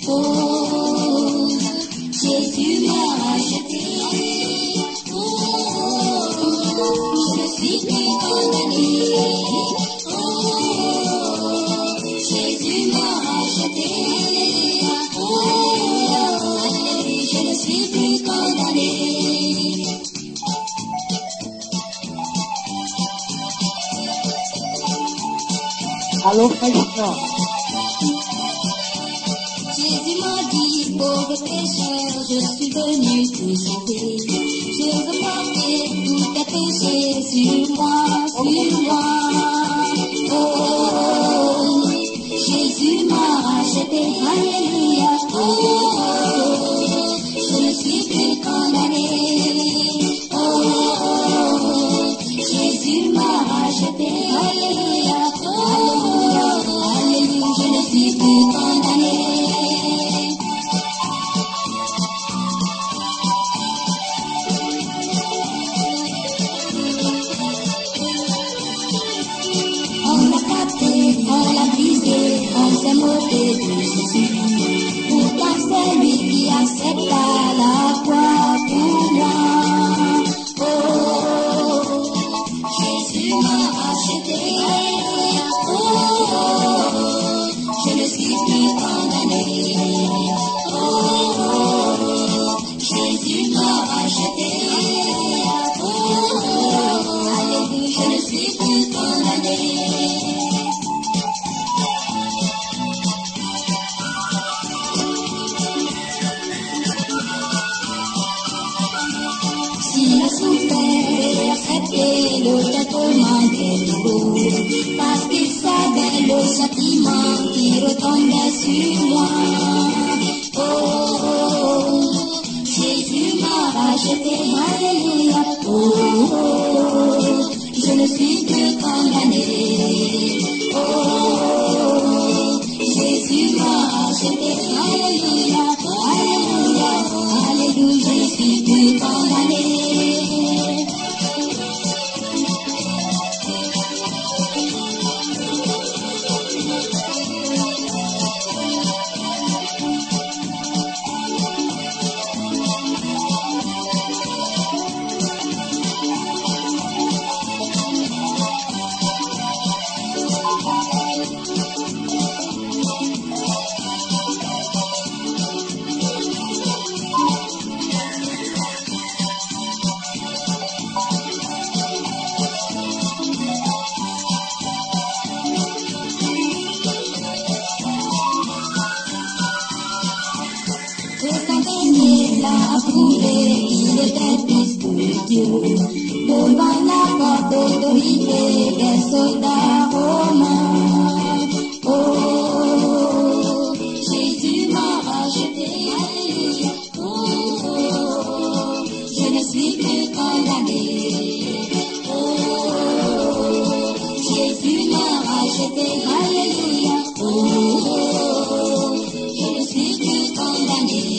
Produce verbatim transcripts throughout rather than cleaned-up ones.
Oh, Jésus m'a racheté. Oh, je ne suis plus condamné. Oh, Jésus m'a racheté. Oh, je ne suis plus condamné. Allô, frère Junior. Jésus m'a dit, pauvre pécheur, je suis venu te sauver. Je veux porter tous tes péchés sur moi, sur moi. Oh, Jésus m'a racheté, alléluia. Oh, je ne suis plus condamné. Oh, Jésus m'a racheté, alléluia. Oh, alléluia, je ne suis plus condamné. On l'a capté, on l'a brisé, on s'est moqué de Jésus. Pourtant c'est lui qui accepta la croix pour moi. Oh, Jésus m'a racheté. Oh, je ne suis plus condamné. Oh, Jésus m'a racheté. Oh, alléluia, je ne suis plus condamné. S'il a souffert et accepté le traitement des bourreaux, parce qu'il savait le châtiment qui retombait sur moi. Oh, Jésus m'a racheté, alléluia. Oh, je ne suis plus condamné. Oh, Jésus m'a racheté, alléluia, alléluia, alléluia, je ne suis plus condamné. Il a approuvé, il était fils de Dieu, devant la forte autorité des soldats romains. Oh, Jésus m'a racheté, alléluia. Oh, je ne suis plus condamné. Oh, Jésus m'a racheté, alléluia. Oh, je ne suis plus condamné.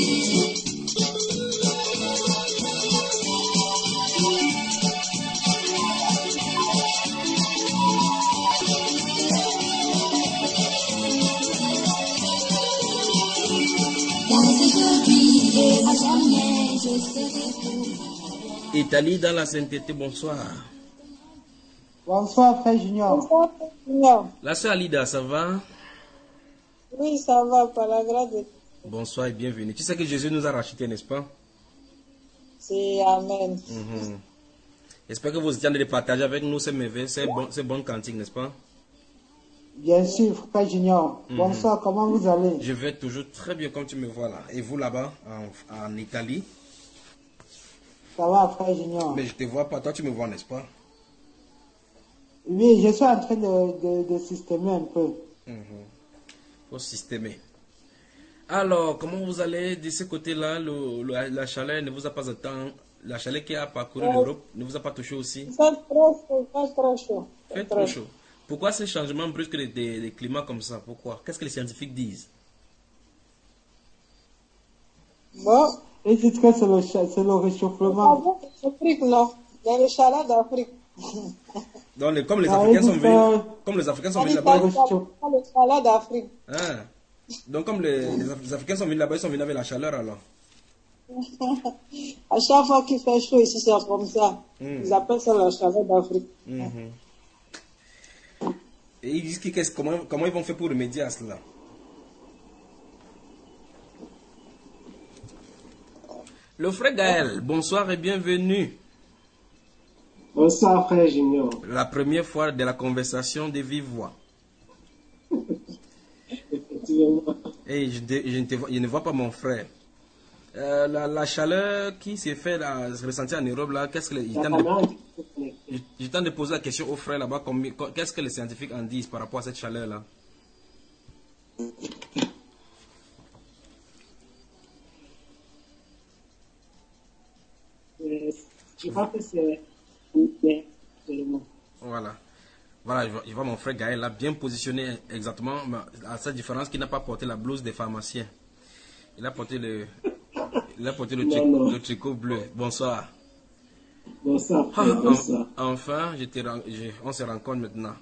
Italie dans la sainteté, bonsoir. Bonsoir, frère Junior. Bonsoir, frère Junior. La sœur Alida, ça va? Oui, ça va, par la grâce de Dieu. Bonsoir et bienvenue. Tu sais que Jésus nous a rachetés, n'est-ce pas? C'est Amen. Mm-hmm. J'espère que vous étiez en train de partager avec nous ces merveilles, ces, bon, ces bonnes cantiques, n'est-ce pas? Bien sûr, frère Junior. Mm-hmm. Bonsoir, comment vous allez? Je vais toujours très bien comme tu me vois là. Et vous là-bas, en, en Italie? Ça va, frère Junior? Mais je te vois pas, toi tu me vois, n'est-ce pas? Oui, je suis en train de, de, de systémer un peu. Mm-hmm. Faut systémer. Alors, comment vous allez de ce côté-là? Le, le, la chaleur ne vous a pas atteint? La chaleur qui a parcouru Ouais. l'Europe ne vous a pas touché aussi? C'est très chaud, c'est très chaud. Fait trop chaud. Pourquoi ces changements brusques de, de, de climat comme ça? Pourquoi? Qu'est-ce que les scientifiques disent? Bon, Et c'est que c'est le, c'est le réchauffement. l'Afrique, non. Il y a le chalet d'Afrique. Donc, les- comme les Ah, Africains sont écoute, venus, euh, comme les Africains sont On venus dit là-bas. pas le chalet d'Afrique. Ah. Donc, comme les, les Af- les Africains sont venus là-bas, ils sont venus avec la chaleur alors. À chaque fois qu'il fait chaud ici, c'est comme ça. Mm. Ils appellent ça la chaleur d'Afrique. Mhm. Et ils disent que, qu'est-ce- comment, comment ils vont faire pour remédier à cela. Le frère Gaël, bonsoir et bienvenue. Bonsoir, frère Junior. La première fois de la conversation de vive voix. Effectivement. Et je, te- je ne, te vois- je ne vois pas mon frère. Euh, la, la chaleur qui s'est fait là, se ressentir en Europe, là, qu'est-ce que les- il La tente de- caméra est connectée. je- je tente de poser la question aux frères là-bas, combien- co- qu'est-ce que les scientifiques en disent par rapport à cette chaleur-là? Euh, Je crois que c'est c'est seulement. Voilà. Voilà, je vois, je vois mon frère Gaël là, bien positionné exactement, mais à cette différence qu'il n'a pas porté la blouse des pharmaciens. Il a porté le, il a porté le, Non, tri- non. le tricot bleu. Bonsoir. Bonsoir, Ah, frère. en- Bonsoir. enfin, je te ren- je- on se rencontre maintenant.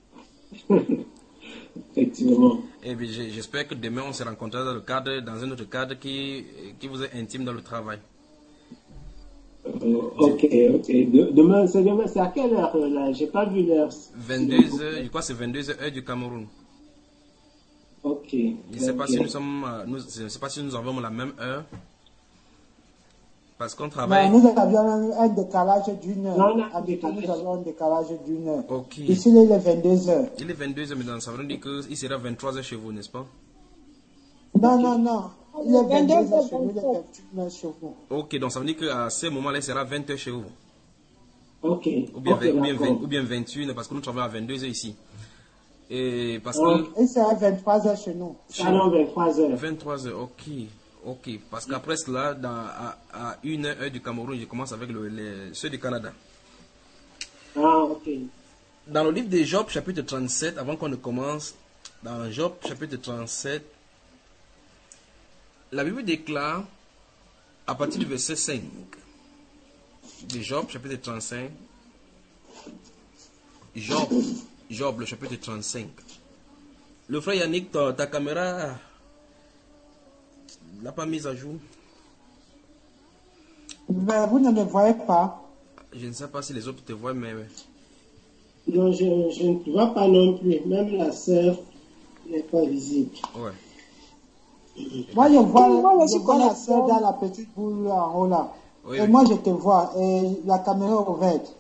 Effectivement. Et puis, j'ai- j'espère que demain on se rencontrera dans le cadre, dans un autre cadre qui, qui vous est intime dans le travail. Euh, ok, ok. De- demain, c'est demain, c'est à quelle heure euh, là? J'ai pas vu l'heure. vingt-deux heures, je crois que c'est vingt-deux heures heure du Cameroun. Ok. Je ne sais pas ok. si nous sommes, euh, nous, je ne sais pas si nous avons la même heure. Parce qu'on Mais travaille. nous avions un, un décalage d'une heure. Non, on a un Habituellement, nous décalage. avons un décalage d'une heure. Ok. Ici, il est vingt-deux heures. Il est vingt-deux heures maintenant, ça veut dire qu'il sera vingt-trois heures chez vous, n'est-ce pas? Non, non, non. Il est vingt-deux vingt-deux heures chez nous, il est heures, vingt-et-une heures chez vous. Ok, donc ça veut dire qu'à ce moment-là, il sera vingt heures chez vous. Ok. Ou bien, Ok, vingt- ou bien, d'accord. vingt- ou bien vingt et une, parce que nous travaillons à vingt-deux heures ici. Et parce Ah. que Il sera vingt-trois heures chez nous. Salon vingt-trois heures. vingt-trois heures, ok. Ok, parce qu'après cela, dans, à, à une heure du Cameroun, je commence avec le, les- ceux du Canada. Ah, ok. Dans le livre de Job, chapitre trente-sept, avant qu'on ne commence, dans Job, chapitre trente-sept, la Bible déclare, à partir du verset cinq, de Job, chapitre trente-cinq, Job, Job, le chapitre trente-cinq. Le frère Yannick, ta, ta caméra l'a pas mise à jour. Mais vous ne me voyez pas. Je ne sais pas si les autres te voient, mais... Non, je, je ne vois pas non plus. Même la sœur n'est pas visible. Ouais. Moi, je vois, Moi, je je vois la connecte. soeur dans la petite boule en haut là. Oui, et oui. moi, je te vois. Et la caméra est ouverte.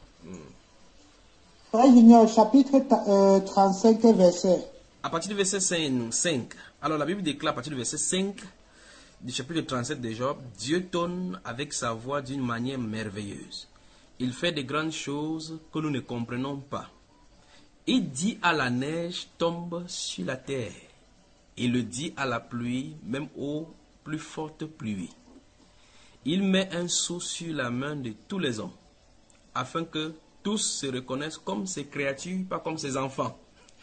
Frère Junior, chapitre euh, trente-cinq, verset. À partir du verset cinq, alors la Bible déclare à partir du verset cinq du chapitre trente-sept de Job, Dieu tonne avec sa voix d'une manière merveilleuse. Il fait de grandes choses que nous ne comprenons pas. Il dit à la neige, tombe sur la terre. Il le dit à la pluie, même aux plus fortes pluies. Il met un sceau sur la main de tous les hommes, afin que tous se reconnaissent comme ses créatures, pas comme ses enfants.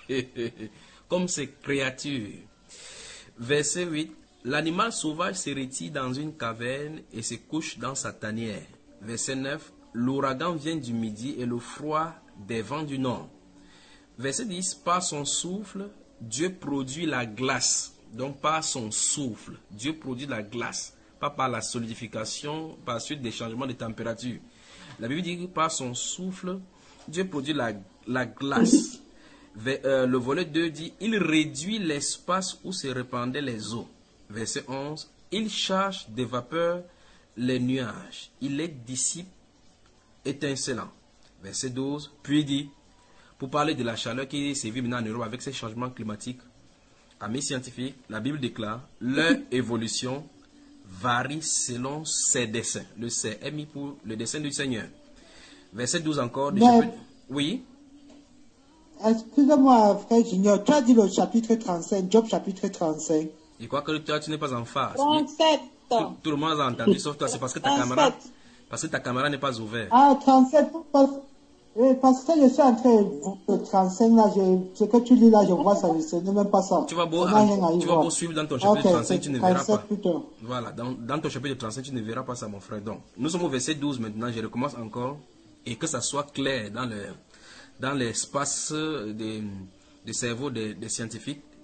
Comme ses créatures. Verset huit. L'animal sauvage se retire dans une caverne et se couche dans sa tanière. Verset neuf. L'ouragan vient du midi et le froid des vents du nord. Verset dix. Par son souffle, Dieu produit la glace. Donc par son souffle, Dieu produit la glace. Pas par la solidification, par suite des changements de température. La Bible dit que par son souffle, Dieu produit la, la glace. Ve- euh, le volet deux dit, il réduit l'espace où se répandaient les eaux. Verset onze, il charge des vapeurs les nuages. Il les dissipe étincelants. Verset douze, puis il dit, pour parler de la chaleur qui sévit maintenant en Europe avec ces changements climatiques, amis scientifiques, la Bible déclare, leur évolution varie selon ses desseins. Le C est mis pour le dessein du Seigneur. Verset douze encore. du Mais- chapitre- Oui. Excusez-moi, frère Junior, tu as dit le chapitre trente-cinq, Job chapitre trente-cinq. Je crois que toi, tu n'es pas en phase. trente-sept. Tout, tout le monde a entendu, sauf toi. C'est parce que ta trente-sept. caméra, parce que ta caméra n'est pas ouverte. Ah, trente-sept, parce, eh, parce que je suis en train de le trente-cinq là, je, ce que tu lis là, je vois ça, ce n'est même pas ça. Tu vas beau, On n'a rien à y tu vas voir. beau suivre dans ton chapitre Ok, trente-cinq, tu ne verras trente-sept pas. plutôt. Voilà, dans, dans ton chapitre trente-cinq, tu ne verras pas ça, mon frère. Donc, nous sommes au verset douze maintenant, je recommence encore, et que ça soit clair dans le, dans l'espace de, de cerveau des, des scientifiques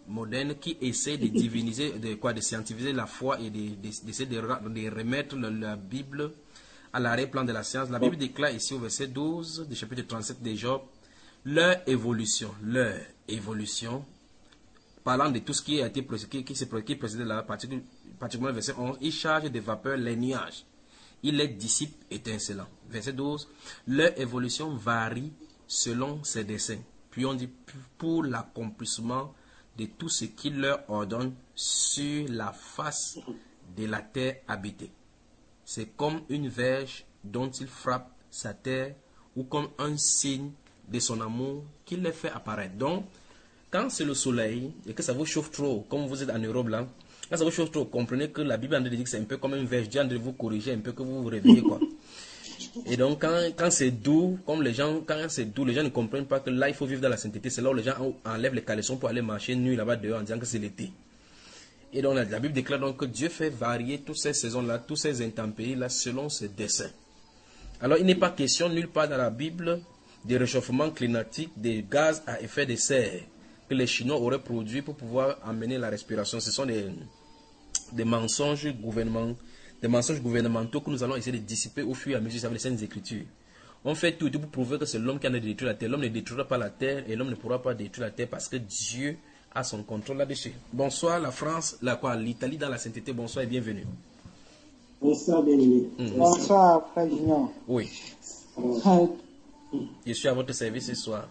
modernes qui essaient de diviniser, de, quoi, de scientifiser la foi et d'essayer de, de, de, de remettre le, la Bible à l'arrière-plan de la science. La Bible déclare ici au verset douze du chapitre trente-sept de Job, leur évolution, leur évolution, parlant de tout ce qui a été qui, qui, qui précédait là, particulièrement le verset onze, il charge de vapeur les nuages, il les dissipe étincelants. Verset douze, leur évolution varie selon ses desseins. Puis on dit pour l'accomplissement de tout ce qu'il leur ordonne sur la face de la terre habitée. C'est comme une verge dont il frappe sa terre ou comme un signe de son amour qu'il les fait apparaître. Donc, quand c'est le soleil et que ça vous chauffe trop, comme vous êtes en Europe là, quand ça vous chauffe trop, comprenez que la Bible en dit que c'est un peu comme une verge, Dieu en de vous corriger un peu, que vous vous réveillez quoi. Et donc quand, quand c'est doux, comme les gens, quand c'est doux, les gens ne comprennent pas que là il faut vivre dans la sainteté. C'est là où les gens enlèvent les caleçons pour aller marcher nuit là-bas dehors en disant que c'est l'été. Et donc la, la Bible déclare donc que Dieu fait varier toutes ces saisons-là, tous ces intempéries-là selon ses desseins. Alors il n'est pas question nulle part dans la Bible des réchauffements climatiques, des gaz à effet de serre que les Chinois auraient produits pour pouvoir amener la respiration. Ce sont des, des mensonges gouvernementaux, des mensonges gouvernementaux que nous allons essayer de dissiper au fur et à mesure avec les Saintes Écritures. On fait tout pour prouver que c'est l'homme qui a détruit la terre. L'homme ne détruira pas la terre et l'homme ne pourra pas détruire la terre parce que Dieu a son contrôle là-dessus. Bonsoir la France, la quoi, l'Italie dans la sainteté. Bonsoir et bienvenue. Bonsoir, bien-aimé. Mmh. Bonsoir, Frère Junior. Oui. Euh, Je suis à votre service ce soir.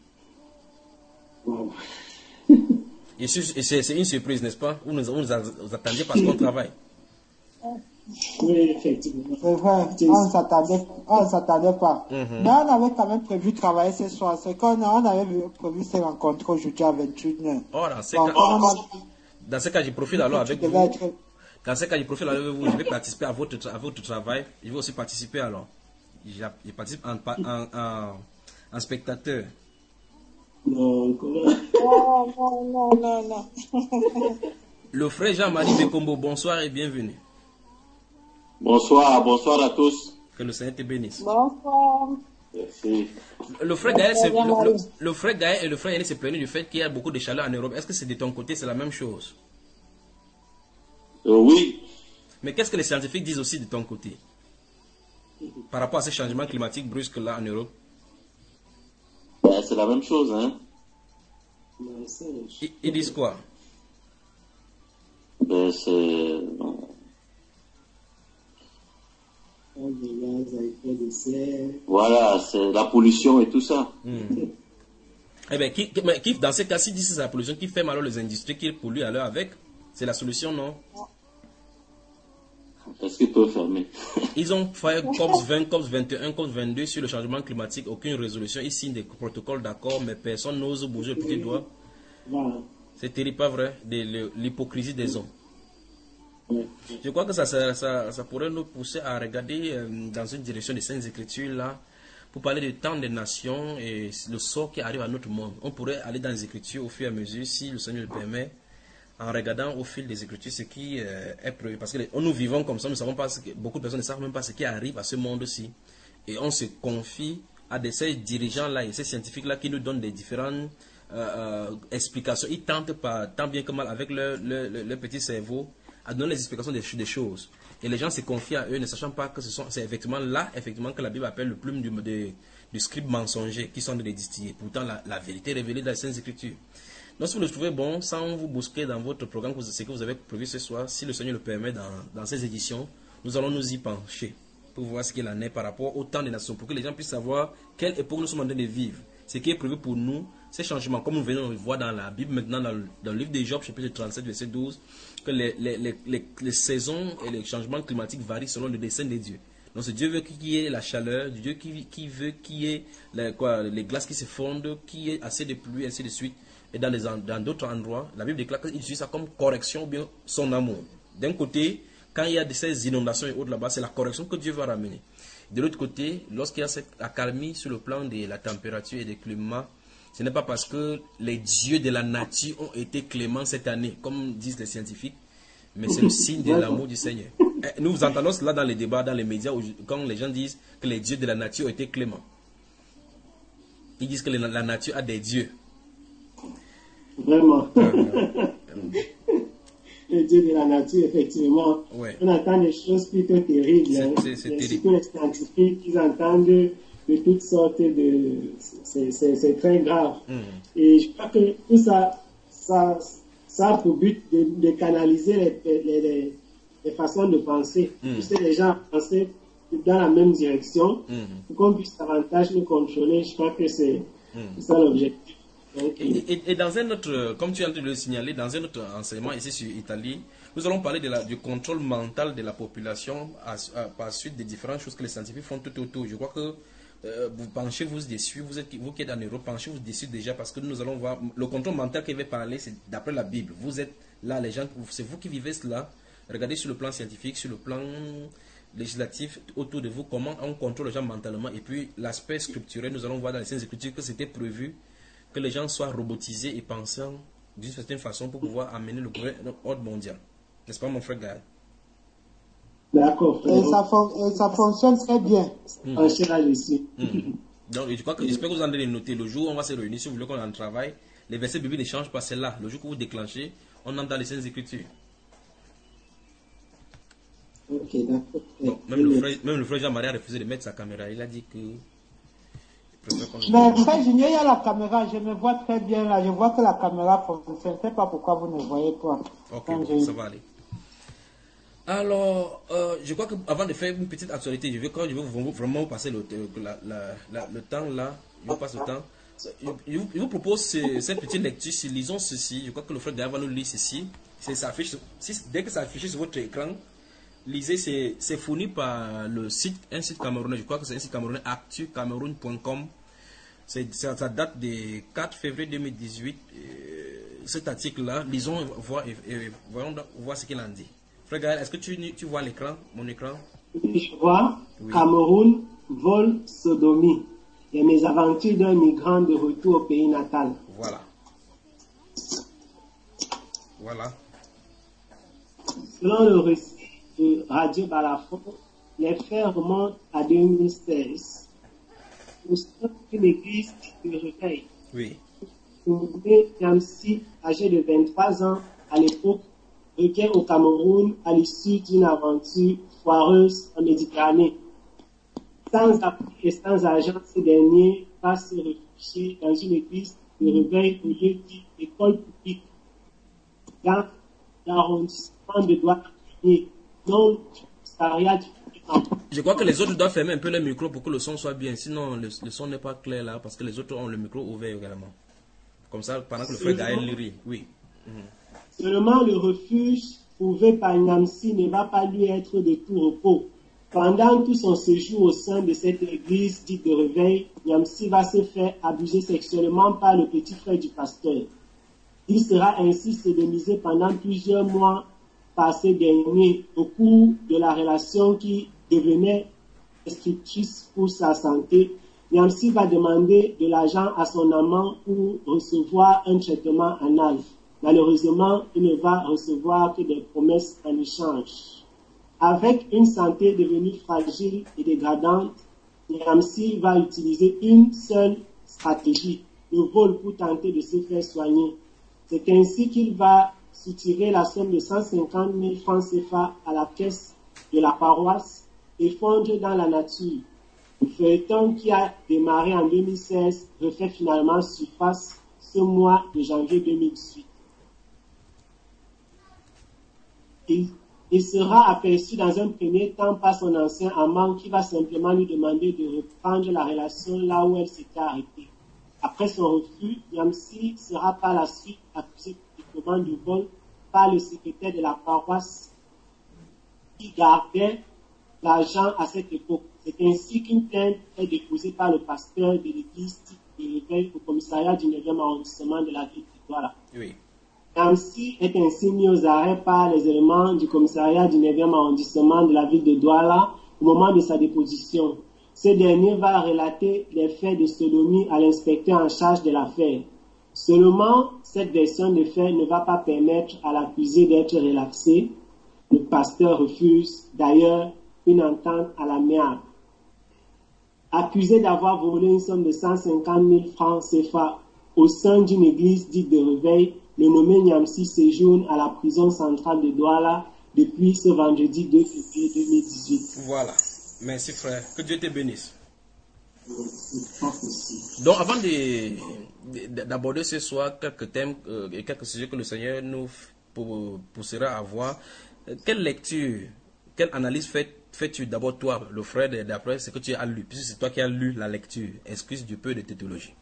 Wow. Et c'est une surprise, n'est-ce pas? Vous nous, vous nous attendiez parce qu'on travaille. Oui, effectivement. C'est vrai, on ne s'attendait on s'attendait pas. Mm-hmm. Mais on avait quand même prévu de travailler ce soir. C'est qu'on on avait prévu se rencontrer aujourd'hui à vingt et une heures. Oh, dans ce Bon, cas, on a- dans ce cas, je profite alors avec tu vous. devais être- Dans ce cas, je profite avec vous. Je vais participer à votre, à votre travail. Je vais aussi participer alors. Je, je participe en, en, en, en spectateur. Non, comment? Non, non, non, non, non. Le frère Jean-Marie Bekombo, bonsoir et bienvenue. Bonsoir, bonsoir à tous. Que le Seigneur te bénisse. Bonsoir. Merci. Le frère Gaël, c'est- le, le- le frère Gaël et le frère Yannick se plaignent du fait qu'il y a beaucoup de chaleur en Europe. Est-ce que c'est de ton côté, c'est la même chose? Euh, oui, Mais qu'est-ce que les scientifiques disent aussi de ton côté? Par rapport à ces changements climatiques brusques là en Europe? ben, c'est la même chose, hein. Non, c'est- Ils, ils disent quoi? Ben, c'est... on regarde avec les desserts. Voilà, c'est la pollution et tout ça. Eh bien, qui, qui- mais qui- dans ces cas, si c'est la pollution qui fait mal aux industries qui polluent alors avec, c'est la solution, non? Est-ce qu'ils peuvent fermer? Ils ont fait COP vingt, COP vingt et un, COP vingt-deux sur le changement climatique, aucune résolution. Ils signent des protocoles d'accord, mais personne n'ose bouger le petit doigt. Voilà. C'est terrible, pas vrai? De le- l'hypocrisie des hommes. Ouais. Je crois que ça, ça, ça, ça pourrait nous pousser à regarder euh, dans une direction des Saintes Écritures là, pour parler du temps des nations et le sort qui arrive à notre monde. On pourrait aller dans les Écritures au fur et à mesure, si le Seigneur le permet, en regardant au fil des Écritures ce qui euh, est prévu. Parce que les- nous vivons comme ça, nous savons pas ce que, beaucoup de personnes ne savent même pas ce qui arrive à ce monde-ci. Et on se confie à de ces dirigeants-là et ces scientifiques-là qui nous donnent des différentes euh, euh, explications. Ils tentent par, tant bien que mal avec leur, leur, leur- leur petit cerveau à donner les explications des, des choses. Et les gens se confient à eux, ne sachant pas que ce sont, c'est effectivement là, effectivement, que la Bible appelle le plume du, de- du scribe mensonger qui sont des distillés. Pourtant, la, la vérité est révélée dans les Saintes Écritures. Donc, si vous le trouvez bon, sans vous bousquer dans votre programme, ce que vous avez prévu ce soir, si le Seigneur le permet, dans, dans ces éditions, nous allons nous y pencher pour voir ce qu'il en est par rapport au temps des nations, pour que les gens puissent savoir quelle époque nous sommes en train de vivre. Ce qui est prévu pour nous, ces changements, comme nous venons de le voir dans la Bible, maintenant dans le, dans le livre de Job, chapitre trente-sept, verset douze, que les, les, les, les, les saisons et les changements climatiques varient selon le dessein de Dieu. Donc, ce Dieu veut qu'il y ait la chaleur, Dieu qui, qui veut qu'il y ait les, quoi, les glaces qui se fondent, qu'il y ait assez de pluie, ainsi de suite. Et dans les, dans d'autres endroits, la Bible déclare qu'il utilise ça comme correction ou bien son amour. D'un côté, quand il y a de ces inondations et autres là-bas, c'est la correction que Dieu va ramener. De l'autre côté, lorsqu'il y a cette accalmie sur le plan de la température et des climats, ce n'est pas parce que les dieux de la nature ont été cléments cette année, comme disent les scientifiques, mais c'est le signe de l'amour du Seigneur. Et nous vous entendons cela dans les débats, dans les médias, où, quand les gens disent que les dieux de la nature ont été cléments. Ils disent que la nature a des dieux. Vraiment. Euh, Le Dieu de la nature, effectivement. Ouais. On entend des choses plutôt terribles. C'est- hein. c'est- c'est Et terrible. surtout les scientifiques, ils entendent de, de toutes sortes de... C'est c'est- c'est très grave. Mhm. Et je crois que tout ça, ça, ça a pour but de, de canaliser les, les, les, les façons de penser. Mm. Pousser les gens à penser dans la même direction Mhm. pour qu'on puisse davantage nous contrôler. Je crois que c'est Mhm. c'est ça l'objectif. Donc, Et, et- et dans un autre, euh, comme tu es en train de le signaler, dans un autre enseignement ici sur Italie, nous allons parler de la, du contrôle mental de la population à, à- par suite des différentes choses que les scientifiques font tout autour. Je crois que euh, vous penchez-vous dessus, vous, êtes, vous qui êtes en Europe, penchez-vous dessus déjà parce que nous allons voir le contrôle mental qu'il va parler, c'est d'après la Bible. Vous êtes là, les gens, c'est vous qui vivez cela. Regardez sur le plan scientifique, sur le plan législatif autour de vous, comment on contrôle les gens mentalement. Et puis l'aspect scripturel, nous allons voir dans les Saintes Écritures que c'était prévu que les gens soient robotisés et pensant d'une certaine façon pour pouvoir amener le vrai ordre mondial. N'est-ce pas, mon frère Gaël? D'accord, Et frère. ça, fon- et ça fonctionne très bien. On sera ici. Mhm. Donc, je crois que j'espère que vous en allez noter. Le jour où on va se réunir, si vous voulez qu'on en travaille, les versets bibliques ne changent pas, c'est là. Le jour que vous déclenchez, on entre dans les Saintes Écritures. Ok, d'accord. Donc, même le frère, même le frère Jean-Marie a refusé de mettre sa caméra. Il a dit que. il préfère qu'on le Mais voit. frère Junior, il y a la caméra, je me vois très bien là. Je vois que la caméra fonctionne. Je ne sais pas pourquoi vous ne voyez pas. Ok, Quand bon, j'ai- ça va aller. Alors, euh, je crois qu'avant de faire une petite actualité, je vais, quand je vais vous- vraiment vous passer le, la- la- la- le temps là, je vous passe le temps. Je, je vous, je vous propose ce- cette petite lecture. Si lisons ceci, je crois que le frère Gaël va nous lire ceci. C'est, ça affiche, si- dès que ça affiche sur votre écran, lisez, c'est, c'est fourni par le site, un site camerounais. Je crois que c'est un site camerounais, actu cameroun point com. C'est, ça, ça date du quatre février deux mille dix-huit. Euh, cet article-là, lisons et, voir- et- et voyons voir ce qu'il en dit. Frère Gaël, est-ce que tu, tu vois l'écran, mon écran? Oui, je vois Oui. Cameroun, vol, sodomie. Les mésaventures d'un migrant de retour au pays natal. Voilà. Voilà. Selon le récit de Radio Balafon, les faits remontent à deux mille seize. Au sein d'une église de recueil, Oui. nommé Yamsi, âgé de vingt-trois ans à l'époque, revient au Cameroun à l'issue d'une aventure foireuse en Méditerranée. Sans appui et sans argent, ce dernier va se réfugier dans une église de réveil au lieu dit école publique, dans l'arrondissement de Douala-Cuigné, non du commissariat du département. Je crois que les autres doivent fermer un peu le micro pour que le son soit bien. Sinon, le, le son n'est pas clair là parce que les autres ont le micro ouvert également. Comme ça, pendant que le frère Gaël lit. Oui. Seulement le refuge trouvé par Nyamsi ne va pas lui être de tout repos. Pendant tout son séjour au sein de cette église dite de réveil, Nyamsi va se faire abuser sexuellement par le petit frère du pasteur. Il sera ainsi sodomisé pendant plusieurs mois par ces derniers au cours de la relation qui devenait destructrice pour sa santé. Nyamsi va demander de l'argent à son amant pour recevoir un traitement anal. Malheureusement, il ne va recevoir que des promesses en échange. Avec une santé devenue fragile et dégradante, Nyamsi va utiliser une seule stratégie, le vol pour tenter de se faire soigner. C'est ainsi qu'il va soutirer la somme de cent cinquante mille francs C F A à la caisse de la paroisse et fondre dans la nature. Le feuilleton qui a démarré en deux mille seize refait finalement surface ce mois de janvier deux mille dix-huit. Il, il sera aperçu dans un premier temps par son ancien amant qui va simplement lui demander de reprendre la relation là où elle s'était arrêtée. Après son refus, Nyamsi sera par la suite accusé publiquement du vol par le secrétaire de la paroisse qui gardait l'argent à cette époque. C'est ainsi qu'une plainte est déposée par le pasteur de l'église de réveil au commissariat du neuvième arrondissement de la ville de Douala. Oui. Nyamsi est ainsi mis aux arrêts par les éléments du commissariat du neuvième arrondissement de la ville de Douala au moment de sa déposition. Ce dernier va relater les faits de sodomie à l'inspecteur en charge de l'affaire. Seulement, cette version de faits ne va pas permettre à l'accusé d'être relaxé. Le pasteur refuse d'ailleurs une entente à l'amiable. Accusé d'avoir volé une somme de cent cinquante mille francs C F A au sein d'une église dite de réveil. Le nommé Niamsi séjourne à la prison centrale de Douala depuis ce vendredi deux février deux mille dix-huit. Voilà. Merci frère. Que Dieu te bénisse. C'est pas possible. Donc avant de- de- d'aborder ce soir quelques thèmes euh, et quelques sujets que le Seigneur nous pou- poussera à voir, euh, quelle lecture, quelle analyse fais- fais-tu d'abord toi, le frère, d'après ce que tu as lu, puisque c'est toi qui as lu la lecture, excuse du peu de tes théologies.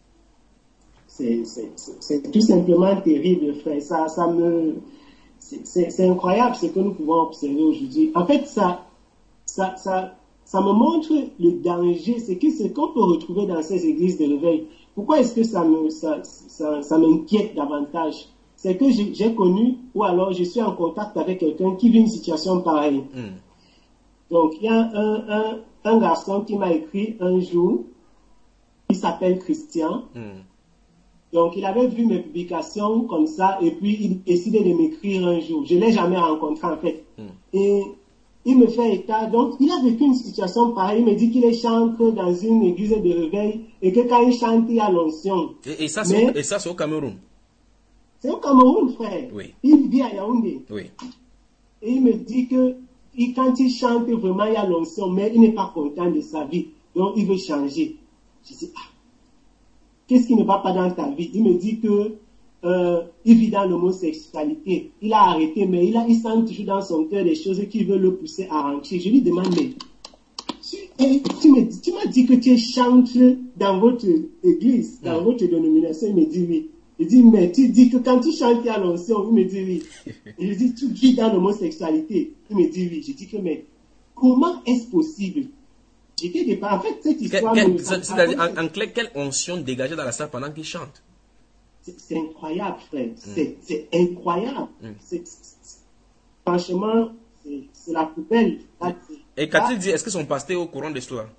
C'est, c'est, c'est, c'est tout simplement terrible, frère. Ça, ça me, c'est, c'est, c'est incroyable ce que nous pouvons observer aujourd'hui. En fait, ça, ça, ça, ça me montre le danger, c'est que ce qu'on peut retrouver dans ces églises de réveil. Pourquoi est-ce que ça me, ça, ça, ça m'inquiète davantage? C'est que j'ai, j'ai connu, ou alors je suis en contact avec quelqu'un qui vit une situation pareille. Hmm. Donc, il y a un, un, un garçon qui m'a écrit un jour, il s'appelle Christian. Hmm. Donc, il avait vu mes publications comme ça, et puis il décidait de m'écrire un jour. Je ne l'ai jamais rencontré, en fait. Mm. Et il me fait état. Donc, il a vécu une situation pareille. Il me dit qu'il est chanteur dans une église de réveil, et que quand il chante, il y a l'onction. Et, et ça, c'est Mais au- et ça, c'est au Cameroun. c'est au Cameroun, frère. Oui. Il vit à Yaoundé. Oui. Et il me dit que il- quand il chante, vraiment, il y a l'onction, mais il n'est pas content de sa vie. Donc, il veut changer. Je dis, ah, qu'est-ce qui ne va pas dans ta vie? Il me dit que euh, il vit dans l'homosexualité. Il a arrêté, mais il, a, il sent toujours dans son cœur des choses qui veulent le pousser à rentrer. Je lui demande, mais tu, eh, tu, me dis- tu m'as dit que tu es chanteur dans votre église, dans Mm. votre dénomination. Il me dit oui. Il dit, mais tu dis que quand tu chantes, il y a l'onction. Il me dit oui. Il me dit, tu vis dans l'homosexualité. Il me dit oui. Je dis que, mais comment est-ce possible? J'étais départ. En fait, cette Quel- histoire quel- me- c'est- c'est-à-dire, en, en clair, quelle onction dégagée dans la salle pendant qu'il chante? C'est c'est incroyable, frère. C'est c'est incroyable. Mm. C'est- c'est- c'est- franchement, c'est c'est la poubelle. Là, c'est- Et qu'a-t-il dit? Est-ce que son pasteur est au courant de cela?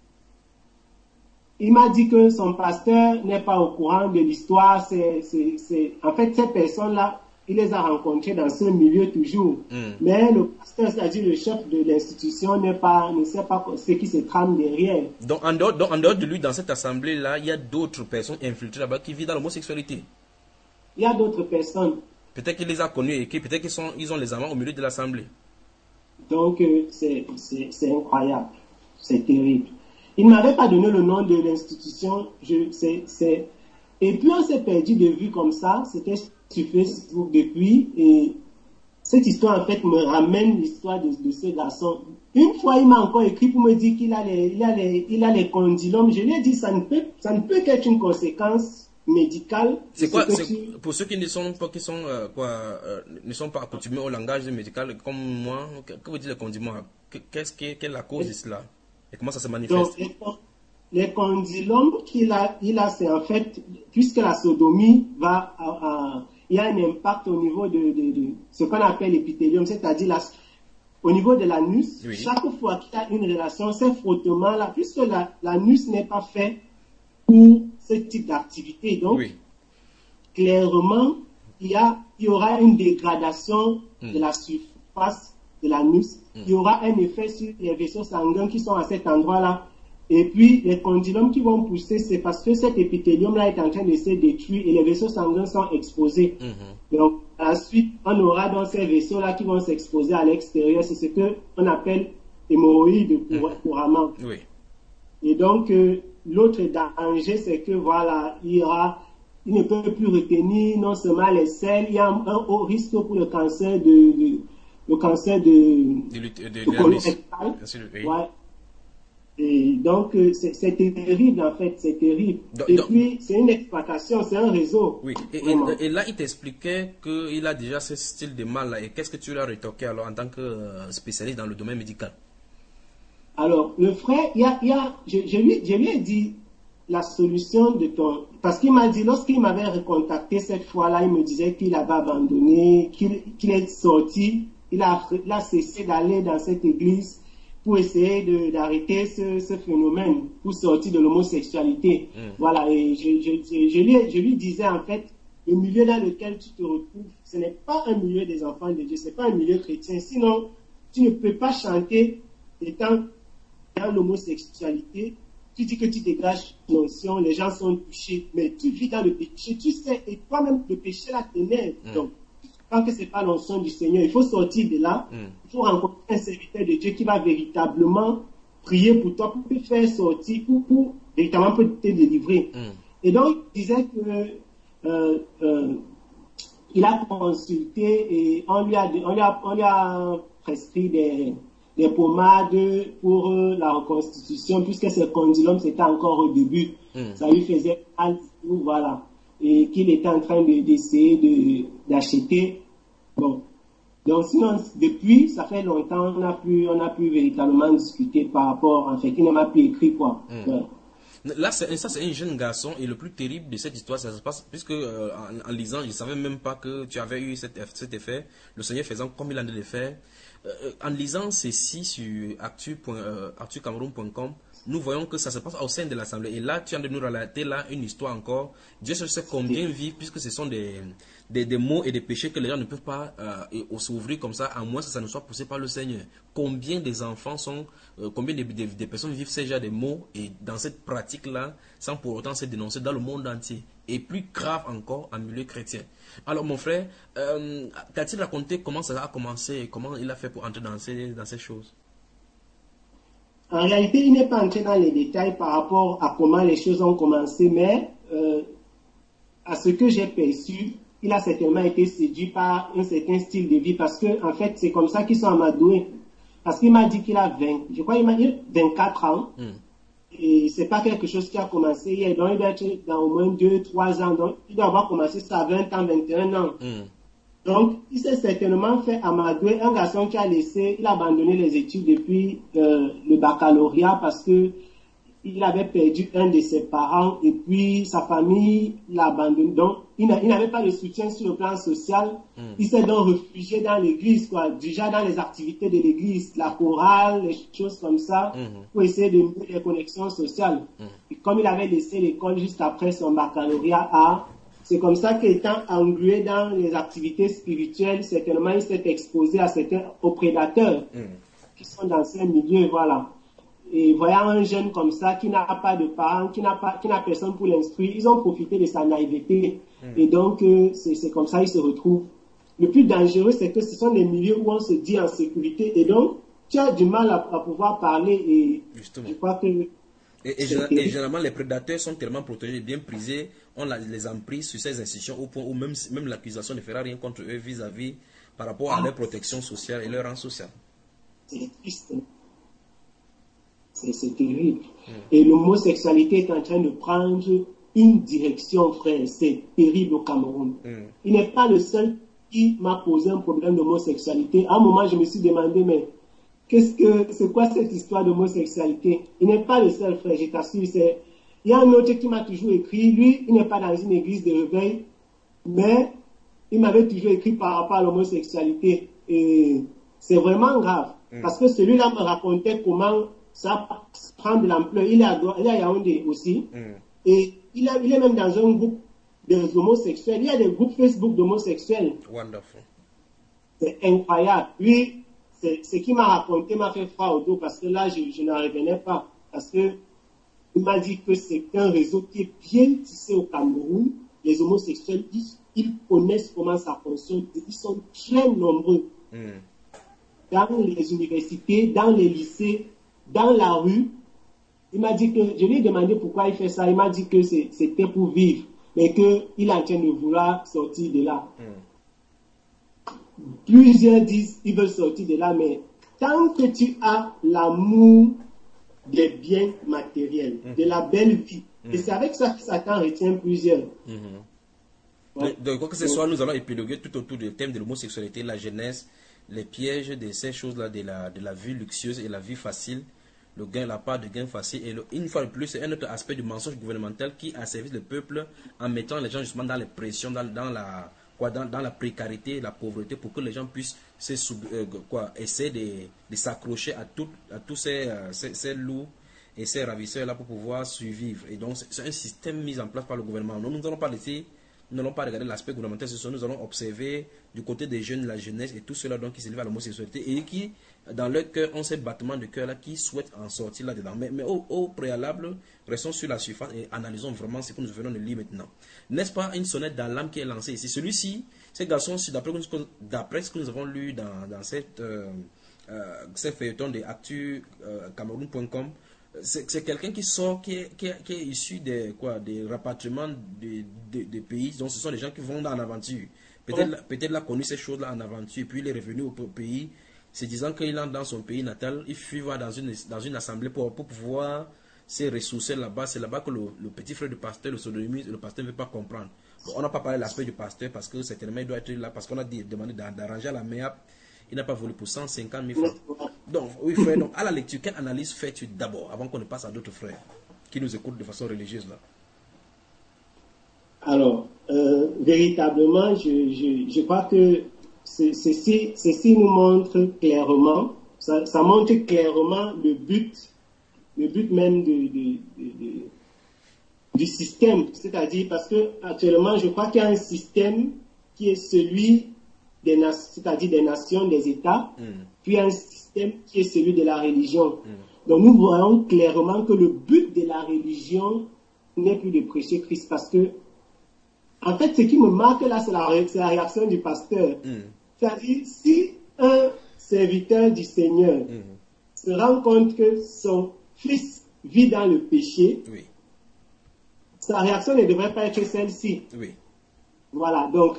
Il m'a dit que son pasteur n'est pas au courant de l'histoire. C'est, c'est, c'est... En fait, ces personnes-là, il les a rencontrées dans ce milieu toujours. Mm. Mais le pasteur, c'est-à-dire le chef de l'institution, n'est pas, ne sait pas ce qui se trame derrière. Donc en, dehors, donc, en dehors de lui, dans cette assemblée-là, il y a d'autres personnes infiltrées là-bas qui vivent dans l'homosexualité. Il y a d'autres personnes. Peut-être qu'il les a connus et que peut-être qu'ils sont, ils ont les amants au milieu de l'assemblée. Donc, euh, c'est, c'est, c'est incroyable. C'est terrible. Il ne m'avait pas donné le nom de l'institution. Je, c'est, c'est... Et puis, on s'est perdu de vue comme ça. C'était sur Facebook depuis. Et cette histoire, en fait, me ramène l'histoire de, de ce garçon. Une fois, il m'a encore écrit pour me dire qu'il a les, il a les, il a les condylomes. Je lui ai dit, ça ne peut, ça ne peut qu'être une conséquence médicale. C'est quoi, Ce que c'est- tu- pour ceux qui ne sont pas, qui sont, euh, quoi, euh, ne sont pas accoutumés au langage médical comme moi, que, que veut dire le condiment? Que- Qu'est-ce qui, quelle est la cause de cela? Et comment ça se Donc, manifeste? les, con- les condylomes qu'il a, il a, c'est en fait, puisque la sodomie va, à- à- il y a un impact au niveau de, de, de ce qu'on appelle l'épithélium, c'est-à-dire la- au niveau de l'anus. Oui. Chaque fois qu'il y a une relation, ces frottements-là, puisque la- l'anus n'est pas fait pour ce type d'activité, donc Oui. clairement, il y, a, il y aura une dégradation Mm. de la surface de l'anus. Il y aura un effet sur les vaisseaux sanguins qui sont à cet endroit-là. Et puis, les condylomes qui vont pousser, c'est parce que cet épithélium-là est en train de se détruire et les vaisseaux sanguins sont exposés. Mhm. Donc, ensuite, on aura donc ces vaisseaux-là qui vont s'exposer à l'extérieur. C'est ce qu'on appelle hémorroïdes cour- Mm. couramment. Oui. Et donc, euh, l'autre danger, c'est que voilà, il, y aura, il ne peut plus retenir non seulement les selles, il y a un, un haut risque pour le cancer de, de- le cancer de, De, lut- de, du de côlon l'anus. rectal. Bien sûr, oui. Ouais. Et donc, euh, c'est c'est terrible en fait, c'est terrible. Donc- et donc- puis, c'est une exploitation, c'est un réseau. Oui, et, et- Vraiment. et là, il t'expliquait qu'il a déjà ce style de mal-là. Et qu'est-ce que tu lui as rétorqué alors en tant que euh, spécialiste dans le domaine médical? Alors, le frère, il y a, il y a, je, je lui, je lui ai dit la solution de ton... Parce qu'il m'a dit, lorsqu'il m'avait recontacté cette fois-là, il me disait qu'il avait abandonné, qu'il qu'il est sorti, il a, il a cessé d'aller dans cette église pour essayer de- d'arrêter ce, ce phénomène, pour sortir de l'homosexualité. Mm. Voilà, et je, je, je, je lui, je lui disais en fait, le milieu dans lequel tu te retrouves, ce n'est pas un milieu des enfants de Dieu, ce n'est pas un milieu chrétien. Sinon, tu ne peux pas chanter étant dans l'homosexualité tu dis que tu dégages une notion, les gens sont touchés, mais tu vis dans le péché, tu sais, et toi-même, le péché là t'énerve. Mm. Donc, quand que c'est pas l'onction du Seigneur, il faut sortir de là, mm. il faut rencontrer un serviteur de Dieu qui va véritablement prier pour toi, pour te faire sortir, pour, pour véritablement te délivrer. Mm. Et donc, il disait que euh, euh, il a consulté et on lui a, on lui a, on lui a prescrit des, des pommades pour euh, la reconstitution, puisque ce condylome c'était encore au début. Mm. Ça lui faisait mal, voilà. Et qu'il était en train de, d'essayer de, d'acheter. Bon. Donc, sinon, depuis, ça fait longtemps, on n'a plus, on n'a plus véritablement discuté par rapport, en fait, il ne m'a plus écrit, quoi. Mm. Ouais. Là, c'est, ça, c'est un jeune garçon, et le plus terrible de cette histoire, ça se passe, puisque euh, en, en lisant, je ne savais même pas que tu avais eu cet, cet effet, le Seigneur faisant comme il en a de l'effet. Euh, en lisant ceci sur actu cameroun point com, nous voyons que ça se passe au sein de l'Assemblée. Et là, tu viens de nous relater là une histoire encore. Dieu sait combien vivent, puisque ce sont des, des, des mots et des péchés que les gens ne peuvent pas euh, s'ouvrir comme ça, à moins que ça ne soit poussé par le Seigneur. Combien des enfants sont, euh, combien de, de, de personnes vivent ces genres de mots et dans cette pratique-là, sans pour autant se dénoncer dans le monde entier. Et plus grave encore en milieu chrétien. Alors mon frère, euh, t'a-t-il raconté comment ça a commencé et comment il a fait pour entrer dans ces, dans ces choses? En réalité, il n'est pas entré dans les détails par rapport à comment les choses ont commencé, mais euh, à ce que j'ai perçu, il a certainement été séduit par un certain style de vie parce que, en fait, c'est comme ça qu'ils sont amadoués. Parce qu'il m'a dit qu'il a vingt, je crois qu'il m'a dit vingt-quatre ans. Mm. Et c'est pas quelque chose qui a commencé hier, donc il doit être dans au moins deux, trois ans, donc il doit avoir commencé ça à vingt ans, vingt et un ans. Mm. Donc, il s'est certainement fait amadouer, un garçon qui a laissé, il a abandonné les études depuis euh, le baccalauréat parce que il avait perdu un de ses parents et puis sa famille l'a abandonné. Donc, il n'avait pas de soutien sur le plan social. Mm. Il s'est donc réfugié dans l'église, quoi, déjà dans les activités de l'église, la chorale, les choses comme ça, mm. pour essayer de nouer les connexions sociales. Mm. Et comme il avait laissé l'école juste après son baccalauréat A, c'est comme ça qu'étant englué dans les activités spirituelles, certainement il s'est exposé à certains aux prédateurs mm. qui sont dans ces milieux, voilà. Et voyant un jeune comme ça, qui n'a pas de parents, qui n'a pas, qui n'a personne pour l'instruire, ils ont profité de sa naïveté. Mm. Et donc, euh, c'est, c'est comme ça qu'ils se retrouvent. Le plus dangereux, c'est que ce sont des milieux où on se dit en sécurité. Et donc, tu as du mal à, à pouvoir parler. Et justement. Je crois que... Et, et, et généralement, les prédateurs sont tellement protégés, bien prisés, on la, les emprise sur ces institutions au point où même, même l'accusation ne fera rien contre eux vis-à-vis par rapport à ah. leur protection sociale et leur rang social. C'est triste. C'est, c'est terrible. Mm. Et l'homosexualité est en train de prendre une direction, frère. C'est terrible au Cameroun. Mm. Il n'est pas le seul qui m'a posé un problème d'homosexualité. À un moment, je me suis demandé, mais qu'est-ce que, c'est quoi cette histoire d'homosexualité? Il n'est pas le seul, frère, je t'assure. C'est... Il y a un autre qui m'a toujours écrit. Lui, il n'est pas dans une église de réveil, mais il m'avait toujours écrit par rapport à l'homosexualité. Et c'est vraiment grave. Mm. Parce que celui-là me racontait comment ça prend de l'ampleur. Il est à, il est à Yaoundé aussi. Mm. Et il, a, il est même dans un groupe d'homosexuels. Il y a des groupes Facebook d'homosexuels. Wonderful. C'est incroyable. Lui, c'est, ce qu'il m'a raconté m'a fait froid au dos parce que là, je, je n'en revenais pas. Parce que il m'a dit que c'est un réseau qui est bien tissé au Cameroun. Les homosexuels, ils, ils connaissent comment ça fonctionne. Ils sont très nombreux. Mm. Dans les universités, dans les lycées, dans la rue. Il m'a dit que, je lui ai demandé pourquoi il fait ça. Il m'a dit que c'est, c'était pour vivre, mais qu'il est en train de vouloir sortir de là. Mm. Plusieurs disent qu'ils veulent sortir de là, mais tant que tu as l'amour des biens matériels, mm. de la belle vie, mm. et c'est avec ça que Satan retient plusieurs. Mm-hmm. Ouais. De, de quoi que ce soit, nous allons épiloguer tout autour du thème de l'homosexualité, la jeunesse, les pièges de ces choses-là, de la, de la vie luxueuse et la vie facile, le gain, la part de gain facile. Et le, une fois de plus, c'est un autre aspect du mensonge gouvernemental qui asservit le peuple en mettant les gens justement dans les pressions, dans, dans, la, quoi, dans, dans la précarité, la pauvreté, pour que les gens puissent se, euh, quoi, essayer de, de s'accrocher à, tout, à tous ces, euh, ces, ces loups et ces ravisseurs-là pour pouvoir survivre. Et donc, c'est, c'est un système mis en place par le gouvernement. Nous, nous n'allons pas laisser nous n'allons pas regarder l'aspect gouvernemental, ce sont, nous allons observer du côté des jeunes, la jeunesse et tout cela donc qui s'élève à l'homosexualité et qui, dans leur cœur, ont ces battements de cœur là qui souhaitent en sortir là-dedans. Mais, mais au, au préalable, restons sur la surface et analysons vraiment ce que nous venons de lire maintenant. N'est-ce pas une sonnette d'alarme qui est lancée ici? Celui-ci, ces garçons, d'après ce que nous avons lu dans, dans cette, euh, euh, cette feuilleton de actu cameroun point com, c'est quelqu'un qui sort, qui est, qui, est, qui est issu des, quoi, des rapatriements des de, de pays. Donc ce sont des gens qui vont en aventure. Peut-être peut-être il a connu ces choses-là en aventure, et puis il est revenu au pays, se disant qu'il entre dans son pays natal, il fuit voir dans une, dans une assemblée pour, pour pouvoir se ressourcer là-bas. C'est là-bas que le, le petit frère du pasteur, le sodomie, le pasteur ne veut pas comprendre. Bon, on n'a pas parlé de l'aspect du pasteur parce que certainement il doit être là, parce qu'on a dit, demandé d'arranger la M E A P. Il n'a pas voulu pour cent cinquante mille francs. Donc, oui, frère, donc, à la lecture, quelle analyse fais-tu d'abord, avant qu'on ne passe à d'autres frères qui nous écoutent de façon religieuse là? Alors, euh, véritablement, je, je, je crois que ceci, ceci nous montre clairement, ça, ça montre clairement le but, le but même de, de, de, de, du système. C'est-à-dire, parce que actuellement, je crois qu'il y a un système qui est celui des c'est-à-dire des nations, des États, mm. puis un système qui est celui de la religion. Mm. Donc nous voyons clairement que le but de la religion n'est plus de prêcher Christ, parce que, en fait, ce qui me marque là, c'est la, la réaction du pasteur. Mm. C'est-à-dire, si un serviteur du Seigneur mm. se rend compte que son fils vit dans le péché, oui. sa réaction ne devrait pas être celle-ci. Oui. Voilà, donc,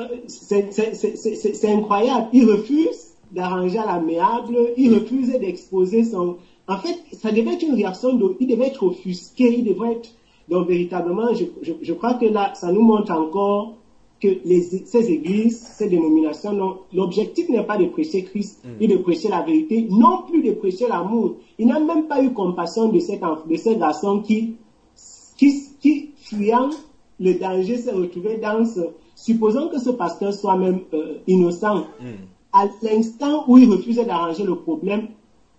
c'est incroyable. Il refuse d'arranger à l'amiable, il refuse d'exposer son... En fait, ça devait être une réaction, de... il devait être offusqué, il devait être... Donc, véritablement, je, je, je crois que là, ça nous montre encore que les, ces églises, ces dénominations, l'objectif n'est pas de prêcher Christ, mm. ni de prêcher la vérité, non plus de prêcher l'amour. Il n'a même pas eu compassion de, cet, de ces garçons qui, qui, qui, fuyant le danger, se retrouvaient dans ce... Supposons que ce pasteur soit même euh, innocent. Mm. À l'instant où il refusait d'arranger le problème,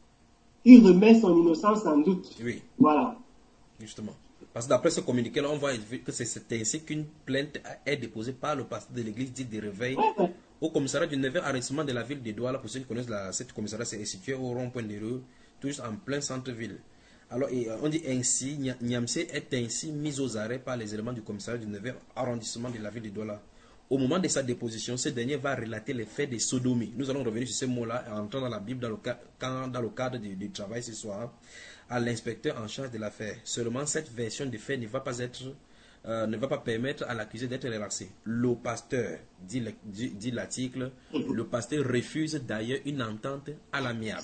il remet son innocence en doute. Oui. Voilà. Justement. Parce que d'après ce communiqué-là, on voit que c'est ainsi qu'une plainte est déposée par le pasteur de l'église dite de réveil ouais, ouais. au commissariat du neuvième arrondissement de la ville de Douala. Pour ceux qui connaissent la, cette commissariat, c'est situé au rond-point de rue, tous en plein centre-ville. Alors, et, on dit ainsi, Niamsé est ainsi mis aux arrêts par les éléments du commissariat du neuvième arrondissement de la ville de Douala. Au moment de sa déposition, ce dernier va relater les faits de sodomie. Nous allons revenir sur ces mots-là en entrant dans la Bible dans le, quand, dans le cadre du, du travail ce soir à l'inspecteur en charge de l'affaire. Seulement, cette version des faits ne va pas être, euh, ne va pas permettre à l'accusé d'être relaxé. Le pasteur, dit l'article, le pasteur refuse d'ailleurs une entente à l'amiable.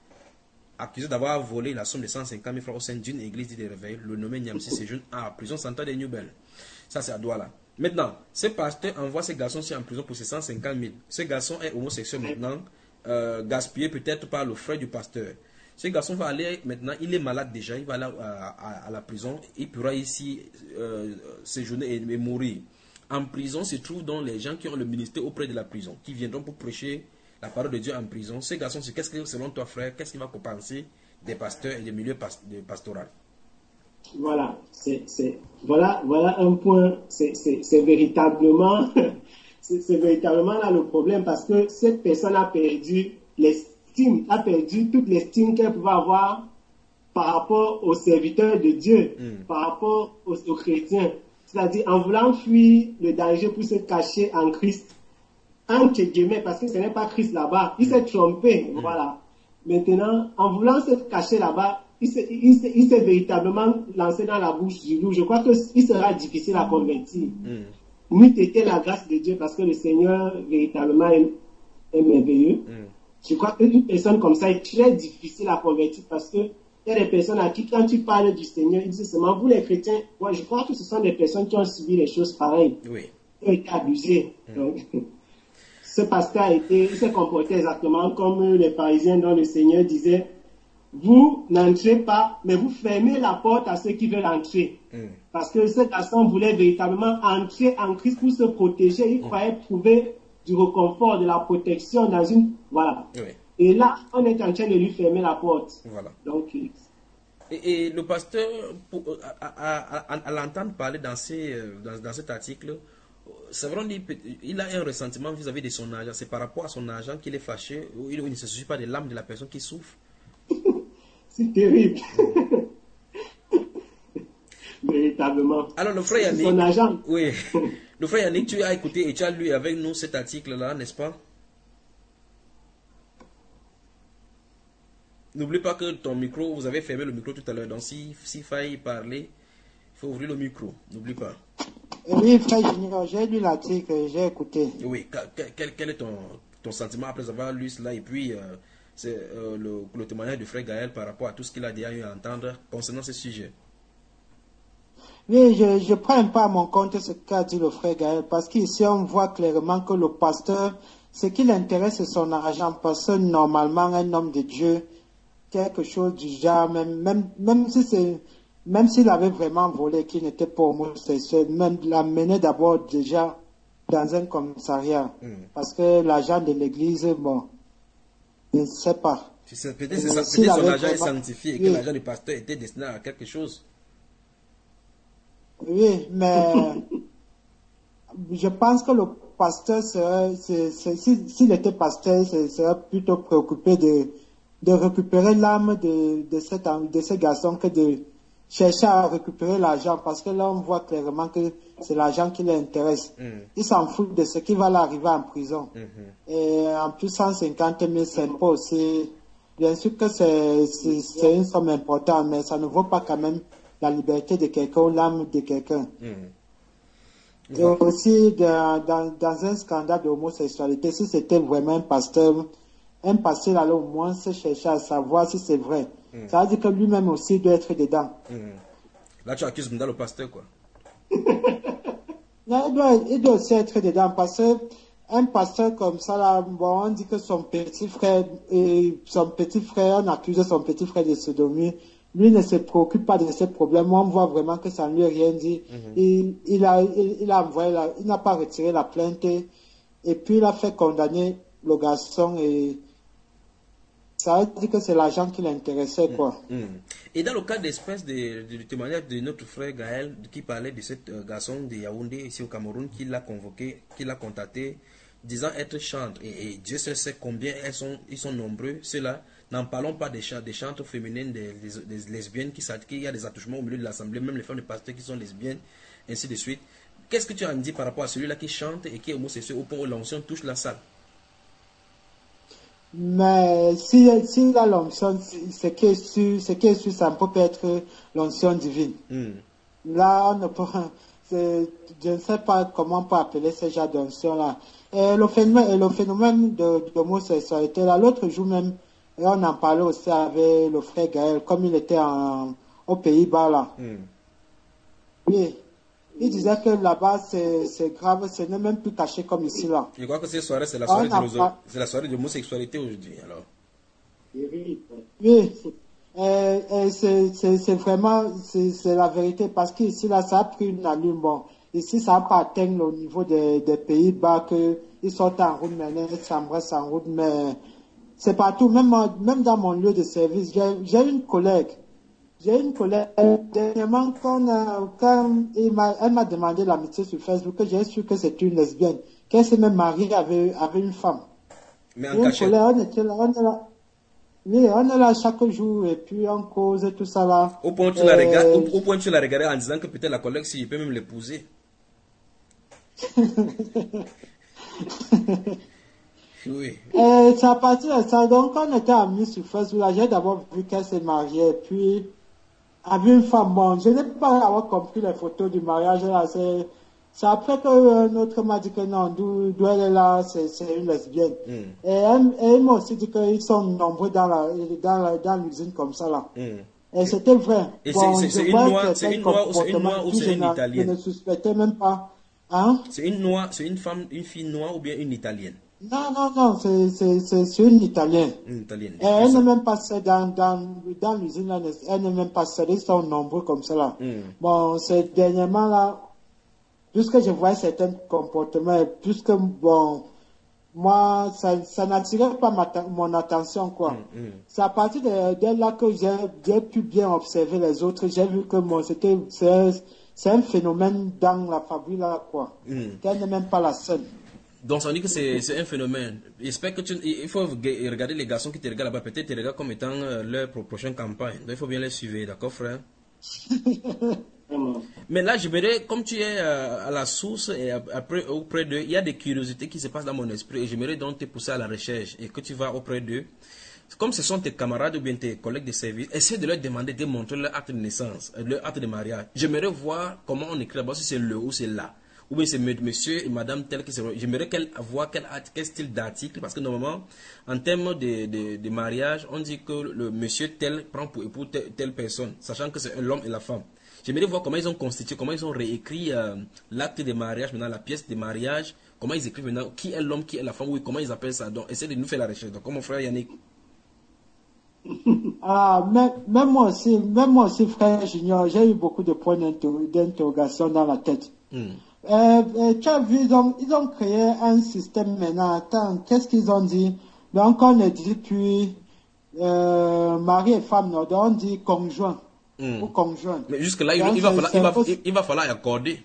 Accusé d'avoir volé la somme de cent cinquante mille francs au sein d'une église de réveil, le nommé Niamsi séjourne à prison centrale de Newbel. Ça, c'est à Douala. Maintenant, ce pasteur envoie ces garçons-ci en prison pour ces cent cinquante mille. Ce garçon est homosexuel maintenant, euh, gaspillé peut-être par le frère du pasteur. Ce garçon va aller maintenant, il est malade déjà, il va aller à, à, à la prison, il pourra ici euh, séjourner et, et mourir. En prison se trouvent donc les gens qui ont le ministère auprès de la prison, qui viendront pour prêcher la parole de Dieu en prison. Ces garçons, qu'est-ce que selon toi frère, qu'est-ce qu'il va compenser des pasteurs et des milieux pas, de pastoral? Voilà, c'est, c'est, voilà, voilà un point, c'est, c'est, c'est véritablement, c'est, c'est véritablement là le problème, parce que cette personne a perdu l'estime, a perdu toute l'estime qu'elle pouvait avoir par rapport aux serviteurs de Dieu, mm. par rapport aux, aux chrétiens. C'est-à-dire, en voulant fuir le danger pour se cacher en Christ, entre guillemets, parce que ce n'est pas Christ là-bas, il mm. s'est trompé, mm. voilà. Maintenant, en voulant se cacher là-bas, il s'est, il, s'est, il s'est véritablement lancé dans la bouche du loup. Je crois qu'il sera difficile à convertir. Mm. N'eût été la grâce de Dieu, parce que le Seigneur véritablement est, est merveilleux. Mm. Je crois qu'une personne comme ça est très difficile à convertir, parce que il y a des personnes à qui, quand tu parles du Seigneur, ils disent seulement, vous les chrétiens, moi je crois que ce sont des personnes qui ont subi les choses pareilles, oui. qui ont été abusées. Mm. Donc, ce pasteur a été, il s'est comporté exactement comme les pharisiens dont le Seigneur disait, vous n'entrez pas, mais vous fermez la porte à ceux qui veulent entrer. Mm. Parce que ce garçon voulait véritablement entrer en Christ pour se protéger. Il mm. croyait trouver du réconfort, de la protection dans une... Voilà. Oui. Et là, on est en train de lui fermer la porte. Voilà. Donc, et, et le pasteur, pour, à, à, à, à l'entendre parler dans, ces, dans, dans cet article, C'est vrai, on dit, il a un ressentiment vis-à-vis de son argent. C'est par rapport à son argent qu'il est fâché. Ou il ne se soucie pas des larmes de la personne qui souffre. C'est terrible. Véritablement. Alors, le frère Yannick, Son argent. oui, le frère Yannick, tu as écouté et tu as lu avec nous cet article-là, n'est-ce pas? N'oublie pas que ton micro, vous avez fermé le micro tout à l'heure. Donc, s'il si faille parler, il faut ouvrir le micro. N'oublie pas. Oui, frère Junior, j'ai lu l'article, j'ai écouté. Oui, quel, quel est ton, ton sentiment après avoir lu cela? Et puis, euh, c'est euh, le, le témoignage du frère Gaël par rapport à tout ce qu'il a déjà eu à entendre concernant ce sujet. Oui, je, je prends un peu à mon compte ce qu'a dit le frère Gaël, parce qu'ici on voit clairement que le pasteur, ce qui l'intéresse c'est son argent, parce que normalement un homme de Dieu, quelque chose du genre, même, même, même si c'est, même s'il avait vraiment volé, qu'il n'était pas homosexuel, même l'amener d'abord déjà dans un commissariat, mm. parce que l'argent de l'église, bon, je ne sais pas. Peut-être si peut son argent vraiment... est sanctifié et que oui. l'argent du pasteur était destiné à quelque chose. Oui, mais je pense que le pasteur serait, s'il si, était pasteur, il serait plutôt préoccupé de, de récupérer l'âme de, de, cet, de ce garçon que de chercher à récupérer l'argent, parce que là on voit clairement que c'est l'argent qui l'intéresse. Mm. Il s'en fout de ce qui va l'arriver en prison. Mm-hmm. Et en plus cent cinquante mille, c'est pas aussi... Bien sûr que c'est une somme importante, mais ça ne vaut pas quand même la liberté de quelqu'un ou l'âme de quelqu'un. Mmh. Et aussi, dans, dans, dans un scandale d'homosexualité, si c'était vraiment un pasteur, un pasteur allait au moins se chercher à savoir si c'est vrai. Mmh. Ça veut dire que lui-même aussi doit être dedans. Mmh. Là, tu accuses Mda le pasteur, quoi. Non, il, doit, il doit aussi être dedans, parce que un pasteur comme ça, là, bon, on dit que son petit frère, et son petit frère, on accuse son petit frère de sodomie. Lui ne se préoccupe pas de ces problèmes. On voit vraiment que ça ne lui a rien dit. Mm-hmm. il, il, a, il, il a envoyé la, il n'a pas retiré la plainte et puis il a fait condamner le garçon et ça veut dire que c'est l'argent qui l'intéressait, quoi. Mm-hmm. Et dans le cas d'espèce de, de, de témoignage de notre frère Gaël qui parlait de ce euh, garçon de Yaoundé ici au Cameroun qui l'a convoqué, qui l'a contacté disant être chantre et, et Dieu seul sait combien elles sont, ils sont nombreux ceux-là. N'en parlons pas des, des chantres féminines, des, des, des lesbiennes, qui qu'il y a des attouchements au milieu de l'assemblée, même les femmes de pasteurs qui sont lesbiennes, ainsi de suite. Qu'est-ce que tu as dit par rapport à celui-là qui chante et qui est homosexuel au point où l'onction touche la salle? Mais si, si la l'onction, ce qui est sûr, ce qui est sûr, ça peut être l'onction divine. Mm. Là, on ne peut, je ne sais pas comment on peut appeler ce genre d'onction-là. Et le phénomène, et le phénomène de, de l'homosexualité, là, l'autre jour même, et on en parlait aussi avec le frère Gaël, comme il était en, aux Pays-Bas, là. Mm. Oui. Il disait que là-bas, c'est grave, ce n'est même plus caché comme ici, là. Je crois que cette soirée, c'est la soirée de pas... la soirée de l'homosexualité aujourd'hui, alors. Oui. Et, et c'est vraiment, c'est la vérité, parce qu'ici, là, ça a pris une allure, bon. Ici, ça n'a pas atteint le niveau des, des Pays-Bas, qu'ils sortent en route, maintenant, ils s'embrassent en route, mais... C'est partout, même, même dans mon lieu de service. J'ai une collègue, j'ai une collègue, dernièrement, quand, quand elle m'a demandé l'amitié sur Facebook, j'ai su que c'était une lesbienne, qu'elle s'est même mariée avec, avec une femme. Mais en cachette. On était là, on est là, oui, on est là chaque jour, et puis on cause et tout ça là. Au point où tu, la, regardes, au, au point où tu la regardais en disant que peut-être la collègue, si je peux même l'épouser. Oui. Et c'est à partir de ça, donc on était amis sur Facebook, j'ai d'abord vu qu'elle s'est mariée, puis avec une femme, bon, je n'ai pas avoir compris les photos du mariage, là, c'est après qu'un autre m'a dit que non, d'où elle est là, c'est une lesbienne. Mm. Et elle, elle m'a aussi dit qu'ils sont nombreux dans la, dans la, dans l'usine comme ça, là. Mm. Et c'était vrai. Et bon, c'est une noire, c'est une noire ou c'est une noire ou c'est une italienne? Je ne suspectais même pas. Hein? C'est une noire, c'est une femme, une fille noire ou bien une italienne? Non, non, non, c'est une italienne. Une italienne. Et elle n'est même pas seule dans, dans, dans l'usine, là, elle n'est même pas seule, ils sont nombreux comme ça, là. Mm. Bon, c'est dernièrement, là, puisque je voyais certains comportements, puisque, bon, moi, ça, ça n'attirait pas ma, mon attention, quoi. Mm, mm. C'est à partir de, de là que j'ai pu bien observer les autres. J'ai vu que bon, c'était, c'est un phénomène dans la famille là, quoi. Mm. Qu'elle n'est même pas la seule. Donc, ça veut dire que c'est c'est un phénomène. J'espère que tu, il faut regarder les garçons qui te regardent là-bas. Peut-être te regardent comme étant euh, leur prochaine campagne. Donc, il faut bien les suivre, d'accord, frère? Mais là, je verrais, comme tu es euh, à la source et après auprès d'eux, il y a des curiosités qui se passent dans mon esprit et j'aimerais donc te pousser à la recherche et que tu vas auprès d'eux. Comme ce sont tes camarades ou bien tes collègues de service, essaie de leur demander de montrer leur acte de naissance, leur acte de mariage. J'aimerais voir comment on écrit là-bas, si c'est le ou c'est là. Ou bien c'est monsieur et madame tel que c'est. J'aimerais qu'elle voit quel, quel style d'article, parce que normalement, en termes de, de, de mariage, on dit que le monsieur tel prend pour époux telle, telle personne, sachant que c'est l'homme et la femme. J'aimerais voir comment ils ont constitué, comment ils ont réécrit euh, l'acte de mariage, maintenant la pièce de mariage, comment ils écrivent maintenant qui est l'homme, qui est la femme, oui, comment ils appellent ça. Donc, essaie de nous faire la recherche. Donc, comme mon frère Yannick. Ah, même, même moi aussi, même moi aussi, frère Junior, j'ai eu beaucoup de points d'interrogation dans la tête. Mm. Euh, euh, tu as vu, ils ont, ils ont créé un système maintenant. Attends, qu'est-ce qu'ils ont dit? Donc, on ne dit plus euh, mari et femme, non, donc on dit conjoint. Mm. Ou conjoint. Mais jusque-là, il, Donc, il, va c'est- falloir, c'est il, va, aussi- il, il va falloir accorder.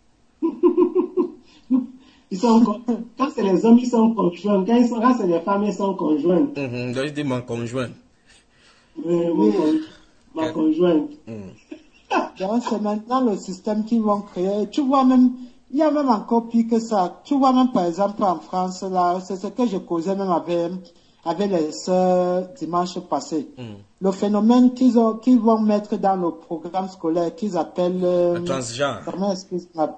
Ils sont con- Quand c'est les hommes, ils sont conjoints. Quand, ils sont... Quand c'est les femmes, ils sont conjointes. Mm-hmm. Donc, je dis mon conjoint. Euh, mon con- Ma conjointe. Mm. donc, c'est maintenant le système qu'ils vont créer. Tu vois même, il y a même encore pire que ça. Tu vois même, par exemple, en France, là, c'est ce que je causais même avec, avec les sœurs dimanche passé. Mm. Le phénomène qu'ils ont, qu'ils vont mettre dans le programme scolaire qu'ils appellent, euh, Le transgenre. comment est-ce qu'ils s'appellent?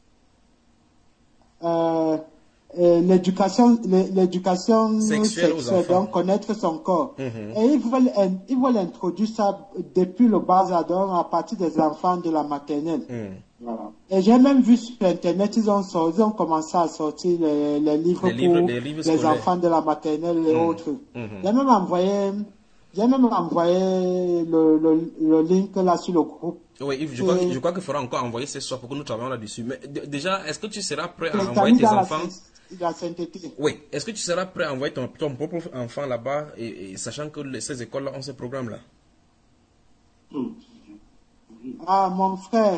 Euh, euh, l'éducation, l'é- l'éducation Sexuelle sexuelle, aux enfants. donc connaître son corps. Mhm. Et ils veulent, in- ils veulent introduire ça depuis le bas âge, donc à partir des enfants de la maternelle. Mm. Voilà. Et j'ai même vu sur Internet, ils ont, sorti- ils ont commencé à sortir les, les livres Les livres- pour les livres les scolaires. enfants de la maternelle et Mhm. autres. Mhm. J'ai même envoyé, j'ai même envoyé le, le, le link là sur le groupe. Oui, Yves, je crois, Et- je crois qu'il faudra encore envoyer ce soir pour que nous travaillions là-dessus. Mais d- déjà, est-ce que tu seras prêt à Les envoyer amis tes dans la, enfants? syn- la sainteté. Oui. Est-ce que tu seras prêt à envoyer ton, ton propre enfant là-bas, et, et sachant que les- ces écoles-là ont ce programme-là? Ah, mon frère,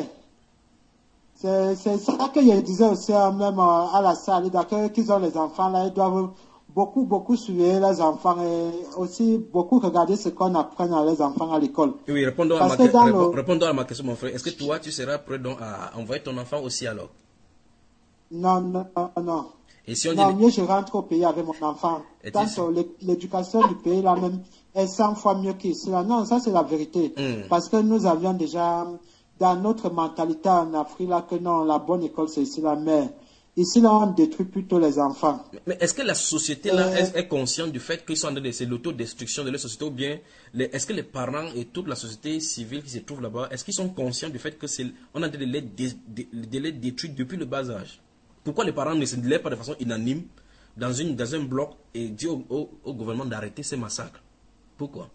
c'est c'est ça que je disais aussi hein, même euh, à la salle, d'accord, qu'ils ont les enfants là, ils doivent beaucoup, beaucoup suivre les enfants et aussi beaucoup regarder ce qu'on apprend à les enfants à l'école. Oui, répondons à, Parce ma, que dans répo- le- répondons à ma question, mon frère. Est-ce que toi, tu seras prêt donc à envoyer ton enfant aussi alors? Non, non, non. Et si on dit... Non, mieux je rentre au pays avec mon enfant. Et Tant tu- que l'é- l'éducation du pays là même est cent fois mieux qu'ici là. Non, ça c'est la vérité. Mm. Parce que nous avions déjà dans notre mentalité en Afrique là que non, la bonne école c'est ici là, mais ici là on détruit plutôt les enfants. Mais est-ce que la société là Euh, est, est consciente du fait qu'ils sont en train de c'est l'autodestruction de la société, ou bien les- est-ce que les parents et toute la société civile qui se trouve là-bas, est-ce qu'ils sont conscients du fait que c'est on est en train de les, dé- dé- de les détruire depuis le bas âge? Pourquoi les parents ne se lèvent pas de façon unanime dans, une, dans un bloc et disent au, au- au gouvernement d'arrêter ces massacres? Pourquoi?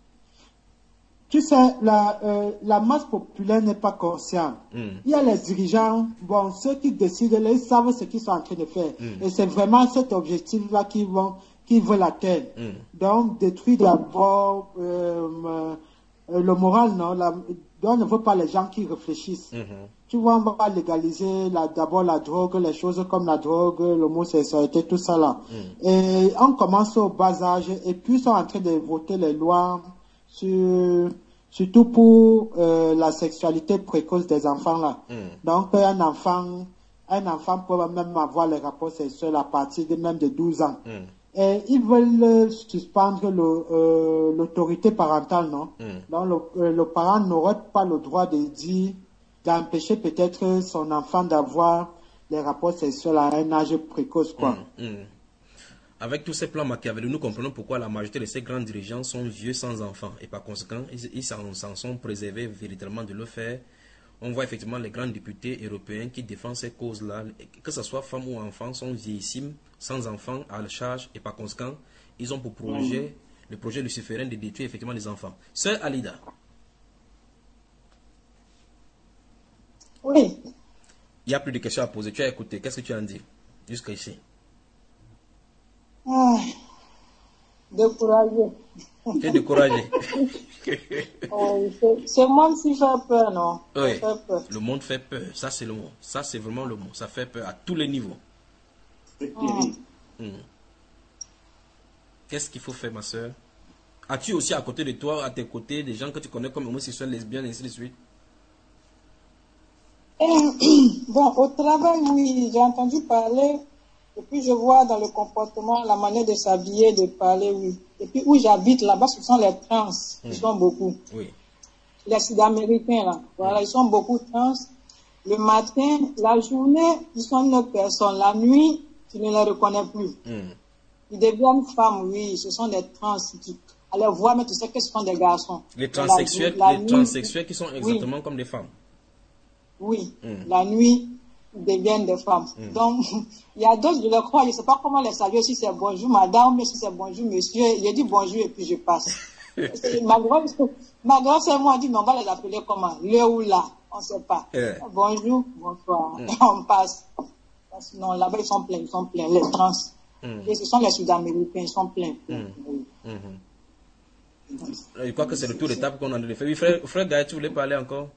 Tu sais, la, euh, la masse populaire n'est pas consciente. Mm. Il y a les dirigeants, bon, ceux qui décident, là, ils savent ce qu'ils sont en train de faire. Mm. Et c'est vraiment cet objectif-là qu'ils vont, qu'ils veulent atteindre. Mm. Donc, détruire d'abord euh, euh, le moral, non. La, donc, on ne veut pas les gens qui réfléchissent. Mhm. Tu vois, on va légaliser la- d'abord la drogue, les choses comme la drogue, l'homosexualité, tout ça là. Et on commence au bas âge et puis ils sont en train de voter les lois sur, surtout pour euh, la sexualité précoce des enfants là. Mm. Donc un enfant, un enfant peut même avoir les rapports sexuels à partir de même de douze ans. Mm. Et ils veulent euh, suspendre le, euh, l'autorité parentale, non? Mm. Donc le, euh, le parent n'aurait pas le droit de dire, d'empêcher peut-être son enfant d'avoir les rapports sexuels à un âge précoce, quoi. Mm. Mm. Avec tous ces plans machiavéliques, nous comprenons pourquoi la majorité de ces grands dirigeants sont vieux sans enfants. Et par conséquent, ils ils s'en s'en sont préservés véritablement de le faire. On voit effectivement les grands députés européens qui défendent ces causes-là, que ce soit femmes ou enfants, sont vieillissimes, sans enfants à la charge. Et par conséquent, ils ont pour projet, le projet luciférien de détruire effectivement les enfants. Sœur Alida, Oui. il n'y a plus de questions à poser. Tu as écouté. Qu'est-ce que tu en dis jusqu'à ici? Ah, découragé. Tu es découragé. Oh, c'est- ce monde s'y fait peur, non? Ça Oui, fait peur. le monde fait peur. Ça, c'est le mot. Ça, c'est vraiment le mot. Ça fait peur à tous les niveaux. C'est terrible. Hmm. Qu'est-ce qu'il faut faire, ma soeur? As-tu aussi à côté de toi, à tes côtés, des gens que tu connais comme homosexuels, lesbiennes, et ainsi de suite? Bon, au travail, oui, j'ai entendu parler, et puis je vois dans le comportement, la manière de s'habiller, de parler, oui. Et puis où j'habite, là-bas, ce sont les trans, ils sont beaucoup. Oui. Les Sud-Américains, là, voilà, ils sont beaucoup trans. Le matin, la journée, ils sont une autre personne. La nuit, tu ne les reconnais plus. Hmm. Ils deviennent femmes, oui, ce sont des trans. Tu, à les voir, mais tu sais que ce sont des garçons. Les Mais la- transsexuels, la les nuit, transsexuels qui sont exactement comme des femmes. Oui, Mm. la nuit, ils deviennent des femmes. Donc, il y a d'autres, je le crois, je ne sais pas comment les saluer, si c'est bonjour madame, si c'est bonjour monsieur. Je dis bonjour et puis je passe. C'est- ma grande, ma grande sœur moi dit, mais on va les appeler comment? Le ou là, on ne sait pas. Eh. Bonjour, bonsoir, on passe. Parce que non, là-bas, ils sont pleins, ils sont pleins, les trans. Mm. Et ce sont les Sud-Américains, ils sont pleins. pleins. Oui. Mhm. Je crois que c'est le tour d'étape qu'on a de faire. Oui, frère, frère Gaël, tu voulais parler encore?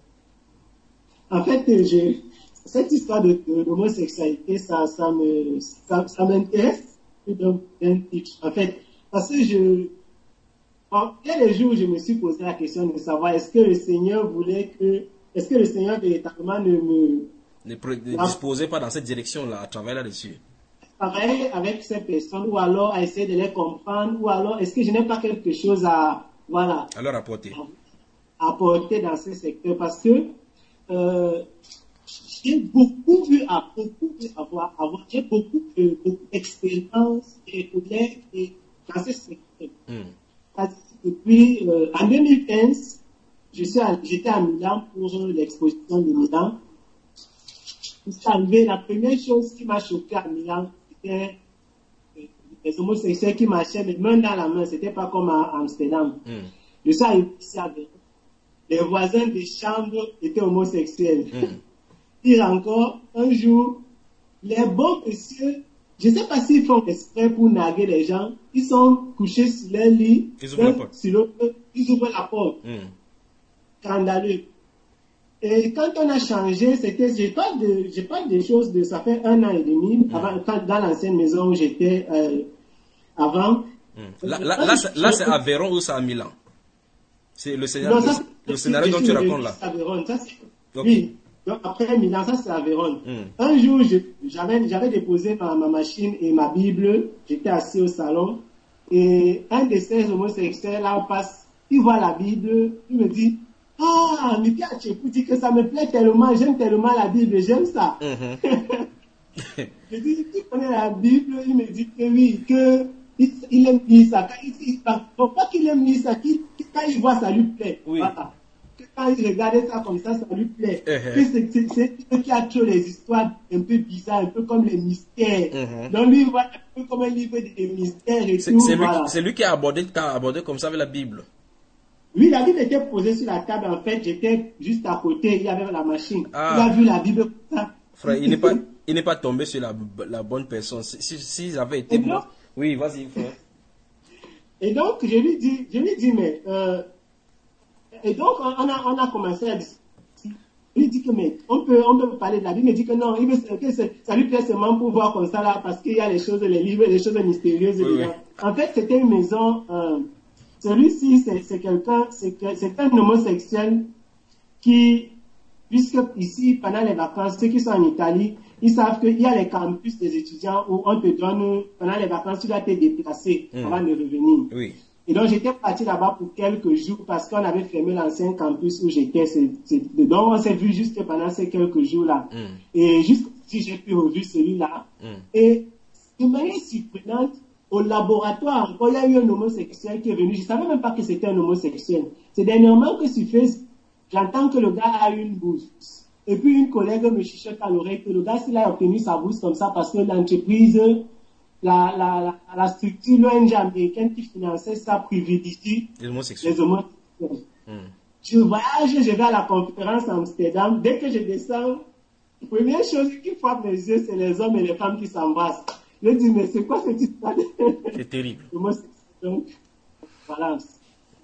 En fait, euh, je, cette histoire de, de l'homosexualité, ça, ça me, ça, ça m'intéresse plus d'un d'un titre. En fait, parce que je, en, il y a des jours où je me suis posé la question de savoir est-ce que le Seigneur voulait que, est-ce que le Seigneur véritablement ne me Ne, pre- ne Ah. disposez pas dans cette direction-là, à travailler là-dessus. travaille avec ces personnes ou alors à essayer de les comprendre ou alors est-ce que je n'ai pas quelque chose à, voilà, Alors apportez. apporter dans ce secteur parce que euh, j'ai beaucoup vu à beaucoup vu avoir, avoir j'ai beaucoup de- beaucoup d'expérience et, et, et dans ce secteur. Hmm. Parce que depuis euh, en deux mille quinze, je suis à- j'étais à Milan pour l'exposition de Milan. Je suis arrivé, la première chose qui m'a choqué à Milan, c'était euh, les homosexuels qui marchaient les mains dans la main. C'était pas comme à Amsterdam. Hmm. Je suis arrivé ici avec les voisins des chambres étaient homosexuels. Hmm. Pire encore, un jour, les bons messieurs, je ne sais pas s'ils font exprès pour narguer les gens, ils sont couchés sur leur lit, Ils ouvrent la l'un porte. sur l'autre, ils ouvrent la porte. Hmm. Scandaleux. Et quand on a changé, c'était, j'ai pas de, j'ai pas de choses de, ça fait un an et demi, avant, quand- dans l'ancienne maison où j'étais, euh, avant. Hmm. Là, là, là, c'est- là, c'est à Véron ou c'est à Milan? C'est le scénario, Non, ça, le c'est- scénario je dont suis tu revenu racontes là. à Vérone, ça, c'est- Ok. Oui. Donc, après Milan, ça c'est à Vérone. Hmm. Un jour, je- j'avais, j'avais déposé ma, ma machine et ma Bible. J'étais assis au salon. Et un de ces homosexuels là passe, il voit la Bible, il me dit, ah, mais Pierre Tchepou dit que ça me plaît tellement, j'aime tellement la Bible, j'aime ça. Mhm. Je dis, tu connais la Bible? Il me dit que oui, que il, il aime lire ça. Quand il, il, faut pas qu'il aime lire ça, qu'il- quand il voit, ça lui plaît. Oui. Voilà. Que quand il regardait ça comme ça, ça lui plaît. Uh-huh. Que c'est- c'est c'est lui qui a trop les histoires un peu bizarres, un peu comme les mystères. Mhm. Donc lui, il voit un peu comme un livre des mystères et C'est tout. c'est lui, Voilà. qui- c'est lui qui a abordé, t'as abordé comme ça avec la Bible. Oui, la Bible était posée sur la table. En fait, j'étais juste à côté, il y avait la machine. Ah. Il a vu la Bible comme ça. Frère, il n'est pas, il n'est pas tombé sur la, la bonne personne. Si, si, s'ils avaient été Et non. moi. Oui, vas-y, frère. Et donc, je lui dis, je lui dis, mais, euh, et donc, on on a, on a commencé à discuter. Il dit que, mais, on peut, on peut parler de la Bible. Il me dit que non, il veut, que c'est- ça lui plaît seulement pour voir comme ça là, parce qu'il y a les choses, les livres, les choses mystérieuses Oui, dedans. oui. En fait, c'était une maison, euh, celui-ci, c'est, c'est quelqu'un, c'est, que- c'est un homosexuel qui, puisque ici, pendant les vacances, ceux qui sont en Italie, ils savent qu'il y a les campus des étudiants où on te donne, pendant les vacances, tu dois te déplacer Mm. avant de revenir. Oui. Et donc, j'étais parti là-bas pour quelques jours parce qu'on avait fermé l'ancien campus où j'étais. C'est- c'est- Donc, on s'est vu juste pendant ces quelques jours-là. Mm. Et juste si j'ai pu revu celui-là. Mm. Et de manière surprenante, au laboratoire, encore, il y a eu un homosexuel qui est venu. Je ne savais même pas que c'était un homosexuel. C'est dernièrement que sur Facebook, j'entends que le gars a eu une bourse. Et puis, une collègue me chuchote à l'oreille que le gars, s'il a obtenu sa bourse comme ça parce que l'entreprise, la, la, la, la structure, l'O N G américaine qui finançait ça privilégie Les homosexuels. les homosexuels. Mm. Je voyage, je vais à la conférence à Amsterdam. Dès que je descends, la première chose qui frappe mes yeux, c'est les hommes et les femmes qui s'embrassent. Je dis, mais c'est quoi cette histoire de C'est terrible. homosexuel? Donc, voilà.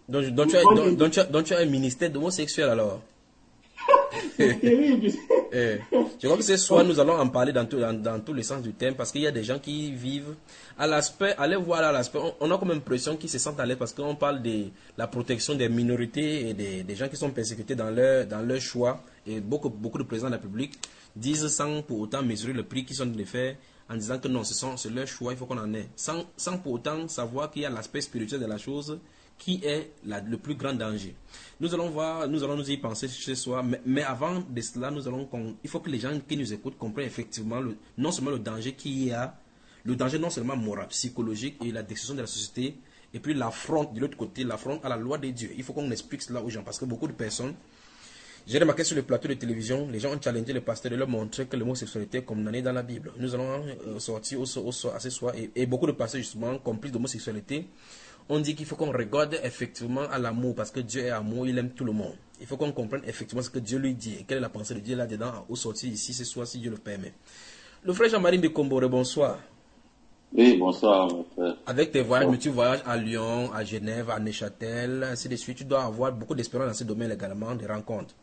Donc, donc, tu as, donc, donc, tu as, donc tu as un ministère d'homosexuels alors. C'est terrible. Eh, je crois que ce soir, nous allons en parler dans, tout, dans, dans tous les sens du terme parce qu'il y a des gens qui vivent à l'aspect, allez voir à l'aspect, on, on a comme impression qu'ils se sentent à l'aise parce qu'on parle de la protection des minorités et des, des gens qui sont persécutés dans leur, dans leur choix. Et beaucoup, beaucoup de présidents de la République disent sans pour autant mesurer le prix qu'ils sont de faire en disant que non, c'est leur choix, il faut qu'on en ait. Sans, sans pour autant savoir qu'il y a l'aspect spirituel de la chose qui est la, le plus grand danger. Nous allons voir, nous allons nous y penser ce soir, mais, mais avant de cela, nous allons, il faut que les gens qui nous écoutent comprennent effectivement le, non seulement le danger qu'il y a, le danger non seulement moral, psychologique et la destruction de la société, et puis l'affront de l'autre côté, l'affront à la loi de Dieu. Il faut qu'on explique cela aux gens, parce que beaucoup de personnes, j'ai remarqué sur le plateau de télévision, les gens ont challengé le pasteur de leur montrer que l'homosexualité est condamnée dans la Bible. Nous allons euh, sortir au, au, au, à ce soir, et, et beaucoup de pasteurs justement, complices d'homosexualité, on dit qu'il faut qu'on regarde effectivement à l'amour, parce que Dieu est amour, il aime tout le monde. Il faut qu'on comprenne effectivement ce que Dieu lui dit, et quelle est la pensée de Dieu là-dedans, au sortir ici ce soir, si Dieu le permet. Le frère Jean-Marie Mbekombore, bonsoir. Oui, bonsoir, mon frère. Avec tes voyages, mais tu voyages à Lyon, à Genève, à Neuchâtel, ainsi de suite, tu dois avoir beaucoup d'espérance dans ce domaine également, des rencontres.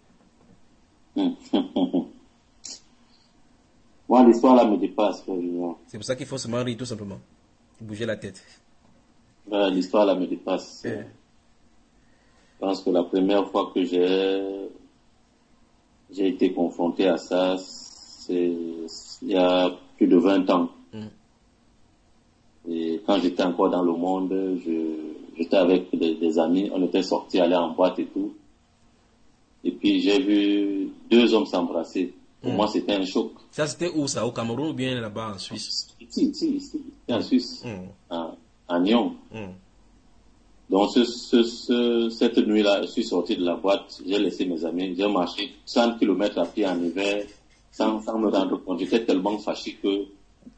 Moi, l'histoire là me dépasse. C'est pour ça qu'il faut se marier tout simplement, bouger la tête. Ben, l'histoire là me dépasse. Eh. Je pense que la première fois que j'ai j'ai été confronté à ça, c'est il y a plus de vingt ans. Mm. Et quand j'étais encore dans le monde, je, j'étais avec des, des amis, on était sortis aller en boîte et tout. Et puis j'ai vu deux hommes s'embrasser. Pour mm. moi, c'était un choc. Ça, c'était où ça? Au Cameroun ou bien là-bas en Suisse? Ici, ici, ici. En Suisse. Mm. À, à Nyon. Mm. Donc, ce, ce, ce, cette nuit-là, je suis sorti de la boîte, j'ai laissé mes amis, j'ai marché cent kilomètres à pied en hiver, sans, sans me rendre compte. J'étais tellement fâché que...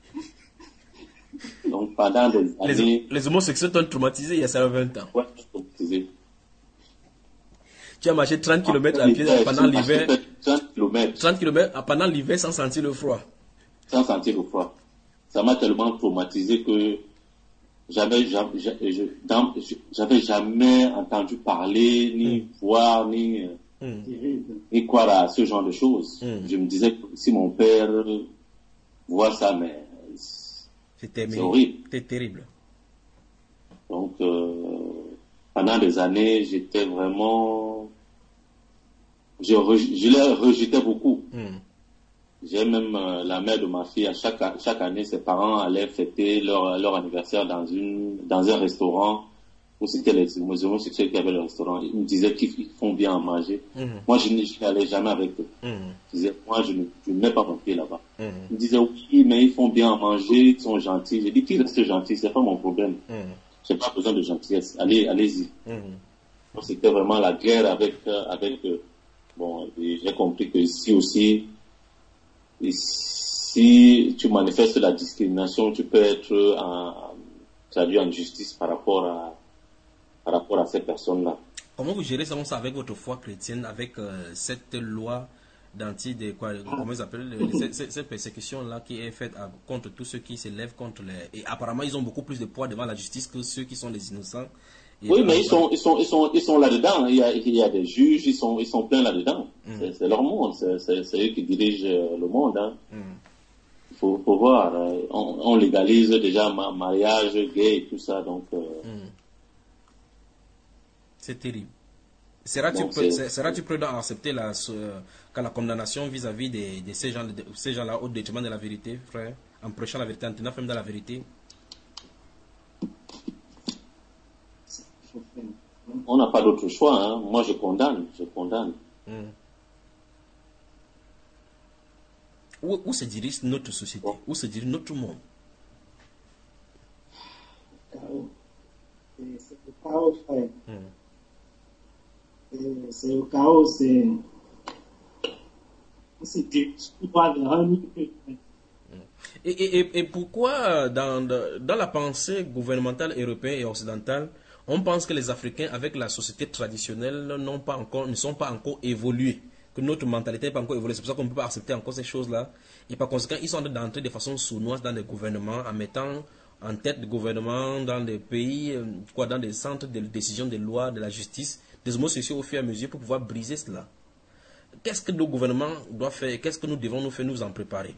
Donc, pendant des années... Les, les homosexuels t'ont traumatisé il y a ça vingt ans. Ouais, traumatisé. Tu as marché trente kilomètres à pied pendant l'hiver. trente kilomètres. trente kilomètres pendant l'hiver sans sentir le froid. Sans sentir le froid. Ça m'a tellement traumatisé que j'avais jamais, j'avais jamais entendu parler, ni mm. voir, ni, mm. ni croire à ce genre de choses. Mm. Je me disais que si mon père voit ça, mais c'est horrible. C'est terrible. Donc, euh, pendant des années, j'étais vraiment... Je, je les rejetais beaucoup. Mm. J'ai même euh, la mère de ma fille, à chaque, chaque année, ses parents allaient fêter leur, leur anniversaire dans, une, dans un restaurant où c'était les homosexuels qui avaient le restaurant. Ils me disaient qu'ils font bien à manger. Mm. Moi, je n'allais jamais avec eux. Mm. Je disais, moi, je ne, je ne mets pas mon pied là-bas. Mm. Ils me disaient, oui, mais ils font bien à manger, ils sont gentils. J'ai dit, qu'ils restent gentils, c'est pas mon problème. Mm. J'ai pas besoin de gentillesse. Allez, allez-y. Mm. Donc, c'était vraiment la guerre avec, avec eux. Bon, j'ai compris que ici aussi, et si tu manifestes la discrimination, tu peux être en, traduit en justice par rapport à, par rapport à ces personnes-là. Comment vous gérez ça avec votre foi chrétienne, avec euh, cette loi d'anti, de quoi, comment ils appellent, cette, cette, cette persécution-là qui est faite à, contre tous ceux qui s'élèvent contre les... Et apparemment, ils ont beaucoup plus de poids devant la justice que ceux qui sont les innocents. Et oui, mais ils sont, ils sont, ils sont, ils sont là-dedans. Il y a, il y a des juges, ils sont, ils sont pleins là-dedans. Mm. C'est leur monde, c'est eux qui dirigent le monde. Hein. Mm. Il faut, faut voir. On, on légalise déjà ma, mariage gay et tout ça, donc. Euh... Mm. C'est terrible. Seras-tu bon, prêt, seras prêt à accepter la, euh, la condamnation vis-à-vis -vis de, de ces gens-là gens au détriment de la vérité, frère, en prêchant la vérité, en tenant ferme dans la vérité? On n'a pas d'autre choix, hein. Moi je condamne, je condamne. Mm. Où, où se dirige notre société? Bon. Où se dirige notre monde? C'est le chaos, frère. Mm. C'est le chaos, c'est... C'est tout droit vers un niveau. Et, et, et pourquoi dans, dans la pensée gouvernementale européenne et occidentale, on pense que les Africains, avec la société traditionnelle, n'ont pas encore, ne sont pas encore évolués, que notre mentalité n'est pas encore évoluée. C'est pour ça qu'on ne peut pas accepter encore ces choses-là. Et par conséquent, ils sont en train d'entrer de façon sournoise dans les gouvernements en mettant en tête du gouvernement, dans des pays, euh, quoi, dans des centres de décision des lois, de la justice, des homosexuels au fur et à mesure pour pouvoir briser cela. Qu'est-ce que nos gouvernements doivent faire? Qu'est-ce que nous devons nous faire, nous en préparer?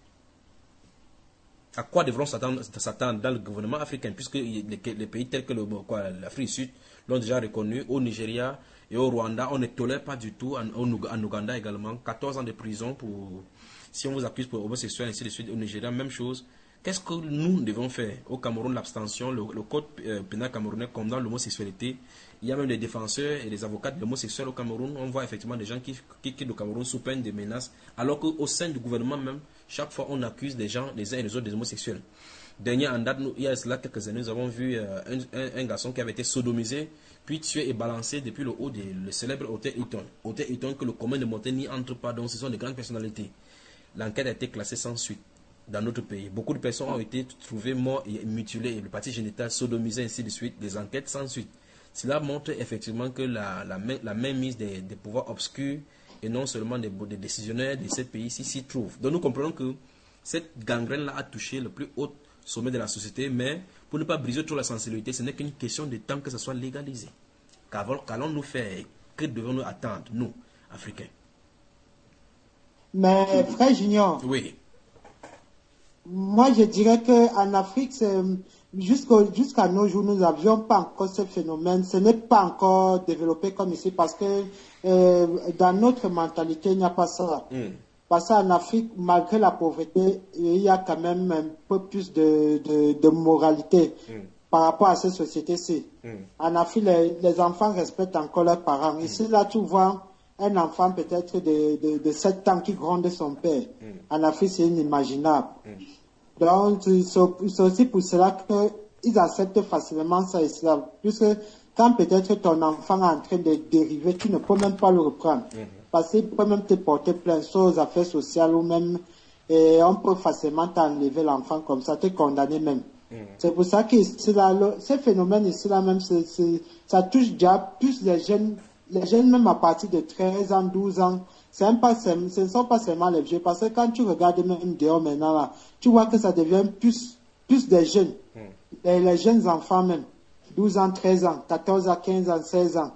À quoi devront s'attendre dans le gouvernement africain, puisque les, les pays tels que l'Afrique du Sud l'ont déjà reconnu, au Nigeria et au Rwanda, on ne tolère pas du tout, en, en Ouganda également, quatorze ans de prison pour, si on vous accuse pour homosexuel, ainsi de suite, au Nigeria, même chose. Qu'est-ce que nous devons faire? Au Cameroun, l'abstention, le, le code euh, pénal camerounais condamne l'homosexualité. Il y a même des défenseurs et des avocats de l'homosexuel au Cameroun. On voit effectivement des gens qui, qui quittent le Cameroun sous peine de menaces, alors qu'au sein du gouvernement même, chaque fois on accuse des gens, les uns et les autres, des homosexuels. Dernier en date, nous, il y a cela quelques années, nous avons vu euh, un, un, un garçon qui avait été sodomisé, puis tué et balancé depuis le haut du célèbre hôtel Hilton. Hôtel Hilton que le commun de montagne n'y entre pas, donc ce sont de grandes personnalités. L'enquête a été classée sans suite dans notre pays. Beaucoup de personnes ont été trouvées mortes et mutilées, et le parti génital sodomisé, ainsi de suite, des enquêtes sans suite. Cela montre effectivement que la, la, main, la mainmise des, des pouvoirs obscurs et non seulement des, des décisionnaires de ces pays-ci s'y trouve. Donc nous comprenons que cette gangrène-là a touché le plus haut sommet de la société, mais pour ne pas briser trop la sensibilité, ce n'est qu'une question de temps que ça soit légalisé. Qu'allons-nous faire? Que devons-nous attendre, nous, Africains? Mais frère Junior, oui. Moi je dirais qu'en Afrique, jusqu'à jusqu'à nos jours, nous n'avions pas encore ce phénomène. Ce n'est pas encore développé comme ici parce que euh, dans notre mentalité, il n'y a pas ça. Mm. Parce qu'en Afrique, malgré la pauvreté, il y a quand même un peu plus de, de, de moralité mm. par rapport à ces sociétés-ci. Mm. En Afrique, les, les enfants respectent encore leurs parents. Mm. Ici, là, tu vois un enfant peut-être de, de, de sept ans qui gronde son père. Mm. En Afrique, c'est inimaginable. Mm. Donc, c'est aussi pour cela qu'ils acceptent facilement ça ici, là. Puisque quand peut-être ton enfant est en train de dériver, tu ne peux même pas le reprendre. Mm-hmm. Parce qu'il peut même te porter plainte sur les affaires sociales ou même, et on peut facilement t'enlever l'enfant comme ça, te condamner même. Mm-hmm. C'est pour ça que ce phénomène ici, là même, c'est, c'est, ça touche déjà plus les jeunes, les jeunes même à partir de treize ans, douze ans. C'est même pas, ce ne sont pas seulement les vieux, parce que quand tu regardes même dehors maintenant, là, tu vois que ça devient plus, plus des jeunes, mm. les, les jeunes enfants même, douze ans, treize ans, quatorze ans, quinze ans, seize ans.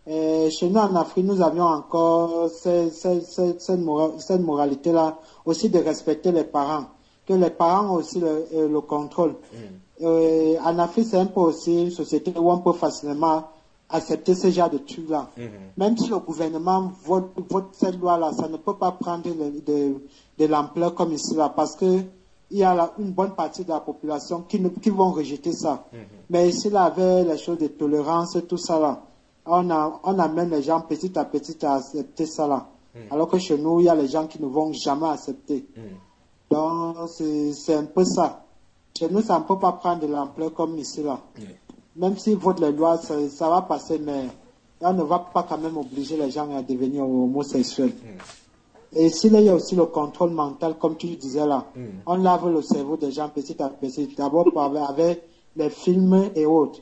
Et chez nous en Afrique, nous avions encore cette, cette, cette, cette, mora, cette moralité-là, aussi de respecter les parents, que les parents ont aussi le, le contrôle. Mm. Et en Afrique, c'est un peu aussi une société où on peut facilement accepter ce genre de trucs-là. Mm-hmm. Même si le gouvernement vote, vote cette loi-là, ça ne peut pas prendre de, de, de l'ampleur comme ici, là, parce que il y a là une bonne partie de la population qui, ne, qui vont rejeter ça. Mm-hmm. Mais ici, là, avec les choses de tolérance et tout ça, là, on, a, on amène les gens petit à petit à accepter ça, là. Mm-hmm. Alors que chez nous, il y a les gens qui ne vont jamais accepter. Mm-hmm. Donc, c'est, c'est un peu ça. Chez nous, ça ne peut pas prendre de l'ampleur comme ici, là. Mm-hmm. Même s'ils votent les lois, ça, ça va passer, mais on ne va pas quand même obliger les gens à devenir homosexuels. Mm. Et ici, là, il y a aussi le contrôle mental, comme tu disais là. Mm. On lave le cerveau des gens petit à petit. D'abord avec les films et autres.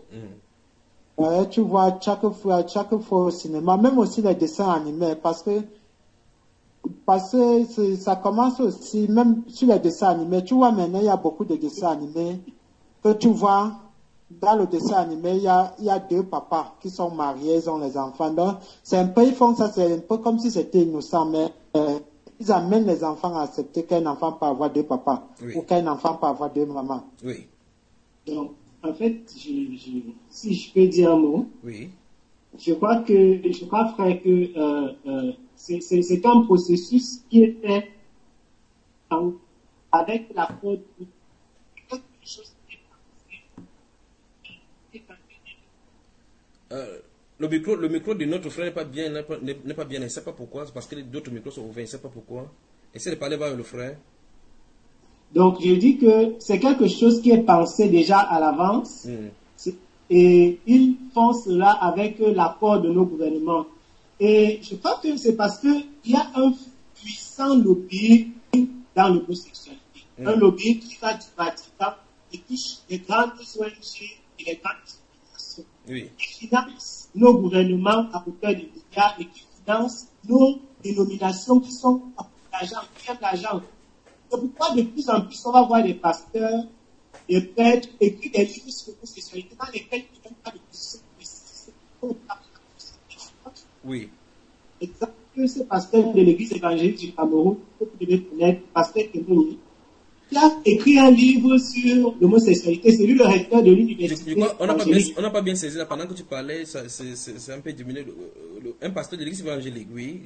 Mm. Euh, tu vois, chaque fois, chaque fois au cinéma, même aussi les dessins animés, parce que, parce que ça commence aussi, même sur les dessins animés. Tu vois, maintenant, il y a beaucoup de dessins animés que tu vois. Dans le dessin animé, il y a, il y a deux papas qui sont mariés, ils ont les enfants. Donc, c'est un peu, ils font ça, c'est un peu comme si c'était innocent, mais euh, ils amènent les enfants à accepter qu'un enfant peut avoir deux papas, oui. ou qu'un enfant peut avoir deux mamans. Oui. Donc, en fait, je, je, si je peux dire un mot, oui. je crois que, je crois, frère, que euh, euh, c'est, c'est, c'est un processus qui est fait en, avec la faute de quelque chose. Euh, le micro, le micro de notre frère n'est pas bien, n'est pas, n'est pas bien, il ne sait pas pourquoi, c'est parce que d'autres micros sont ouverts, il ne sait pas pourquoi. Essaye de parler vers le frère. Donc, je dis que c'est quelque chose qui est pensé déjà à l'avance, mm. et ils font cela avec l'accord de nos gouvernements. Et je crois que c'est parce qu'il y a un puissant lobby dans l'homosexualité, mm. un lobby qui va du Vatican et touche les grandes O N G et les grandes oui. qui finance nos gouvernements à hauteur de milliards et qui finance nos dénominations qui sont à l'argent, qui aiment l'argent. C'est pourquoi de plus en plus on va voir les pasteurs les prêtres écrivent des livres sur l'homosexualité dans lesquels ils ne donnent pas de position précise. Oui. Exemple, ce pasteur de l'église évangélique du Cameroun, que vous devez connaître, pasteur Kémouni, qui a écrit un livre sur l'homosexualité. C'est lui le recteur de l'université. Je, je crois, on n'a pas, bien, on n'a pas bien saisi là, pendant que tu parlais, ça, c'est, c'est, c'est un peu diminué. Le, le, un pasteur de l'église évangélique, oui.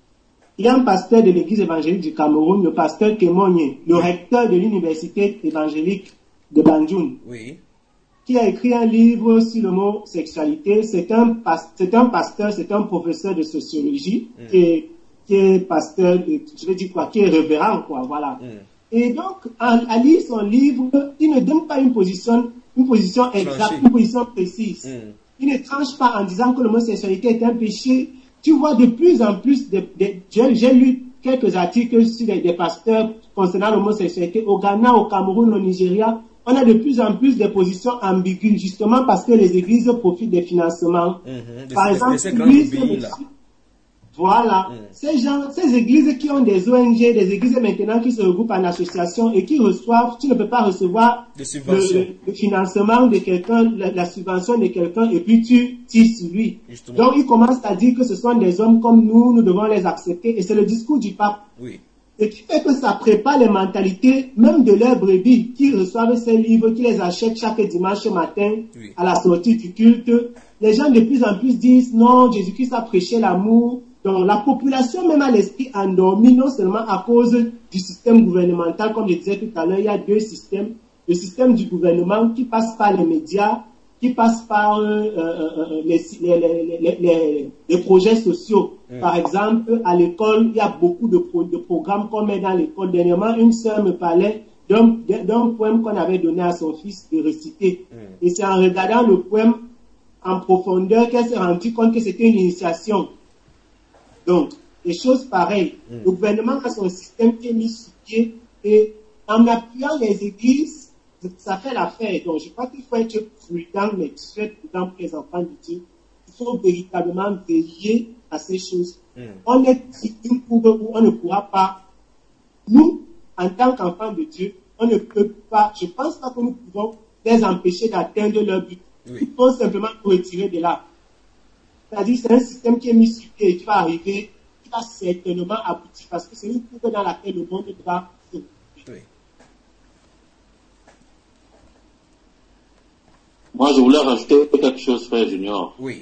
Il y a un pasteur de l'église évangélique du Cameroun, le pasteur Kémouni, le recteur de l'université évangélique de Banjul, oui, qui a écrit un livre sur l'homosexualité. C'est un, c'est un pasteur, c'est un professeur de sociologie, mm. qui, est, qui est pasteur, de, je vais dire quoi, qui est révérend, quoi, voilà. Mm. Et donc, en, à lire son livre, il ne donne pas une position, une position exacte, Tranché. Une position précise. Mm. Il ne tranche pas en disant que l'homosexualité est un péché. Tu vois de plus en plus, de, de, j'ai, j'ai lu quelques articles sur des, des pasteurs concernant l'homosexualité au Ghana, au Cameroun, au Nigeria. On a de plus en plus des positions ambiguës, justement parce que les églises profitent des financements. Mm-hmm. Par exemple, lui, voilà, mm. ces gens, ces églises qui ont des O N G, des églises maintenant qui se regroupent en association et qui reçoivent, tu ne peux pas recevoir le, le, le financement de quelqu'un, la, la subvention de quelqu'un et puis tu tires sur lui. Justement. Donc ils commencent à dire que ce sont des hommes comme nous, nous devons les accepter et c'est le discours du pape. Oui. Ce qui fait que ça prépare les mentalités, même de leurs brebis, qui reçoivent ces livres, qui les achètent chaque dimanche matin, oui. à la sortie du culte. Les gens de plus en plus disent, non, Jésus-Christ a prêché l'amour. Donc la population même a l'esprit endormi, non seulement à cause du système gouvernemental, comme je disais tout à l'heure, il y a deux systèmes. Le système du gouvernement qui passe par les médias, qui passe par euh, euh, les, les, les, les, les projets sociaux. Mmh. Par exemple, à l'école, il y a beaucoup de, pro, de programmes qu'on met dans l'école. Dernièrement, une sœur me parlait d'un, d'un poème qu'on avait donné à son fils de réciter. Mmh. Et c'est en regardant le poème en profondeur qu'elle s'est rendue compte que c'était une initiation. Donc, des choses pareilles. Mmh. Le gouvernement a son système qui est mis sur pied et en appuyant les églises, ça fait l'affaire. Donc, je crois qu'il faut être prudent, mais très prudent pour les enfants de Dieu. Il faut véritablement veiller à ces choses. Mm. On est une courbe où on ne pourra pas, nous, en tant qu'enfants de Dieu, on ne peut pas, je ne pense pas que nous pouvons les empêcher d'atteindre leur but. Oui. Il faut simplement nous retirer de là. C'est-à-dire, c'est un système qui est mis sur pied et qui va arriver, qui va certainement aboutir parce que c'est une courbe dans laquelle le monde va se oui. Moi, je voulais rajouter quelque chose, frère Junior. Oui.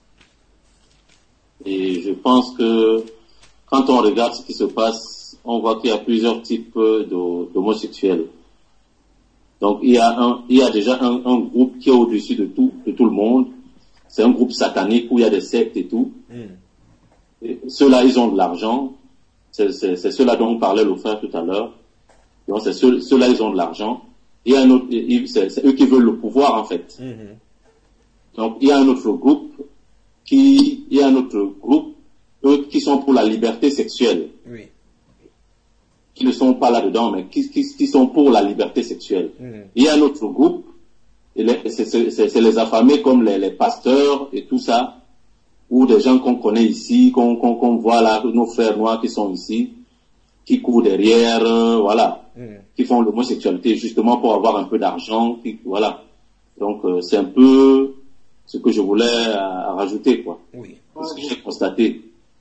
Et je pense que quand on regarde ce qui se passe, on voit qu'il y a plusieurs types d'homosexuels. Donc, il y a un, il y a déjà un, un groupe qui est au-dessus de tout, de tout le monde. C'est un groupe satanique où il y a des sectes et tout. Mm. Et ceux-là, ils ont de l'argent. C'est, c'est, c'est ceux-là dont on parlait le frère tout à l'heure. Donc, c'est ceux, ceux-là, ils ont de l'argent. Il y a un autre, c'est, c'est eux qui veulent le pouvoir, en fait. Mm-hmm. Donc, il y a un autre groupe qui, il y a un autre groupe, eux, qui sont pour la liberté sexuelle. Oui. Qui ne sont pas là-dedans, mais qui, qui, qui sont pour la liberté sexuelle. Mm-hmm. Il y a un autre groupe, et les, c'est, c'est, c'est, c'est les affamés comme les, les pasteurs et tout ça, ou des gens qu'on connaît ici, qu'on, qu'on, qu'on voit là, nos frères noirs qui sont ici, qui courent derrière, euh, voilà. Mmh. Qui font l'homosexualité justement pour avoir un peu d'argent, qui, voilà. Donc euh, c'est un peu ce que je voulais euh, rajouter, quoi. Oui. Ce que j'ai constaté.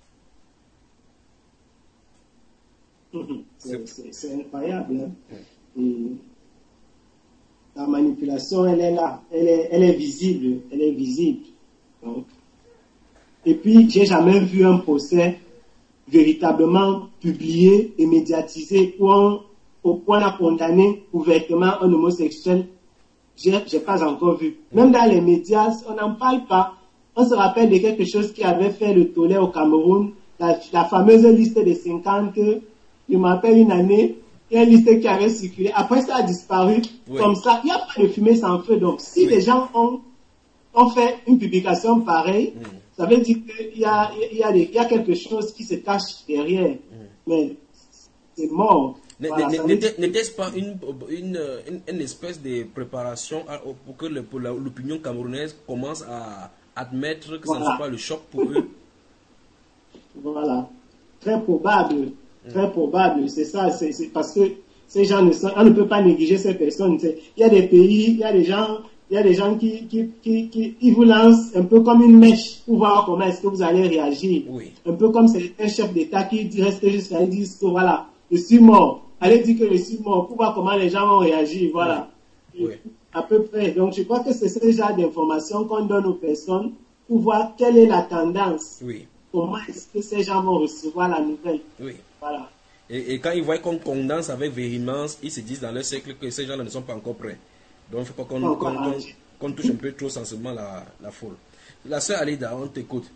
C'est, c'est, c'est incroyable. Hein? Mmh. Et la manipulation, elle est là, elle est, elle est visible, elle est visible. Donc, et puis j'ai jamais vu un procès véritablement publié et médiatisé où on au point à condamner ouvertement un homosexuel, j'ai, j'ai pas encore vu. Même dans les médias, on n'en parle pas. On se rappelle de quelque chose qui avait fait le tollé au Cameroun, la, la fameuse liste des cinquante, je me rappelle une année, il y a une liste qui avait circulé. Après, ça a disparu. Oui. Comme ça, il n'y a pas de fumée sans feu. Donc, si oui. les gens ont, ont fait une publication pareille, mm. ça veut dire qu'il y a, il y, a des, il y a quelque chose qui se cache derrière. Mm. Mais c'est mort. Voilà, n'était-ce pas une, une, une, une espèce de préparation à, pour que le, pour la, l'opinion camerounaise commence à admettre que voilà. ça ne soit pas le choc pour eux? Voilà. Très probable. Très mmh. probable. C'est ça. C'est, c'est parce que ces gens ne sont, on ne peut pas négliger ces personnes. Il y a des pays, il y a des gens, il y a des gens qui, qui, qui, qui, ils vous lancent un peu comme une mèche pour voir comment est-ce que vous allez réagir. Oui. Un peu comme certains chefs d'État qui restent jusqu'à dire que voilà, je suis mort. Allez dire que je suis mort pour voir comment les gens vont réagir. Voilà. Oui. Oui. À peu près. Donc, je crois que c'est ce genre d'informations qu'on donne aux personnes pour voir quelle est la tendance. Oui. Comment est-ce que ces gens vont recevoir la nouvelle. Oui. Voilà. Et, et quand ils voient qu'on condense avec véhémence, ils se disent dans leur cercle que ces gens-là ne sont pas encore prêts. Donc, il ne faut pas qu'on Pas qu'on- encore qu'on- âgés. qu'on touche un peu trop sensiblement la, la foule. La sœur Alida, on t'écoute.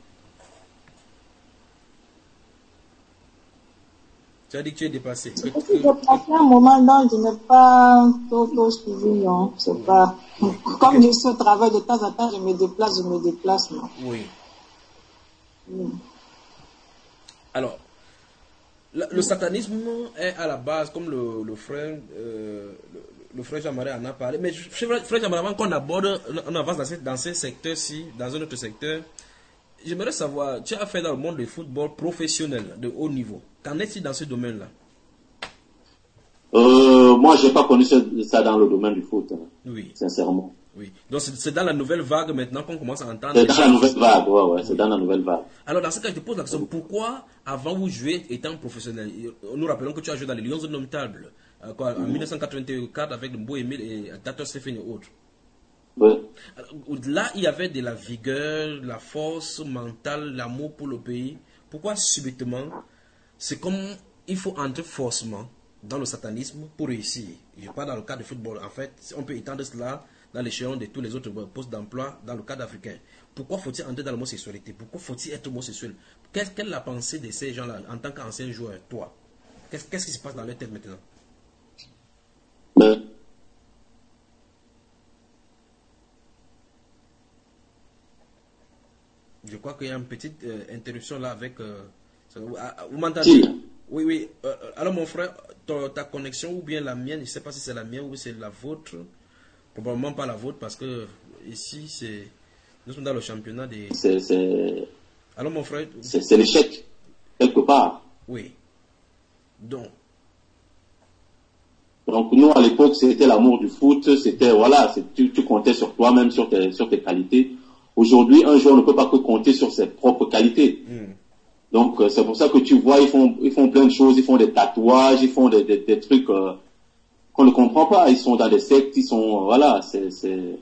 Tu as dit que tu es dépassé. Que- Je que- suis déplacée un moment, donc je n'ai pas trop, trop suivi, non. C'est pas, comme je suis au travail, de temps en temps, je me déplace, je me déplace, non. Oui. Oui. Alors, la- le satanisme est à la base, comme le, le frère, euh, le, le frère Jean-Marie en a parlé. Mais je- frère frère Jean-Marie, avant qu'on aborde, on avance dans, ce- dans ce secteur-ci, dans un autre secteur, j'aimerais savoir, tu as fait dans le monde du football professionnel de haut niveau. Qu'en est-il dans ce domaine-là? Euh, moi, j'ai pas connu ça, ça dans le domaine du foot, hein, Oui, sincèrement. oui. Donc c'est c'est dans la nouvelle vague maintenant qu'on commence à entendre. C'est les dans la choses. nouvelle vague, ouais, ouais, c'est dans la nouvelle vague. Alors dans ce cas, je te pose la question, pourquoi avant vous jouez étant professionnel? Nous rappelons que tu as joué dans les Lions indomptables euh, quoi, en mille neuf cent quatre-vingt-quatre avec le Beau Émile et Tato Stéphane et autres. Ouais. Alors, là, il y avait de la vigueur, la force mentale, l'amour pour le pays. Pourquoi subitement, c'est comme il faut entrer forcément dans le satanisme pour réussir. Je parle dans le cas du football. En fait, on peut étendre cela dans l'échelon de tous les autres postes d'emploi dans le cadre africain. Pourquoi faut-il entrer dans l'homosexualité? Pourquoi faut-il être homosexuel? Quelle, quelle est la pensée de ces gens-là en tant qu'ancien joueur, toi? Qu'est-ce qu'est-ce qui se passe dans leur tête maintenant? Mais, Je crois qu'il y a une petite euh, interruption là avec... euh, ça- ah, ah, vous m'entendez? Si. Oui, oui. Euh, alors mon frère, ta, ta connexion ou bien la mienne, je ne sais pas si c'est la mienne ou c'est la vôtre. Probablement pas la vôtre parce que ici, c'est... Nous sommes dans le championnat des... c'est, c'est, Alors mon frère, c'est, c'est l'échec, quelque part. oui. Donc, Donc, nous, à l'époque, c'était l'amour du foot, c'était, voilà, c'est, tu, tu comptais sur toi-même, sur tes, sur tes qualités. Aujourd'hui, un joueur ne peut pas que compter sur ses propres qualités. hmm, Donc, euh, c'est pour ça que tu vois, ils font, ils font plein de choses, ils font des tatouages, ils font des, des, des trucs euh, qu'on ne comprend pas. Ils sont dans des sectes, ils sont, voilà, c'est, c'est...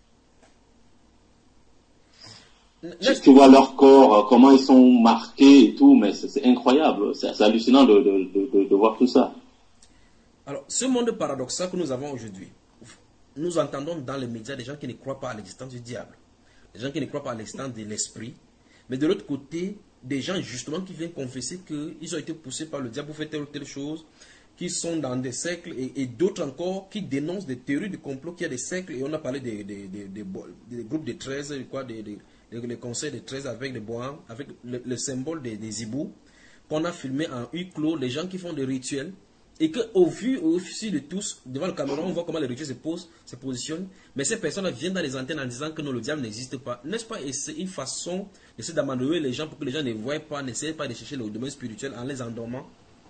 Tu, tu vois leur corps, euh, comment ils sont marqués et tout, mais c'est, c'est incroyable. C'est, c'est hallucinant de, de, de, de, de voir tout ça. alors, ce monde paradoxal que nous avons aujourd'hui, nous entendons dans les médias des gens qui ne croient pas à l'existence du diable, des gens qui ne croient pas à l'existence de l'esprit, mais de l'autre côté, des gens justement qui viennent confesser qu'ils ont été poussés par le diable pour faire telle ou telle chose, qui sont dans des cercles, et, et d'autres encore qui dénoncent des théories de complot, qui a des cercles, et on a parlé des, des, des, des, des groupes de treize, quoi, des, des, des, les conseils de treize avec les bois, avec le, le symbole des, des hiboux, qu'on a filmé en huis clos, les gens qui font des rituels, et qu'au vu, au vu de tous, devant le caméra, on voit comment les rituels se posent, se positionnent, mais ces personnes viennent dans les antennes en disant que non, le diable n'existe pas. N'est-ce pas? Et c'est une façon d'essayer d'amener les gens pour que les gens ne voient pas, n'essayent pas de chercher le domaine spirituel en les endormant.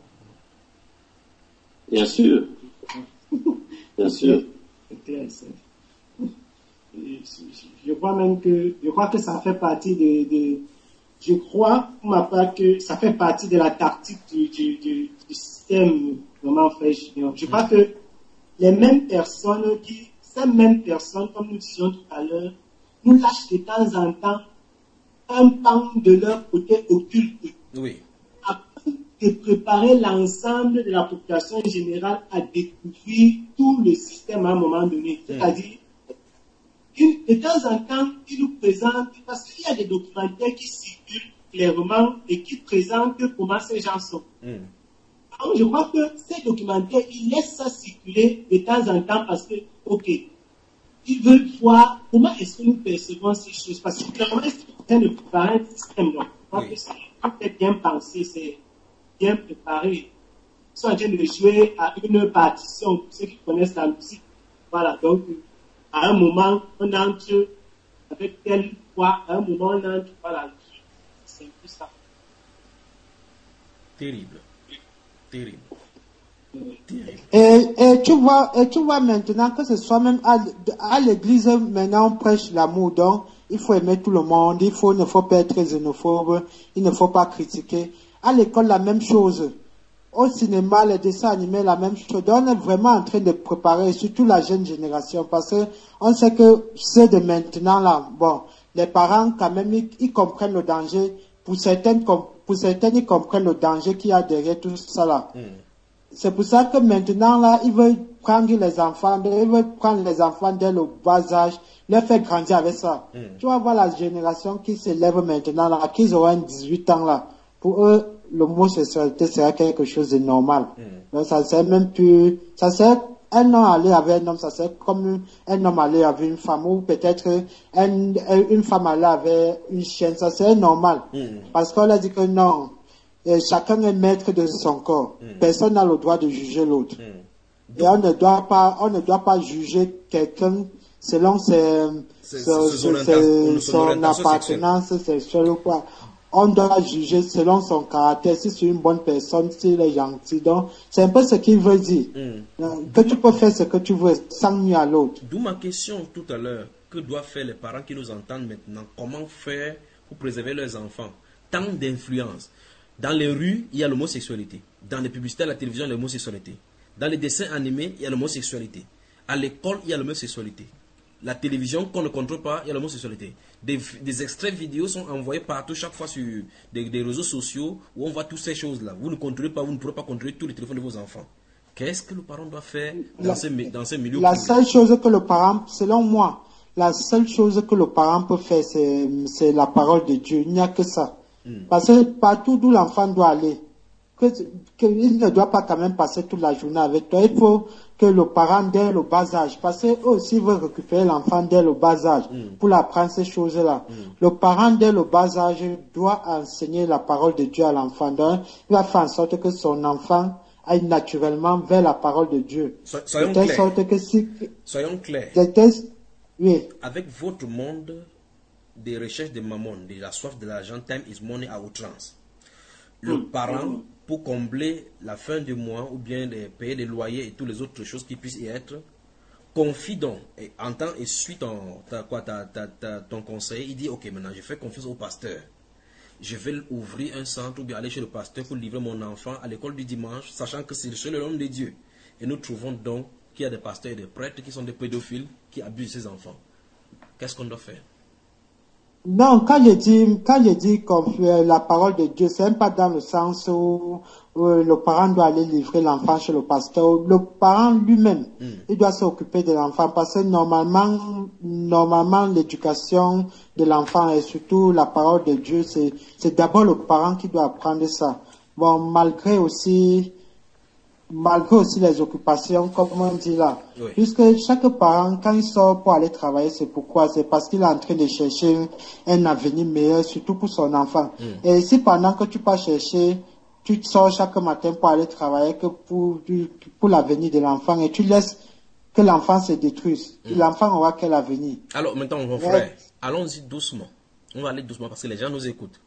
Bien sûr. Bien sûr. C'est clair, c'est- Et je- Je crois même que, je crois que ça fait partie de, de- je crois, pour ma part, que ça fait partie de la tactique du, du, du, du système vraiment fait junior. Je crois que les mêmes personnes qui, ces mêmes personnes, comme nous disions tout à l'heure, nous lâchent de temps en temps un pan de leur côté occulte, Oui. afin de préparer l'ensemble de la population générale à découvrir tout le système à un moment donné. C'est-à-dire, une- de temps en temps, ils nous présentent, parce qu'il y a des documentaires qui circulent clairement et qui présentent comment ces gens sont. Hmm. Alors, je crois que ces documentaires, ils laissent ça circuler de temps en temps parce que, ok, ils veulent voir comment est-ce que nous percevons ces choses. Parce que clairement, ils sont en train de préparer un système. Donc, je crois Oui. que c'est tout est bien pensé, c'est bien préparé. Ils sont en train de jouer à une partition, pour ceux qui connaissent la musique. Voilà, donc, à un moment, on entre avec telle voix, à un moment, on entre, voilà, c'est un peu ça. Terrible. Terrible. Et, et tu vois, et tu vois maintenant que ce soit même à, à l'église, maintenant on prêche l'amour, donc il faut aimer tout le monde, il faut, ne faut pas être xénophobe, il ne faut pas critiquer. À l'école, la même chose. Au cinéma, les dessins animés, la même chose. Donc, on est vraiment en train de préparer, surtout la jeune génération, parce que on sait que ceux de maintenant là, bon, les parents quand même, ils, ils comprennent le danger. Pour certaines, pour certaines, ils comprennent le danger qu'il y a derrière tout ça là. Mm. C'est pour ça que maintenant, là, ils veulent prendre les enfants, ils veulent prendre les enfants dès le bas âge, les faire grandir avec ça. Mm. Tu vas voir la génération qui s'élève maintenant, là, qu'ils auront dix-huit ans, là. Pour eux, l'homosexualité sera quelque chose de normal. Mm. Donc, ça serait même plus, ça serait un homme aller avec un homme, ça serait comme un homme aller avec une femme, ou peut-être un, une femme aller avec une chienne, ça serait normal. Mm. Parce qu'on a dit que non, et chacun est maître de son corps. Mm. Personne n'a le droit de juger l'autre. Mm. Et on ne doit pas, on ne doit pas juger quelqu'un selon ses, ses, ses, son, ses, son appartenance sexuelle ou quoi. On doit juger selon son caractère, si c'est une bonne personne, s'il est gentil. Donc, c'est un peu ce qu'il veut dire. Mm. Que tu peux faire ce que tu veux, sans nuire à l'autre. D'où ma question tout à l'heure. Que doivent faire les parents qui nous entendent maintenant? Comment faire pour préserver leurs enfants? Tant d'influence. Dans les rues, il y a l'homosexualité. Dans les publicités à la télévision, il y a l'homosexualité. Dans les dessins animés, il y a l'homosexualité. À l'école, il y a l'homosexualité. La télévision qu'on ne contrôle pas, il y a l'homosexualité. Des, des extraits vidéo sont envoyés partout, chaque fois sur des, des réseaux sociaux où on voit toutes ces choses-là. Vous ne contrôlez pas, vous ne pourrez pas contrôler tous les téléphones de vos enfants. Qu'est-ce que le parent doit faire dans, la, ces, dans ces milieux? La seule chose que le parent, selon moi, la seule chose que le parent peut faire, c'est la parole de Dieu. Il n'y a que ça. Mm. Parce que partout d'où l'enfant doit aller, que, que, il ne doit pas quand même passer toute la journée avec toi. Il faut que le parent, dès le bas âge, parce qu'eux aussi veulent récupérer l'enfant dès le bas âge, mm. pour l'apprendre ces choses-là. Mm. Le parent, dès le bas âge, doit enseigner la parole de Dieu à l'enfant. Donc, il va faire en sorte que son enfant aille naturellement vers la parole de Dieu. So, soyons clairs. Sorte que si, soyons clairs. Oui. Avec votre monde des recherches de mammon, de la soif de l'argent, time is money à outrance. Le mm. parent, pour combler la fin du mois ou bien de payer les loyers et toutes les autres choses qui puissent y être, confie donc et entend et suit ton, ta, quoi, ta, ta, ta, ton conseil. Il dit, ok, maintenant je fais confiance au pasteur. Je vais ouvrir un centre ou bien aller chez le pasteur pour livrer mon enfant à l'école du dimanche, sachant que c'est le seul homme de Dieu. Et nous trouvons donc qu'il y a des pasteurs et des prêtres qui sont des pédophiles qui abusent de ces enfants. Qu'est-ce qu'on doit faire? Non, quand je dis, quand je dis confier la parole de Dieu, c'est même pas dans le sens où, où le parent doit aller livrer l'enfant chez le pasteur. Le parent lui-même, mm. il doit s'occuper de l'enfant parce que normalement, normalement, l'éducation de l'enfant et surtout la parole de Dieu, c'est, c'est d'abord le parent qui doit apprendre ça. Bon, malgré aussi, malgré aussi les occupations, comme on dit là. Oui. Puisque chaque parent, quand il sort pour aller travailler, c'est pourquoi? C'est parce qu'il est en train de chercher un avenir meilleur, surtout pour son enfant. Mm. Et si pendant que tu pars chercher, tu sors chaque matin pour aller travailler que pour, pour l'avenir de l'enfant et tu laisses que l'enfant se détruise, mm. l'enfant aura quel avenir? Alors maintenant, mon frère, ouais. allons-y doucement. On va aller doucement parce que les gens nous écoutent.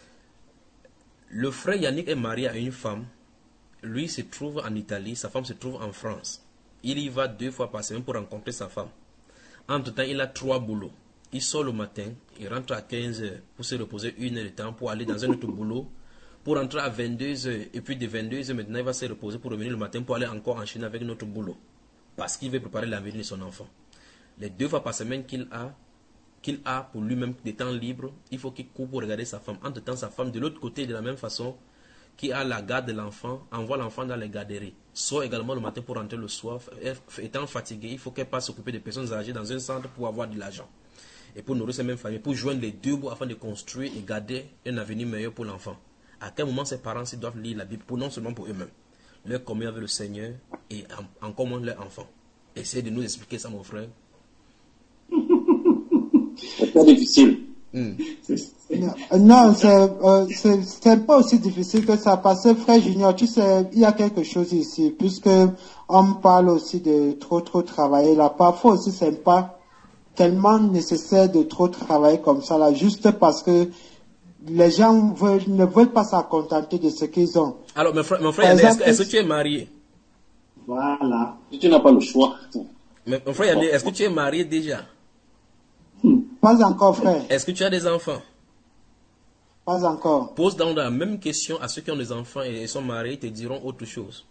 Le frère Yannick est marié à une femme. Lui se trouve en Italie, sa femme se trouve en France. Il y va deux fois par semaine pour rencontrer sa femme. Entre-temps, il a trois boulots. Il sort le matin, il rentre à quinze heures pour se reposer une heure de temps pour aller dans un autre boulot, pour rentrer à vingt-deux heures. Et puis de vingt-deux heures, maintenant, il va se reposer pour revenir le matin pour aller encore enchaîner avec notre boulot. Parce qu'il veut préparer l'avenir de son enfant. Les deux fois par semaine qu'il a, qu'il a pour lui-même des temps libres, il faut qu'il court pour regarder sa femme. Entre-temps, sa femme, de l'autre côté, de la même façon, qui a la garde de l'enfant, envoie l'enfant dans les garderies. Sort également le matin pour rentrer le soir. Étant fatigué, il faut qu'elle passe s'occuper des personnes âgées dans un centre pour avoir de l'argent. Et pour nourrir ces mêmes familles, pour joindre les deux bouts afin de construire et garder un avenir meilleur pour l'enfant. À quel moment ces parents doivent lire la Bible, pour non seulement pour eux-mêmes, leur communion avec le Seigneur et en, en commun leur enfant. Essayez de nous expliquer ça, mon frère. C'est pas difficile. Mm. Non, c'est euh, c'est pas aussi difficile que ça, parce que frère Junior, tu sais, il y a quelque chose ici, puisque on parle aussi de trop trop travailler là. Parfois aussi, c'est pas tellement nécessaire de trop travailler comme ça là, juste parce que les gens veulent, ne veulent pas s'en contenter de ce qu'ils ont. Alors, mon frère, mon frère est-ce que, est-ce que tu es marié? Voilà. Si tu n'as pas le choix. Mais mon frère Yannick, est-ce que tu es marié déjà? Pas encore, frère. Est-ce que tu as des enfants? Pas encore. Pose donc la même question à ceux qui ont des enfants et sont mariés, ils te diront autre chose.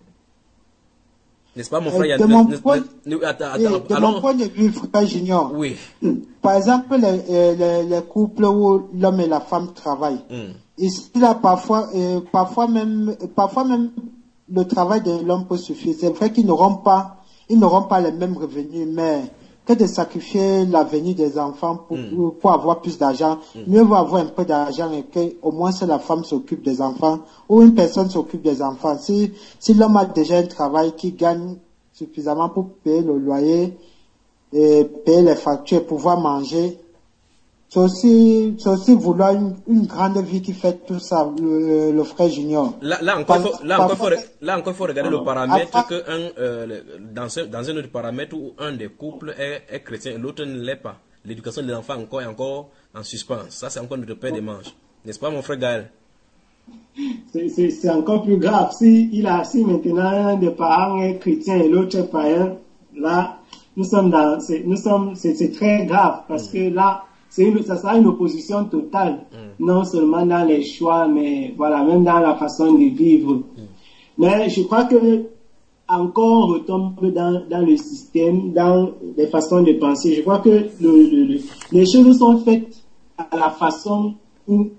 N'est-ce pas, mon frère Euh, Yannick? de mon Ne- point- ne- ne- attends, Et attends, de allons- mon point de vue, frère Junior, Oui. par exemple, les, euh, les, les couples où l'homme et la femme travaillent, Hmm. ici, là, parfois, euh, parfois même, parfois même, le travail de l'homme peut suffire. C'est vrai qu'ils n'auront pas, ils n'auront pas les mêmes revenus, mais que de sacrifier l'avenir des enfants pour, Mm. pour, pour avoir plus d'argent, mieux vaut avoir un peu d'argent et que au moins c'est la femme s'occupe des enfants ou une personne s'occupe des enfants. Si, si l'homme a déjà un travail qui gagne suffisamment pour payer le loyer et payer les factures et pouvoir manger, c'est aussi, c'est aussi vouloir une, une grande vie qui fait tout ça, le, le frère Junior. Là, là encore, il faut, là, encore, Parfois- faut, là encore, il faut regarder le paramètre Après- que un, euh, le- dans, un, dans un autre paramètre où un des couples est, est chrétien et l'autre ne l'est pas. L'éducation des enfants encore est encore en suspens. Ça, c'est encore notre paix des manches. N'est-ce pas, mon frère Gaël? C'est- C'est c'est encore plus grave. Si, il a, si maintenant un des parents est chrétien et l'autre est païen, là, nous sommes dans, c'est, nous sommes, c'est c'est très grave parce que là, c'est une, ça sera une opposition totale. Non seulement dans les choix, mais voilà, même dans la façon de vivre. Mais je crois que, encore, on retombe dans, dans le système, dans les façons de penser. Je crois que le, le, le- les choses sont faites à la façon où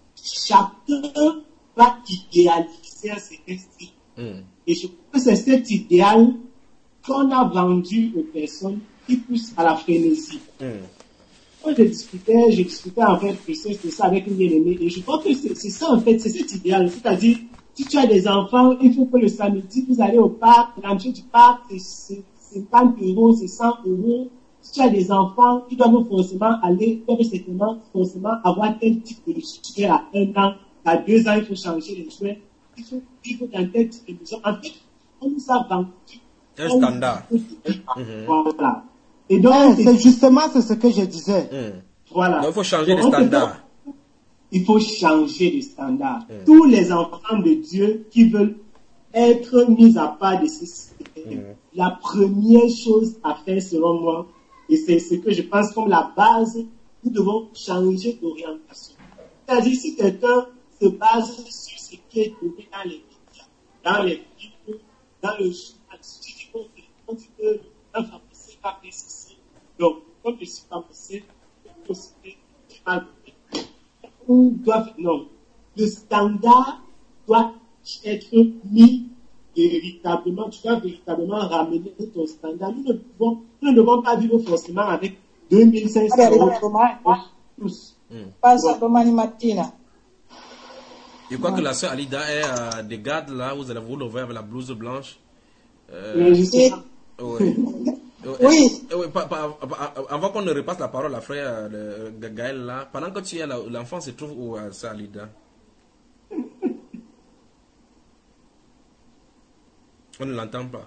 chacun va idéaliser un certain style. Hmm. Et je crois que c'est cet idéal qu'on a vendu aux personnes qui poussent à la frénésie. Hmm. Quand je discutais, je discutais en fait de ça, de ça avec une bien-aimée, et je crois que c'est c'est ça en fait, c'est cet idéal. C'est-à-dire, si tu as des enfants, il faut que le samedi, vous allez au parc, l'entrée du parc, c'est- c'est cinquante euros, c'est cent euros. Si tu as des enfants, ils doivent forcément aller, ils doivent certainement forcément avoir tel type de jouet à un an, à deux ans, il faut changer les jouets. Il faut vivre dans tel type de maison. En fait, on nous a vendu Un standard. Voilà. Et donc, Ouais, c'est justement c'est ce que je disais. Hmm. voilà. Donc, il faut changer Donc, de on te standard. donne- Il faut changer de standard. Tous les enfants de Dieu qui veulent être mis à part de ce système, la première chose à faire selon moi, et c'est ce que je pense comme la base, nous devons changer d'orientation. C'est-à-dire, si quelqu'un se base sur ce qui est donné dans les médias, dans les films, dans le journal, si tu dis bon, quand tu peux, un pharmacien va faire ceci, donc, comme je suis pharmacien, je peux citer, tu vas ou doivent, non. Le standard doit être mis véritablement, tu dois véritablement ramener ton standard. Nous ne pouvons, nous ne devons pas vivre forcément avec deux mille cinq cents Allez, euros Roma, tous. passa domani mattina. Je crois que la sœur Alida est euh, des gardes là, vous allez vous le voir avec la blouse blanche. Euh, Mais justement, ouais. Oui. Euh, ouais, pa- pa- pa- avant qu'on ne repasse la parole à frère euh, de Gaël là, pendant que tu es là, l'enfant se trouve où, euh, sœur Alida? On ne l'entend pas.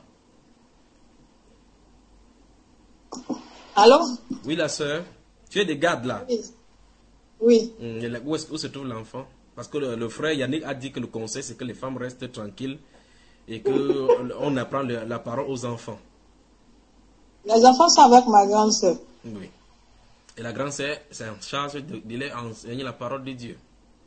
Allô? Oui, la sœur. Tu es des gardes là. Oui. Oui. Hum, et là, Où, est-ce- où se trouve l'enfant? Parce que le, le frère Yannick a dit que le conseil c'est que les femmes restent tranquilles et que on apprend le- la parole aux enfants. Les enfants sont avec ma grande sœur. Oui. Et la grande sœur, c'est en charge de, de leur enseigner la parole de Dieu.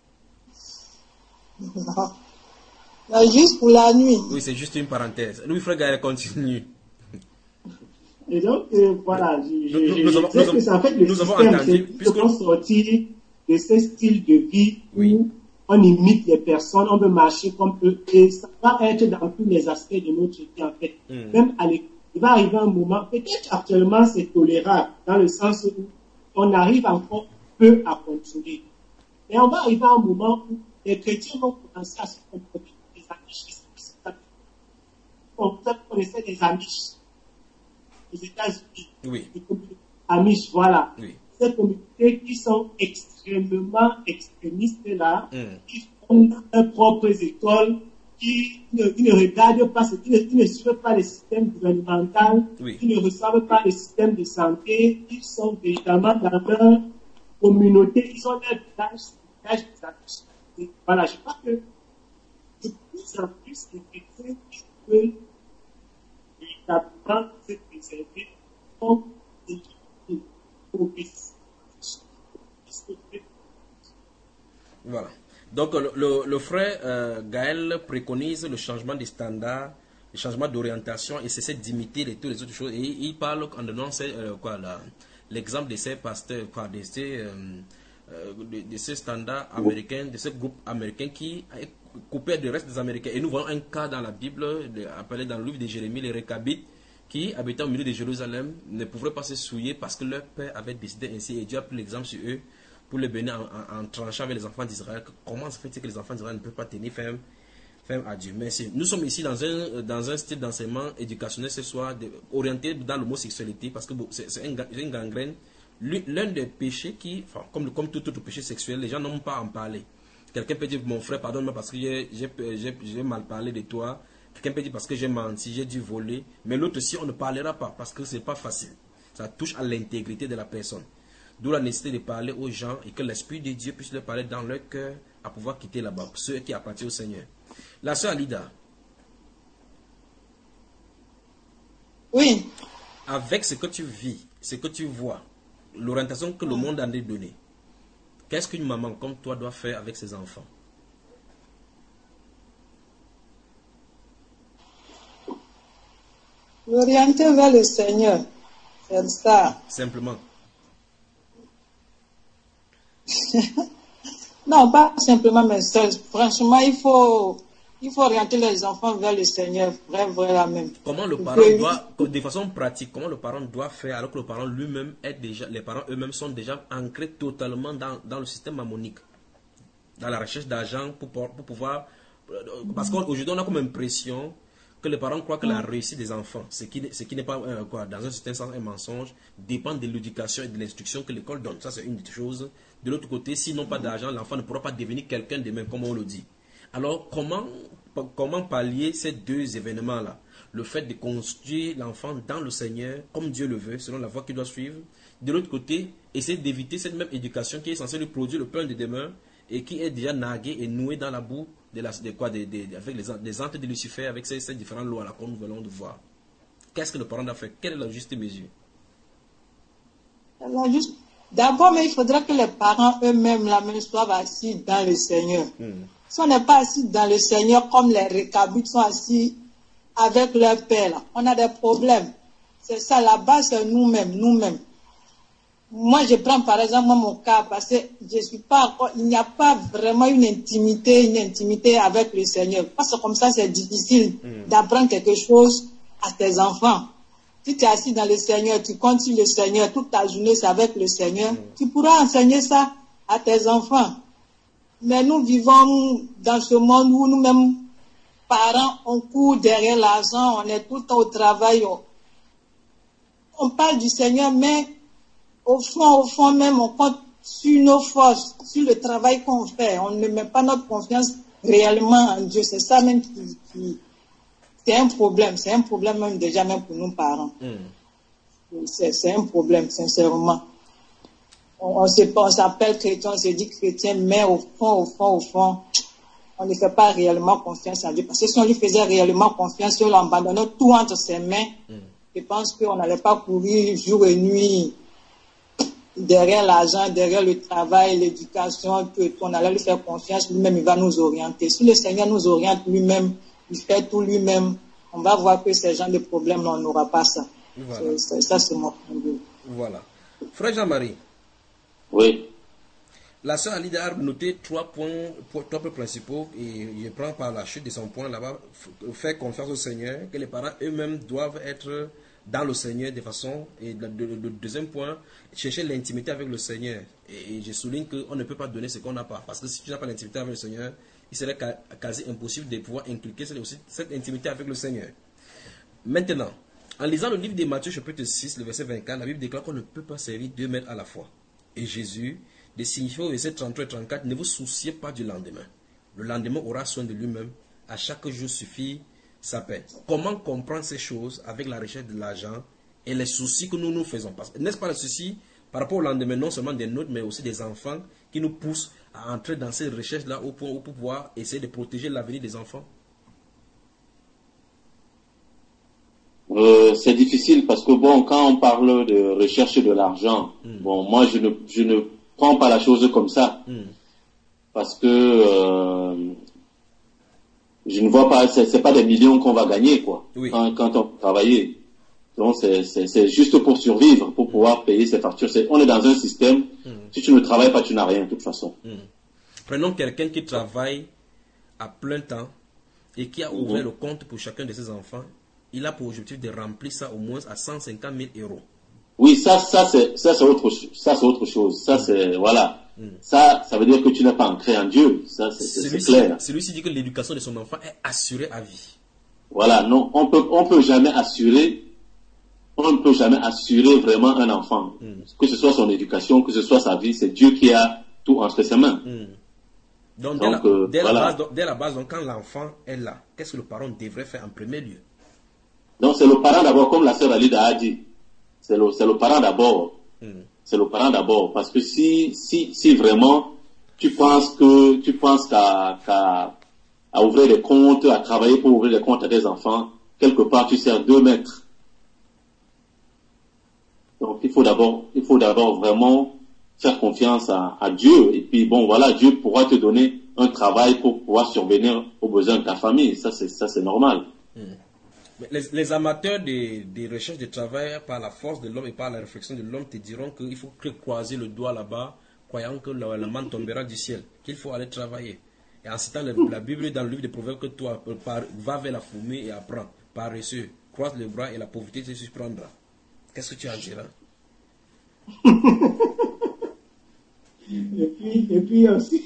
Non. Non, juste pour la nuit. Oui, c'est juste une parenthèse. Louis frère Gaël continue. et donc, euh, voilà, je, je, Nous- je, nous je avons- sais nous que c'est en fait le nous avons système, entendu, c'est puisque- puisqu'on sortir de ce style de vie Oui. où on imite les personnes, on veut marcher comme eux, et ça va être dans tous les aspects de notre vie, en fait. Mm. Même à l'école, il va arriver un moment, peut-être actuellement c'est tolérable, dans le sens où on arrive encore peu à contrôler. Mais on va arriver à un moment où les chrétiens vont commencer à se comporter comme des amiches. On connaissait des amiches aux États-Unis. Oui. Des communautés amiches, voilà. Oui. Ces communautés qui sont extrêmement extrémistes là, Mm. qui font leurs propres écoles, qui ne, qui ne regardent pas, ce- qui ne, qui ne suivent pas le système gouvernemental, Oui. qui ne reçoivent pas le système de santé, ils sont véritablement dans leur communauté, ils ont leur village, le village des amiches. Et voilà, je crois que de plus en plus, les chrétiens qui veulent véritablement se préserver comme Voilà. Donc, le, le, le frère euh, Gaël préconise le changement des standards, le changement d'orientation et cesser d'imiter les, toutes les autres choses. Et il parle en donnant euh, quoi, la, l'exemple de ces pasteurs, quoi, de, ces, euh, euh, de, de ces standards américains, de ce groupe américain qui est coupé du reste des Américains. Et nous voyons un cas dans la Bible, de, appelé dans le livre de Jérémie, les Récabites, qui, habitant au milieu de Jérusalem, ne pouvaient pas se souiller parce que leur père avait décidé ainsi. Et Dieu a pris l'exemple sur eux pour les bénir en, en, en tranchant avec les enfants d'Israël. Comment se fait-il que les enfants d'Israël ne peuvent pas tenir ferme, ferme à Dieu? Merci. Nous sommes ici dans un, dans un style d'enseignement éducationnel ce soir, de, orienté dans l'homosexualité, parce que bon, c'est un, une gangrène. L'un des péchés qui, enfin, comme, comme tout autre péché sexuel, les gens n'ont pas à en parler. Quelqu'un peut dire, mon frère, pardonne-moi parce que j'ai mal parlé de toi. Quelqu'un peut dire parce que j'ai menti, j'ai dû voler. Mais l'autre aussi, on ne parlera pas parce que ce n'est pas facile. Ça touche à l'intégrité de la personne. D'où la nécessité de parler aux gens et que l'Esprit de Dieu puisse leur parler dans leur cœur à pouvoir quitter là-bas, ceux qui appartiennent au Seigneur. La sœur Alida. Oui. Avec ce que tu vis, ce que tu vois, l'orientation que le monde a donnée, qu'est-ce qu'une maman comme toi doit faire avec ses enfants? L'orienter vers le Seigneur, c'est ça. Simplement. Non, pas simplement, mais seul. Franchement, il faut, il faut orienter les enfants vers le Seigneur, vrai, vrai, la même. Comment le parent que, doit, de façon pratique, comment le parent doit faire alors que le parent lui-même est déjà, les parents eux-mêmes sont déjà ancrés totalement dans, dans le système mammonique, dans la recherche d'argent pour, pour pouvoir, parce qu'aujourd'hui on a comme impression que les parents croient que la réussite des enfants, ce qui, ce qui n'est pas euh, quoi, dans un certain sens un mensonge, dépend de l'éducation et de l'instruction que l'école donne. Ça c'est une des choses. De l'autre côté, s'ils n'ont pas d'argent, l'enfant ne pourra pas devenir quelqu'un de même, comme on le dit. Alors, comment, comment pallier ces deux événements-là? Le fait de construire l'enfant dans le Seigneur, comme Dieu le veut, selon la voie qu'il doit suivre. De l'autre côté, essayer d'éviter cette même éducation qui est censée lui produire le plein de demain et qui est déjà narguée et nouée dans la boue de la, de quoi, de, de, avec les, les antres de Lucifer, avec ces, ces différentes lois-là qu'on nous venons de voir. Qu'est-ce que le parent doit faire? Quelle est la juste mesure? Juste... D'abord, mais il faudrait que les parents eux-mêmes la même soient assis dans le Seigneur. Mm. Si on n'est pas assis dans le Seigneur comme les récabites sont assis avec leur père, là, on a des problèmes. C'est ça, la base, c'est nous-mêmes, nous-mêmes. Moi, je prends par exemple mon cas parce que je suis pas encore, il n'y a pas vraiment une intimité, une intimité avec le Seigneur. Parce que comme ça, c'est difficile mm. d'apprendre quelque chose à tes enfants. Si tu es assis dans le Seigneur, tu comptes sur le Seigneur, toute ta journée c'est avec le Seigneur, mm. tu pourras enseigner ça à tes enfants. Mais nous vivons dans ce monde où nous-mêmes, parents, on court derrière l'argent, on est tout le temps au travail. On, on parle du Seigneur, mais au fond, au fond même, on compte sur nos forces, sur le travail qu'on fait. On ne met pas notre confiance réellement en Dieu. C'est ça même qui... qui c'est un problème, c'est un problème même déjà même pour nous parents. Mm. C'est un problème, sincèrement. On, on s'appelle chrétien, on se dit chrétien, mais au fond, au fond, au fond, on ne fait pas réellement confiance à Dieu. Parce que si on lui faisait réellement confiance, si on l'abandonnait tout entre ses mains, mm. je pense qu'on n'allait pas courir jour et nuit derrière l'argent, derrière le travail, l'éducation, qu'on allait lui faire confiance, lui-même il va nous orienter. Si le Seigneur nous oriente lui-même, il fait tout lui-même, on va voir que ces gens de problèmes, on n'aura pas ça. Voilà. Ça, c'est mon point de vue. Voilà. Frère Jean-Marie. Oui. La sœur Alida a noté trois points, trois points principaux, et je prends par la chute de son point là-bas, faire confiance au Seigneur, que les parents eux-mêmes doivent être dans le Seigneur de façon, et le, le, le deuxième point, chercher l'intimité avec le Seigneur. Et, et je souligne qu'on ne peut pas donner ce qu'on n'a pas, parce que si tu n'as pas l'intimité avec le Seigneur, il serait quasi impossible de pouvoir inculquer cette intimité avec le Seigneur. Maintenant, en lisant le livre de Matthieu chapitre six, le verset vingt-quatre, la Bible déclare qu'on ne peut pas servir deux maîtres à la fois. Et Jésus, de signifier au verset trente-trois et trente-quatre, ne vous souciez pas du lendemain. Le lendemain aura soin de lui-même. À chaque jour suffit sa peine. Comment comprendre ces choses avec la recherche de l'argent et les soucis que nous nous faisons? N'est-ce pas le souci par rapport au lendemain, non seulement des nôtres, mais aussi des enfants qui nous poussent à entrer dans ces recherches-là au point où pour pouvoir essayer de protéger l'avenir des enfants? Euh, c'est difficile parce que bon, quand on parle de recherche de l'argent, mm. bon, moi je ne je ne prends pas la chose comme ça mm. parce que euh, je ne vois pas, c'est, c'est pas des millions qu'on va gagner quoi oui. quand, quand on travaille. Donc c'est, c'est c'est juste pour survivre, pour pouvoir payer ses factures. C'est, on est dans un système. Mm. Si tu ne travailles pas, tu n'as rien de toute façon. Mm. Prenons quelqu'un qui travaille à plein temps et qui a ouvert mm. le compte pour chacun de ses enfants. Il a pour objectif de remplir ça au moins à cent cinquante mille euros. Oui, ça, ça c'est, ça c'est autre, ça c'est autre chose. Ça c'est, voilà. Mm. Ça, ça veut dire que tu n'es pas ancré en Dieu. Ça, c'est, c'est, c'est clair. Celui-ci dit que l'éducation de son enfant est assurée à vie. Voilà. Non, on peut, on peut jamais assurer, on ne peut jamais assurer vraiment un enfant. Mm. Que ce soit son éducation, que ce soit sa vie, c'est Dieu qui a tout entre ses mains. Mm. Donc, dès, donc, la, euh, dès, voilà. la base, dès la base, donc, quand l'enfant est là, qu'est-ce que le parent devrait faire en premier lieu? Donc c'est le parent d'abord, comme la sœur Alida a dit. C'est le, c'est le parent d'abord. Mm. C'est le parent d'abord. Parce que si, si, si vraiment tu penses que, tu penses qu'à, qu'à, à ouvrir des comptes, à travailler pour ouvrir des comptes à des enfants, quelque part tu sers deux maîtres. Donc il faut d'abord, il faut d'abord vraiment faire confiance à, à Dieu. Et puis bon, voilà, Dieu pourra te donner un travail pour pouvoir survenir aux besoins de ta famille. Ça c'est, ça c'est normal. Mm. Les, les amateurs des, des recherches de travail par la force de l'homme et par la réflexion de l'homme te diront qu'il faut que croiser le doigt là-bas, croyant que la, la manne tombera du ciel, qu'il faut aller travailler. Et en citant la, la Bible dans le livre des Proverbes que toi, par, va vers la fourmi et apprends, paresseux, croise les bras et la pauvreté te surprendra. Qu'est-ce que tu en diras? et puis, et puis aussi,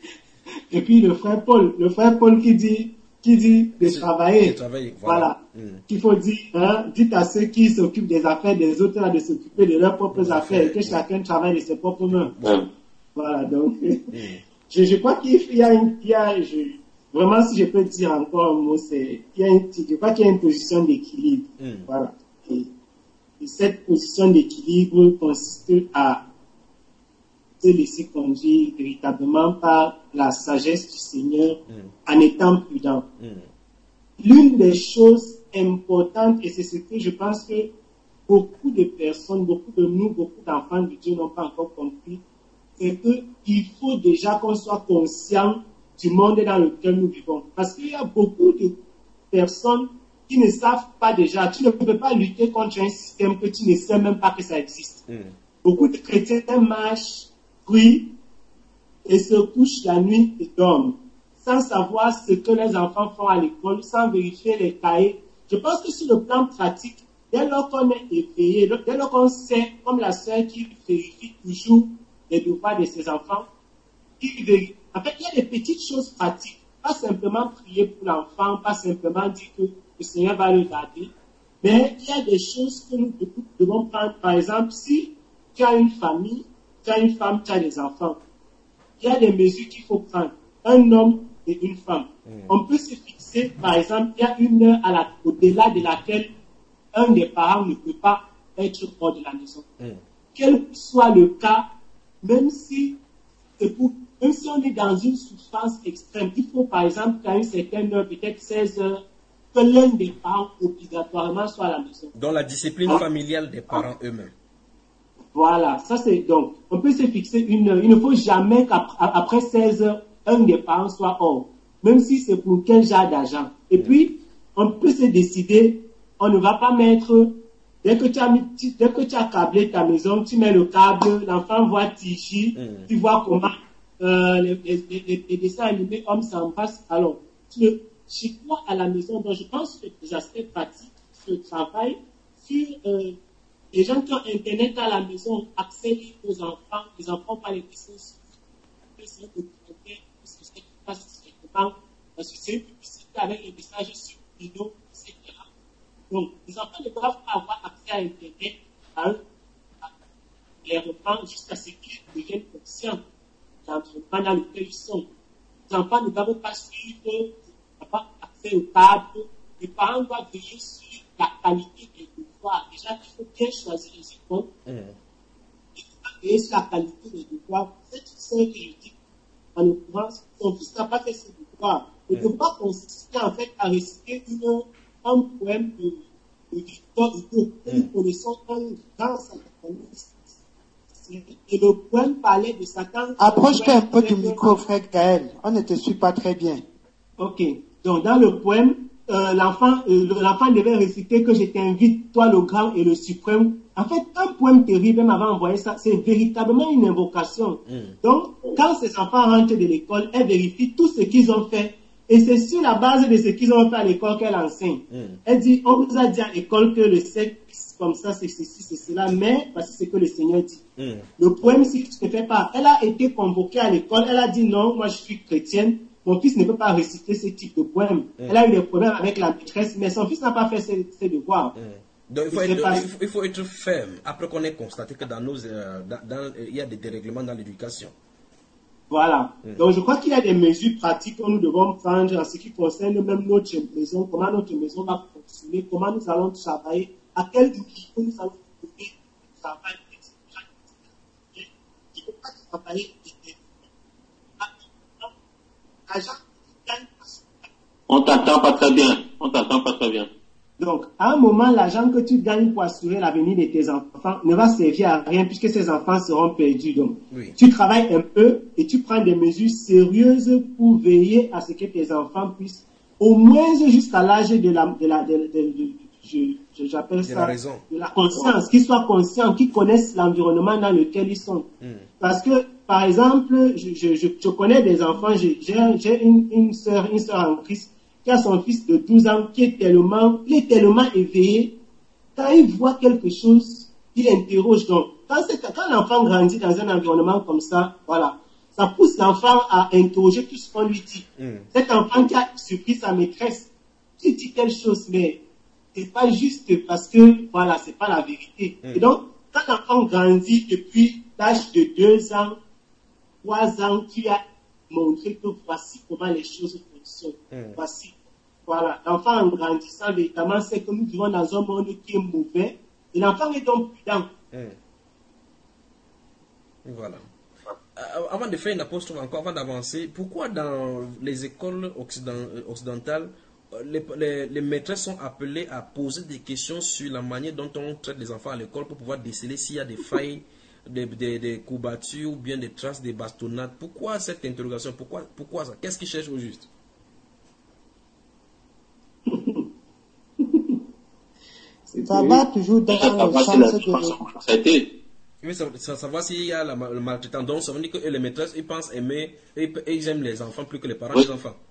et puis le frère Paul, le frère Paul qui dit, qui dit de travailler, travailler, voilà, voilà. Mm. Qu'il faut dire, hein, dites à ceux qui s'occupent des affaires des autres là, de s'occuper de leurs propres mm. affaires, et que chacun travaille de ses propres mains. Mm. Voilà, donc, mm. je, je crois qu'il y a, une, il y a je, vraiment, si je peux dire encore un mot, c'est, il y a une, je crois qu'il y a une position d'équilibre. Mm. Voilà. Et, et cette position d'équilibre consiste à se laisser conduire véritablement par la sagesse du Seigneur mm. en étant prudent. Mm. L'une des choses importantes, et c'est ce que je pense que beaucoup de personnes, beaucoup de nous, beaucoup d'enfants de Dieu n'ont pas encore compris, c'est qu'il faut déjà qu'on soit conscient du monde dans lequel nous vivons. Parce qu'il y a beaucoup de personnes qui ne savent pas déjà, tu ne peux pas lutter contre un système que tu ne sais même pas que ça existe. Mm. Beaucoup de chrétiens marchent, prient et se couchent la nuit et dorment, sans savoir ce que les enfants font à l'école, sans vérifier les cahiers. Je pense que sur le plan pratique, dès lors qu'on est éveillé, dès lors qu'on sait, comme la sœur qui vérifie toujours les devoirs de ses enfants, qui vérifie. En fait, il y a des petites choses pratiques, pas simplement prier pour l'enfant, pas simplement dire que le Seigneur va le garder, mais il y a des choses que nous devons prendre. Par exemple, si tu as une famille, tu as une femme, tu as des enfants. Il y a des mesures qu'il faut prendre. Un homme et une femme. Mm. On peut se fixer, par exemple, il y a une heure à la, au-delà de laquelle un des parents ne peut pas être hors de la maison. Mm. Quel que soit le cas, même si, c'est pour, même si on est dans une souffrance extrême, il faut, par exemple, qu'à une certaine heure, peut-être seize heures, que l'un des parents obligatoirement soit à la maison. Dans la discipline ah. familiale des parents ah. eux-mêmes. Voilà, ça c'est donc, on peut se fixer une heure. Il ne faut jamais qu'après seize heures, un des parents soit hors, même si c'est pour quel genre d'argent. Et mmh. puis, on peut se décider, on ne va pas mettre, dès que tu as, mis, dès que tu as câblé ta maison, tu mets le câble, l'enfant voit Tichy, mmh. tu vois comment euh, les, les, les, les dessins animés hommes s'en passent. Alors, tu, chez toi à la maison, donc je pense que les aspects pratiques, ce travail sur... Euh, les gens qui ont Internet à la maison, accès libre aux enfants, les enfants par les dessins, c'est documentaire, ce qui se passe directement, parce que c'est une publicité avec les messages subliminaux, et cetera. Donc, les enfants ne doivent pas avoir accès à Internet, à eux, à les reprendre jusqu'à ce qu'ils deviennent conscients de l'environnement dans lequel ils sont. Les enfants ne doivent pas suivre, avoir accès au câble. Les parents doivent veiller sur la qualité des devoirs. Déjà, il faut bien choisir les écoles. Mmh. Et sur la qualité des devoirs, cette sœur que je dis, en l'occurrence, son fils n'a pas fait ses devoirs. Le mmh. devoir consistait en fait à réciter une, un poème de de Victor Hugo, que nous connaissons dans sa connaissance. Et le poème parlait de Satan. Approche-toi un peu du micro, frère Gaël. On ne te suit pas très bien. Ok. Donc, dans le poème, euh, l'enfant, euh, l'enfant devait réciter que je t'invite, toi le grand et le suprême. En fait, un poème terrible, même avant d'envoyer ça, c'est véritablement une invocation. Mm. Donc, quand ces enfants rentrent de l'école, elle vérifie tout ce qu'ils ont fait. Et c'est sur la base de ce qu'ils ont fait à l'école qu'elle enseigne. Mm. Elle dit, on vous a dit à l'école que le sexe, comme ça, c'est ceci, c'est cela, mais voici ce que le Seigneur dit. Mm. Le poème, si tu ne fais pas, elle a été convoquée à l'école, elle a dit, non, moi je suis chrétienne, mon fils ne peut pas réciter ce type de poème. Mm. Elle a eu des problèmes avec la maîtresse, mais son fils n'a pas fait ses, ses devoirs. Mm. Donc il faut, être, il, faut, il faut être ferme. Après qu'on ait constaté que dans nos, euh, dans, dans, il y a des dérèglements dans l'éducation. Voilà. Mm. Donc je crois qu'il y a des mesures pratiques que nous devons prendre en ce qui concerne même notre maison, comment notre maison va fonctionner, comment nous allons travailler, à quel niveau nous allons trouver le travail. Il ne faut pas travailler. On t'attend pas très bien. On t'attend pas très bien. Donc, à un moment, l'argent que tu gagnes pour assurer l'avenir de tes enfants ne va servir à rien puisque ces enfants seront perdus. Donc, oui. Tu travailles un peu et tu prends des mesures sérieuses pour veiller à ce que tes enfants puissent, au moins jusqu'à l'âge de la, de la, de, de, de, de je, j'appelle ça, la raison. de la conscience, qu'ils soient conscients, qu'ils connaissent l'environnement dans lequel ils sont. Mm. Parce que, par exemple, je, je, je, je connais des enfants, j'ai, j'ai une, une sœur, une sœur en Christ, qui a son fils de douze ans, qui est tellement, il est tellement éveillé, quand il voit quelque chose, il interroge. Donc, quand, c'est, quand l'enfant grandit dans un environnement comme ça, voilà, ça pousse l'enfant à interroger tout ce qu'on lui dit. Mm. Cet enfant qui a surpris sa maîtresse, tu dis quelque chose, mais c'est pas juste parce que, voilà, c'est pas la vérité. Mm. Et donc, quand l'enfant grandit depuis l'âge de deux ans, trois ans, tu as montré que voici comment les choses fonctionnent. Mm. Voici. Voilà. L'enfant, en grandissant, véritablement, c'est que nous vivons dans un monde qui est mauvais. Et l'enfant est donc prudent. Mm. Voilà. Euh, avant de faire une apostrophe encore, avant d'avancer, pourquoi dans les écoles occident, occidentales, les, les, les maîtresses sont appelées à poser des questions sur la manière dont on traite les enfants à l'école pour pouvoir déceler s'il y a des failles, des, des, des courbatures ou bien des traces, des bastonnades? Pourquoi cette interrogation? Pourquoi, pourquoi ça? Qu'est-ce qu'ils cherchent au juste? Ça va toujours dans le sens de... Ça a été... Oui, ça, ça, savoir s'il y a la, le maltraitant. Donc, ça veut dire que les maîtresses, ils pensent aimer, et ils aiment les enfants plus que les parents oui. des enfants.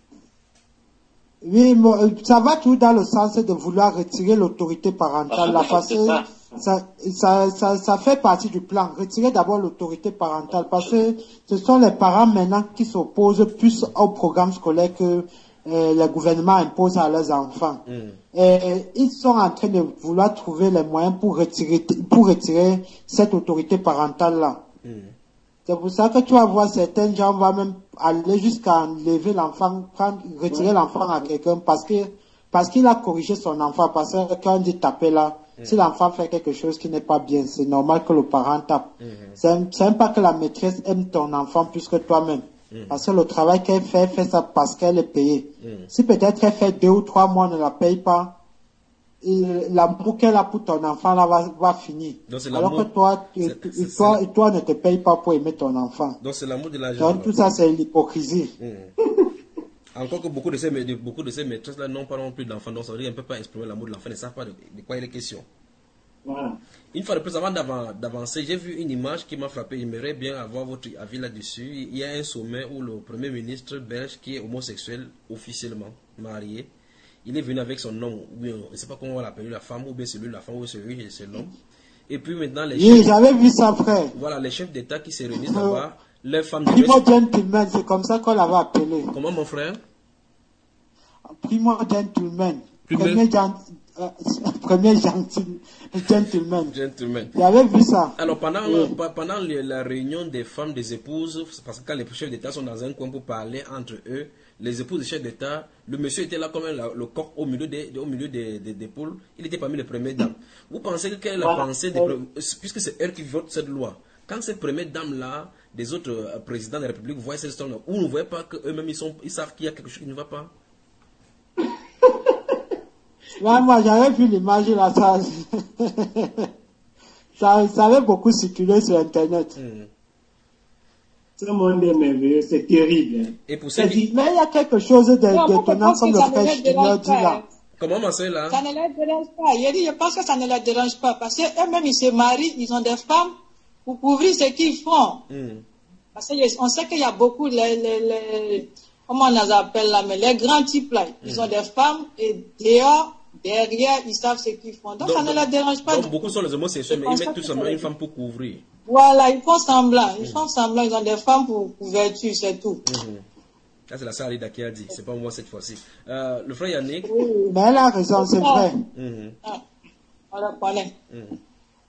Oui, ça va toujours dans le sens de vouloir retirer l'autorité parentale. La façon, ça, ça, ça, ça, ça fait partie du plan. Retirer d'abord l'autorité parentale parce que ce sont les parents maintenant qui s'opposent plus au programme scolaire que euh, le gouvernement impose à leurs enfants. Mm. Et ils sont en train de vouloir trouver les moyens pour retirer, pour retirer cette autorité parentale-là. Mm. C'est pour ça que tu vas voir certains gens vont même aller jusqu'à enlever l'enfant, prendre, retirer ouais. l'enfant à quelqu'un parce que, parce qu'il a corrigé son enfant. Parce que quand on dit taper là, mm. si l'enfant fait quelque chose qui n'est pas bien, c'est normal que le parent tape. Mm. C'est, c'est même pas que la maîtresse aime ton enfant plus que toi-même. Mm. Parce que le travail qu'elle fait, elle fait ça parce qu'elle est payée. Mm. Si peut-être elle fait deux ou trois mois, ne la paye pas, l'amour qu'elle a pour ton enfant là va, va finir. Alors que toi, c'est, c'est, toi, c'est... toi ne te paye pas pour aimer ton enfant. Donc c'est l'amour de l'argent. Donc tout ça c'est l'hypocrisie. Mm. Encore que beaucoup de ces, de, beaucoup de ces maîtresses là n'ont pas non plus d'enfants, donc ça veut dire qu'elles ne peuvent pas exprimer l'amour de l'enfant, elles ne savent pas de, de quoi il est question. Voilà. Une fois de plus, avant d'avancer, j'ai vu une image qui m'a frappé. J'aimerais bien avoir votre avis là-dessus. Il y a un sommet où le Premier ministre belge qui est homosexuel, officiellement marié, il est venu avec son homme, ou bien, je ne sais pas comment on va l'appeler, la femme, ou bien celui, la femme, ou celui, c'est l'homme. Et puis maintenant, les oui, chefs... j'avais vu ça, frère. Voilà, les chefs d'État qui se réunissent euh, là-bas, leurs femmes... Primo gentleman, c'est comme ça qu'on l'avait appelé. Comment, mon frère? Primo gentleman. Premier, gent... euh, premier gentil... gentleman. Gentleman. J'avais vu ça. Alors, pendant, oui. pendant la réunion des femmes, des épouses, parce que quand les chefs d'État sont dans un coin pour parler entre eux, les épouses des chefs d'État, le monsieur était là comme un, le coq au milieu des, au milieu des, des, des poules, il était parmi les premières dames. Vous pensez que quelle est la voilà. pensée, des, puisque c'est elles qui votent cette loi, quand ces premières dames-là, des autres euh, présidents de la République voient cette histoire-là, vous ne voyez pas qu'eux-mêmes ils, sont, ils savent qu'il y a quelque chose qui ne va pas? Là, moi, j'avais vu l'image là, ça, ça, ça avait beaucoup circulé sur Internet. Mm. Ce monde est merveilleux, c'est terrible. Hein. Et pour ceux Mais qui... il y a quelque chose de Non, moi, je d'étonnant pense comme que le ça ne frère les Junior dérange dit pas. là. hein. Comment ma soeur là? Ça ne les dérange pas. Il dit, je pense que ça ne les dérange pas. Parce qu'eux-mêmes, ils se marient, ils ont des femmes pour couvrir ce qu'ils font. Mm. Parce qu'on sait qu'il y a beaucoup, les, les, les, comment on les appelle là, mais les grands types là, ils ont des femmes et dehors, derrière, ils savent ce qu'ils font. Donc, Donc, ça ne les dérange pas. donc beaucoup sont les homosexuels, Je mais ils pense mettent pas tout que simplement ça une les- femme pour couvrir. Voilà, ils font semblant. Ils font semblant, ils ont des femmes pour couverture, c'est tout. Mhm. Ça, c'est la sœur Alida qui a dit, c'est pas moi cette fois-ci. Euh, le frère Yannick. Mais elle a raison, c'est vrai. Mhm. Ah, on le connaît. Mhm.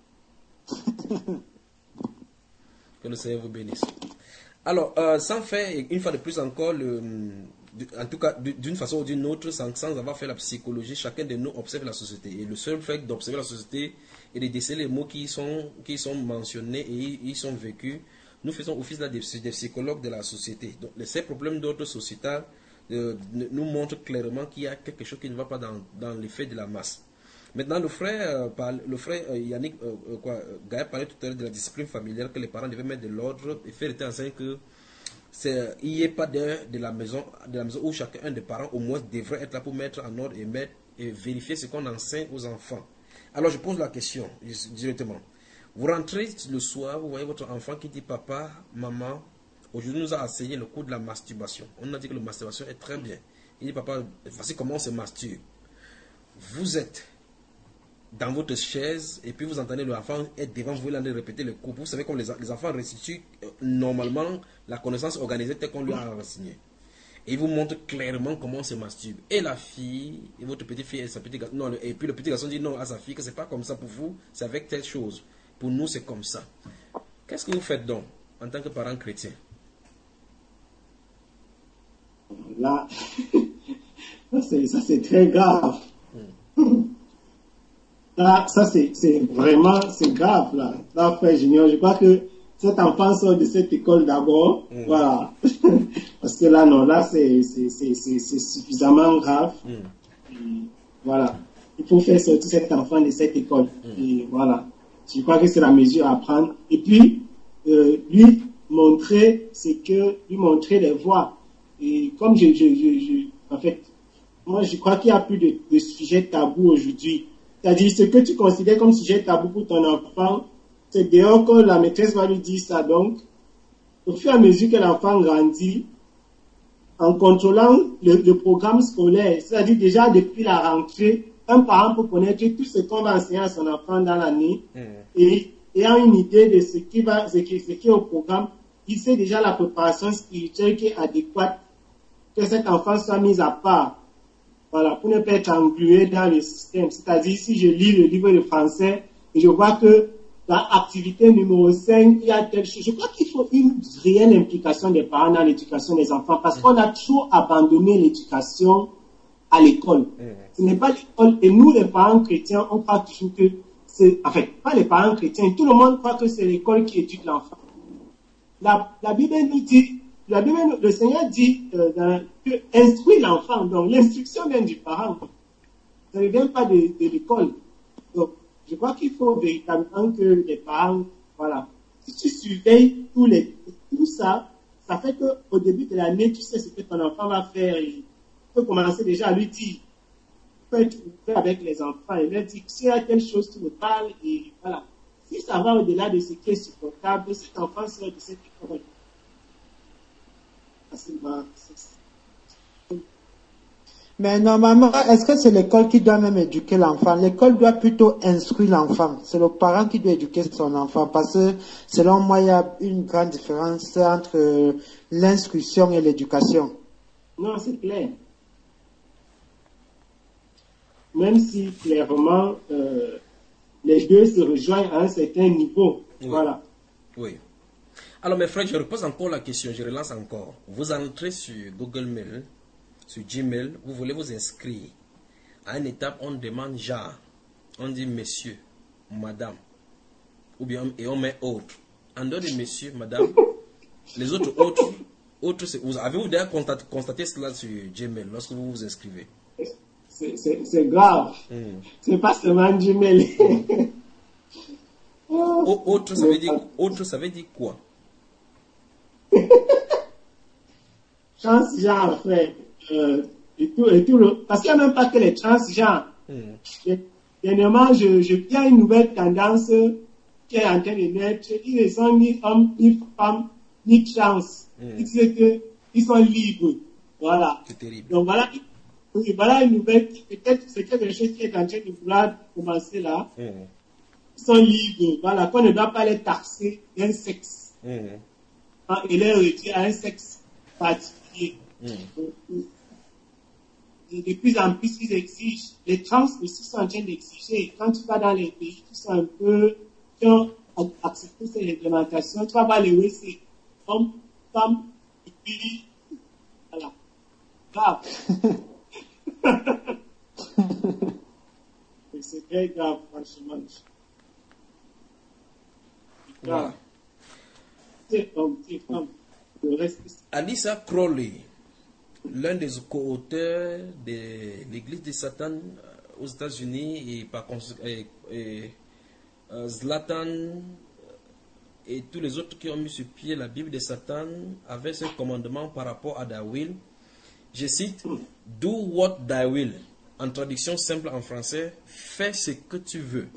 Que le Seigneur vous bénisse. Alors, euh, sans faire, une fois de plus encore, le, en tout cas, d'une façon ou d'une autre, sans, sans avoir fait la psychologie, chacun de nous observe la société. Et le seul fait d'observer la société et de déceler les mots qui sont, qui sont mentionnés et ils sont vécus, nous faisons office là des, des psychologues de la société. Donc, ces problèmes d'ordre sociétal euh, nous montrent clairement qu'il y a quelque chose qui ne va pas dans, dans l'effet de la masse. Maintenant, le frère, euh, parle, le frère euh, Yannick, euh, euh, quoi, euh, Gaël parlait tout à l'heure de la discipline familiale, que les parents devaient mettre de l'ordre et faire état enceinte que c'est, il n'y ait pas de, de, la maison, de la maison où chacun des parents au moins devrait être là pour mettre en ordre et, mettre, et vérifier ce qu'on enseigne aux enfants. Alors je pose la question directement. Vous rentrez le soir, vous voyez votre enfant qui dit papa, maman, aujourd'hui nous a enseigné le cours de la masturbation. On a dit que la masturbation est très bien. Il dit papa, voici comment on se masturbe. Vous êtes dans votre chaise et puis vous entendez l'enfant être devant vous, il est en train de répéter le cours. Vous savez comme les, les enfants restituent euh, normalement la connaissance organisée telle qu'on lui a enseigné. Et il vous montre clairement comment on se masturbe. Et la fille, et votre petite fille et sa petite garçon, non, et puis le petit garçon dit non à sa fille que c'est pas comme ça pour vous, c'est avec telle chose. Pour nous, c'est comme ça. Qu'est-ce que vous faites donc en tant que parent chrétien? Là, ça c'est, ça c'est très grave. Mm. Là, ça c'est, c'est vraiment, c'est grave là. Là, frère Junior, je crois que cet enfant sort de cette école d'abord. Mm. Voilà. Parce que là, non, là c'est, c'est, c'est, c'est, c'est suffisamment grave. Mm. Et voilà. Il faut faire sortir cet enfant de cette école. Mm. Et voilà. Je crois que c'est la mesure à prendre. Et puis, euh, lui montrer ce que, lui montrer les voies. Et comme je, je, je, je en fait, moi je crois qu'il n'y a plus de, de sujet tabou aujourd'hui. C'est-à-dire, ce que tu considères comme sujet tabou pour ton enfant, c'est dehors que la maîtresse va lui dire ça. Donc, au fur et à mesure que l'enfant grandit, en contrôlant le, le programme scolaire, c'est-à-dire déjà depuis la rentrée, un parent peut connaître tout ce qu'on va enseigner à son enfant dans l'année mmh. et ayant une idée de ce qui va, ce qui, ce qui est au programme, il sait déjà la préparation spirituelle qui est adéquate, que cet enfant soit mis à part. Voilà, pour ne pas être englué dans le système. C'est-à-dire, si je lis le livre de français et je vois que dans l'activité numéro cinq, il y a telle chose, je crois qu'il faut une réelle implication des parents dans l'éducation des enfants parce qu'on a trop abandonné l'éducation à l'école. Mmh. Ce n'est pas l'école. Et nous, les parents chrétiens, on croit toujours que c'est, en fait, pas les parents chrétiens, tout le monde croit que c'est l'école qui éduque l'enfant. La, la Bible nous dit, la Bible, le Seigneur dit euh, dans, que instruit l'enfant. Donc, l'instruction vient du parent. Ça ne vient pas de, de l'école. Donc, je crois qu'il faut véritablement que les parents, voilà, si tu surveilles tous les, tout ça, ça fait qu'au début de l'année, tu sais ce que ton enfant va faire. Et tu peux commencer déjà à lui dire, tu peux être ouvert avec les enfants et leur dire, s'il y a telle chose, tu me parles, et voilà. Si ça va au-delà de ce qui est supportable, cet enfant sort de cette école. Mais normalement, est-ce que c'est l'école qui doit même éduquer l'enfant? L'école doit plutôt instruire l'enfant. C'est le parent qui doit éduquer son enfant parce que, selon moi, il y a une grande différence entre l'instruction et l'éducation. Non, c'est clair. Même si, clairement, euh, les deux se rejoignent à un certain niveau. Oui. Voilà. Oui. Alors, mes frères, je repose encore la question, je relance encore. Vous entrez sur Google Mail, sur Gmail, vous voulez vous inscrire. À une étape, on demande genre. On dit monsieur, madame. Ou bien, et on met autre. En dehors de monsieur, madame, les autres autres, autres vous avez-vous déjà constaté, constaté cela sur Gmail lorsque vous vous inscrivez? c'est, c'est, c'est grave. Mm. C'est pas seulement du mêlé. Au- Autre, ça veut dire, autre, ça veut dire quoi? Transgenre, frère. Euh, et tout, et tout le, parce qu'il n'y a même pas que les transgenres. Mm. Dernièrement, je, je, il y a une nouvelle tendance qui est en train de naître. Ils ne sont ni hommes, ni femmes, ni trans. Mm. Ils disent qu'ils sont libres. Voilà. C'est terrible. Donc voilà, oui, voilà une nouvelle qui peut-être c'est quelque chose qui est en train de vouloir commencer là. Mm. Ils sont libres. Voilà, qu'on ne doit pas les taxer d'un sexe. Mm. Hein, et les réduire à un sexe particulier. Mm. Donc, et de plus en plus, ils exigent, les trans aussi sont en train d'exiger. Quand tu vas dans les pays qui sont un peu, qui ont accepté ces réglementations, tu vas voir les W C, hommes, femmes, et puis, voilà. Grave. Et c'est très grave, franchement. C'est grave. Voilà. C'est homme, c'est femme. Le reste, c'est Alyssa Crowley, l'un des co-auteurs de l'Église de Satan aux États-Unis et par conséquent et, et, euh, Zlatan et tous les autres qui ont mis sur pied la Bible de Satan avaient ce commandement par rapport à thy will. Je cite: Do what thy will. En traduction simple en français, fais ce que tu veux.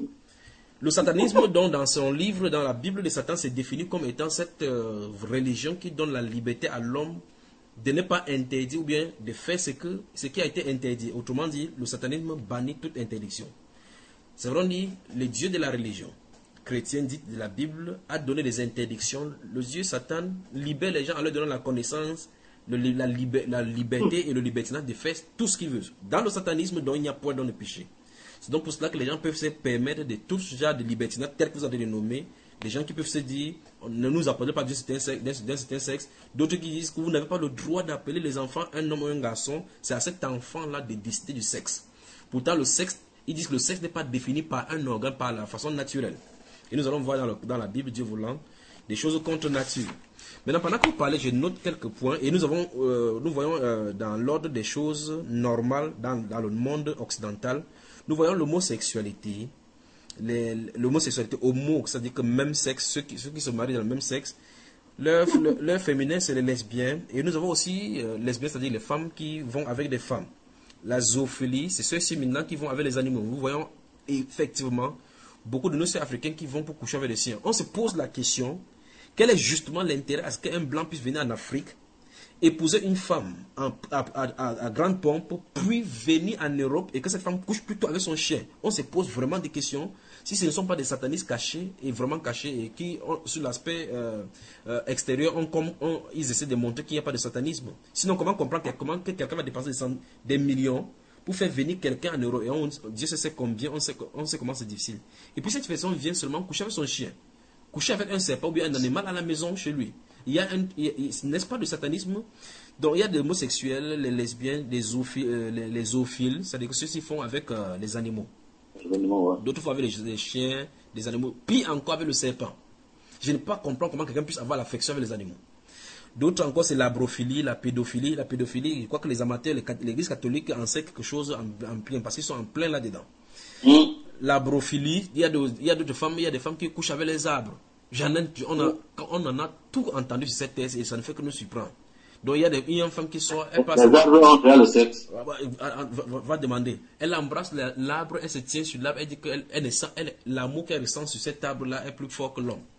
Le satanisme, donc, dans son livre, dans la Bible de Satan, c'est défini comme étant cette euh, religion qui donne la liberté à l'homme de ne pas interdire ou bien de faire ce, que, ce qui a été interdit. Autrement dit, le satanisme bannit toute interdiction. C'est vrai, on dit, le Dieu de la religion chrétienne dite de la Bible a donné des interdictions. Le Dieu Satan libère les gens en leur donnant la connaissance, le, la, liber, la liberté et le libertinage de faire tout ce qu'ils veulent. Dans le satanisme, donc, il n'y a point dans le péché. C'est donc pour cela que les gens peuvent se permettre de tout ce genre de libertinage tel que vous avez les nommer. Des gens qui peuvent se dire, ne nous appelez pas d'un certain sexe, d'un certain sexe. D'autres qui disent que vous n'avez pas le droit d'appeler les enfants un homme ou un garçon. C'est à cet enfant-là de décider du sexe. Pourtant, le sexe, ils disent que le sexe n'est pas défini par un organe, par la façon naturelle. Et nous allons voir dans, le, dans la Bible, Dieu voulant, des choses contre nature. Maintenant, pendant que vous parlez, je note quelques points. Et nous, avons, euh, nous voyons euh, dans l'ordre des choses normales dans, dans le monde occidental, nous voyons l'homosexualité, l'homosexualité homo, c'est-à-dire que même sexe, ceux qui, ceux qui se marient dans le même sexe, leur, leur, leur féminin, c'est les lesbiennes. Et nous avons aussi euh, lesbiennes, c'est-à-dire les femmes qui vont avec des femmes. La zoophilie, c'est ceux-ci maintenant qui vont avec les animaux. Nous voyons effectivement beaucoup de nos sœurs africains qui vont pour coucher avec les siens. On se pose la question, quel est justement l'intérêt à ce qu'un blanc puisse venir en Afrique, épouser une femme en, à, à, à grande pompe, puis venir en Europe et que cette femme couche plutôt avec son chien? On se pose vraiment des questions. Si ce ne sont pas des satanistes cachés et vraiment cachés et qui, ont, sur l'aspect euh, euh, extérieur, ont, ont, ont, ils essaient de montrer qu'il n'y a pas de satanisme. Sinon, comment comprendre que, comment que quelqu'un va dépenser des, des millions pour faire venir quelqu'un en Europe? Et on, Dieu sait combien, on sait, on sait comment c'est difficile. Et puis cette personne vient seulement coucher avec son chien, coucher avec un serpent ou bien un animal à la maison chez lui. Il y a un, n'est-ce pas, de satanisme? Donc il y a des homosexuels, les lesbiennes, les zoophiles, euh, les, les zoophiles, c'est-à-dire que ceux-ci font avec euh, les animaux. Ouais. D'autres font avec les, les chiens, les animaux, puis encore avec le serpent. Je ne peux pas comprendre comment quelqu'un puisse avoir l'affection avec les animaux. D'autres encore, c'est l'abrophilie, la pédophilie. La pédophilie, je crois que les amateurs, l'Église catholique en sait quelque chose en, en plein, parce qu'ils sont en plein là-dedans. Mm. L'abrophilie, il y a d'autres femmes, il y a des femmes qui couchent avec les arbres. J'en ai, on, a, on en a tout entendu sur cette thèse et ça ne fait que nous surprendre. Donc il y a, des, il y a une femme qui sort, elle passe. Les arbres ont fait le sexe. Va, va, va, va demander. Elle embrasse l'arbre, elle se tient sur l'arbre, elle dit que elle, elle sent, elle, l'amour qu'elle ressent sur cet arbre-là est plus fort que l'homme.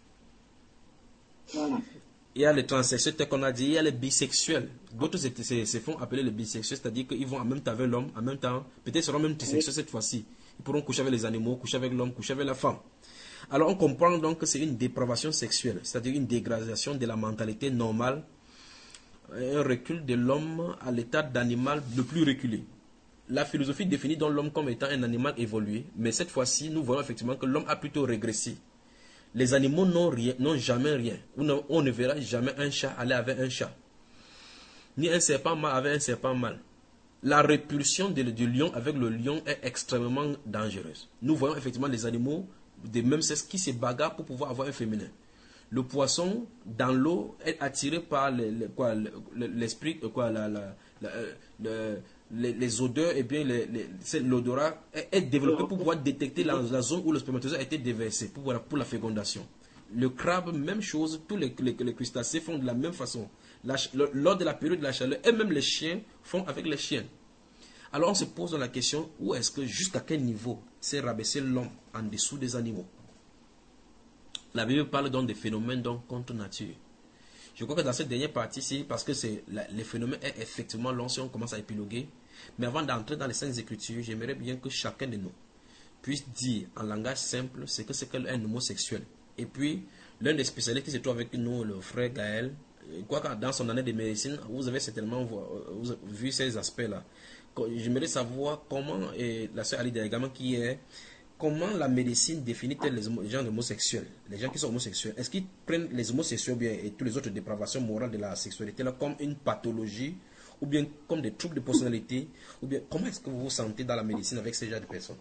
Voilà. Il y a les transsexuels, tel qu'on a dit, il y a les bisexuels. D'autres se, se, se font appeler les bisexuels, c'est-à-dire qu'ils vont en même temps avec l'homme, en même temps, peut-être seront même trisexuels cette fois-ci. Ils pourront coucher avec les animaux, coucher avec l'homme, coucher avec la femme. Alors on comprend donc que c'est une dépravation sexuelle, c'est-à-dire une dégradation de la mentalité normale, un recul de l'homme à l'état d'animal le plus reculé. La philosophie définit donc l'homme comme étant un animal évolué, mais cette fois-ci, nous voyons effectivement que l'homme a plutôt régressé. Les animaux n'ont rien, n'ont jamais rien. On ne verra jamais un chat aller avec un chat, ni un serpent mâle avec un serpent mâle. La répulsion de, du lion avec le lion est extrêmement dangereuse. Nous voyons effectivement les animaux des mêmes sexes qui se bagarrent pour pouvoir avoir un féminin. Le poisson dans l'eau est attiré par le, le, quoi, l'esprit, quoi, la, la, la, le, les, les odeurs et bien les, les, c'est l'odorat est, est développé pour pouvoir détecter la, la zone où le spermatozoïde a été déversé pour, voilà, pour la fécondation. Le crabe, même chose, tous les, les, les crustacés font de la même façon. La, le, lors de la période de la chaleur, et même les chiens font avec les chiens. Alors on se pose la question, où est-ce que, jusqu'à quel niveau s'est rabaissé l'homme en dessous des animaux? La Bible parle donc des phénomènes donc contre nature. Je crois que dans cette dernière partie-ci, parce que c'est la, les phénomènes est effectivement long si on commence à épiloguer, mais avant d'entrer dans les Saintes Écritures, j'aimerais bien que chacun de nous puisse dire en langage simple ce que c'est qu'un homosexuel. Et puis, l'un des spécialistes qui se trouve avec nous, le frère Gaël, quoi que dans son année de médecine, vous avez certainement vu ces aspects-là. J'aimerais savoir comment, et la sœur Alida également qui est, comment la médecine définit-elle les gens homosexuels, les gens qui sont homosexuels? Est-ce qu'ils prennent les homosexuels bien, et toutes les autres dépravations morales de la sexualité là, comme une pathologie, ou bien comme des troubles de personnalité, ou bien comment est-ce que vous vous sentez dans la médecine avec ces genres de personnes?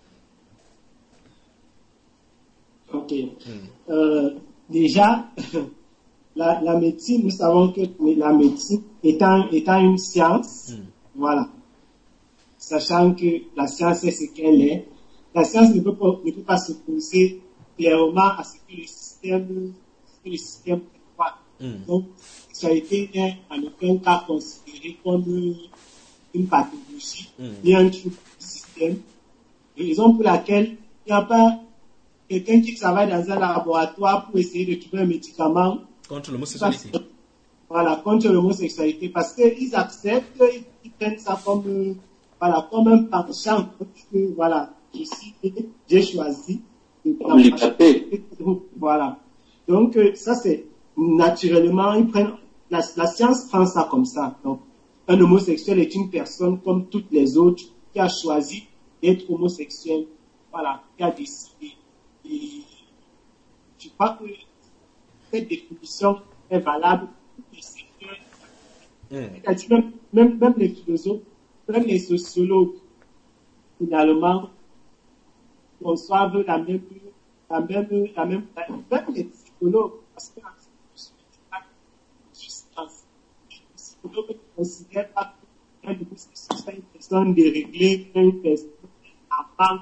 Ok. Hmm. Euh, déjà, la, la médecine, nous savons que la médecine étant, étant une science, hmm. voilà, sachant que la science est ce qu'elle est, la science ne peut pas, ne peut pas s'opposer clairement à ce que le système, ce que le système prévoit. Mm. Donc, la sexualité n'est en aucun cas considérée comme une pathologie, mm. ni un trouble du système. Raison pour laquelle il n'y a pas quelqu'un qui travaille dans un laboratoire pour essayer de trouver un médicament contre l'homosexualité. Voilà, contre l'homosexualité, parce qu'ils acceptent, ils prennent ça comme, voilà, comme un penchant, voilà. J'ai choisi de voilà. Donc, ça c'est naturellement, ils prennent, la, la science prend ça comme ça. Donc, un homosexuel est une personne comme toutes les autres qui a choisi d'être homosexuel, voilà, qui a décidé. Et je crois que cette définition est valable pour les secteurs. Mm. C'est-à-dire même, même, même les philosophes, même les sociologues, finalement, conçoivent la même, la même, la même, même les psychologues, parce que la psychologue ne considère pas qu'un homosexuel soit une personne déréglée, une personne à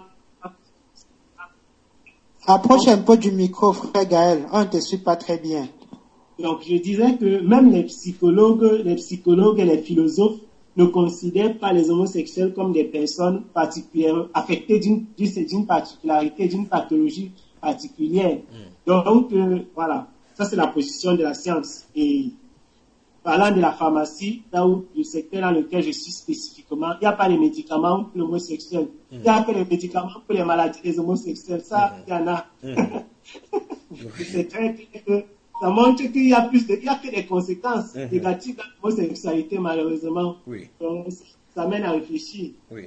Approche un peu du micro, frère Gaël, on ne te suit pas très bien. Donc, je disais que même les psychologues, les psychologues et les philosophes ne considèrent pas les homosexuels comme des personnes particulières, affectées d'une, d'une particularité, d'une pathologie particulière. Mm. Donc, euh, voilà, ça c'est la position de la science. Et parlant de la pharmacie, là où le secteur dans lequel je suis spécifiquement, il n'y a pas les médicaments pour l'homosexuel. Mm. Il n'y a que les médicaments pour les maladies des homosexuels. Ça, il mm. y en a. Mm. C'est très clair que ça montre qu'il y a plus de, il y a que des conséquences mm-hmm. négatives de l'homosexualité, malheureusement. Oui. Donc, ça mène à réfléchir. Oui.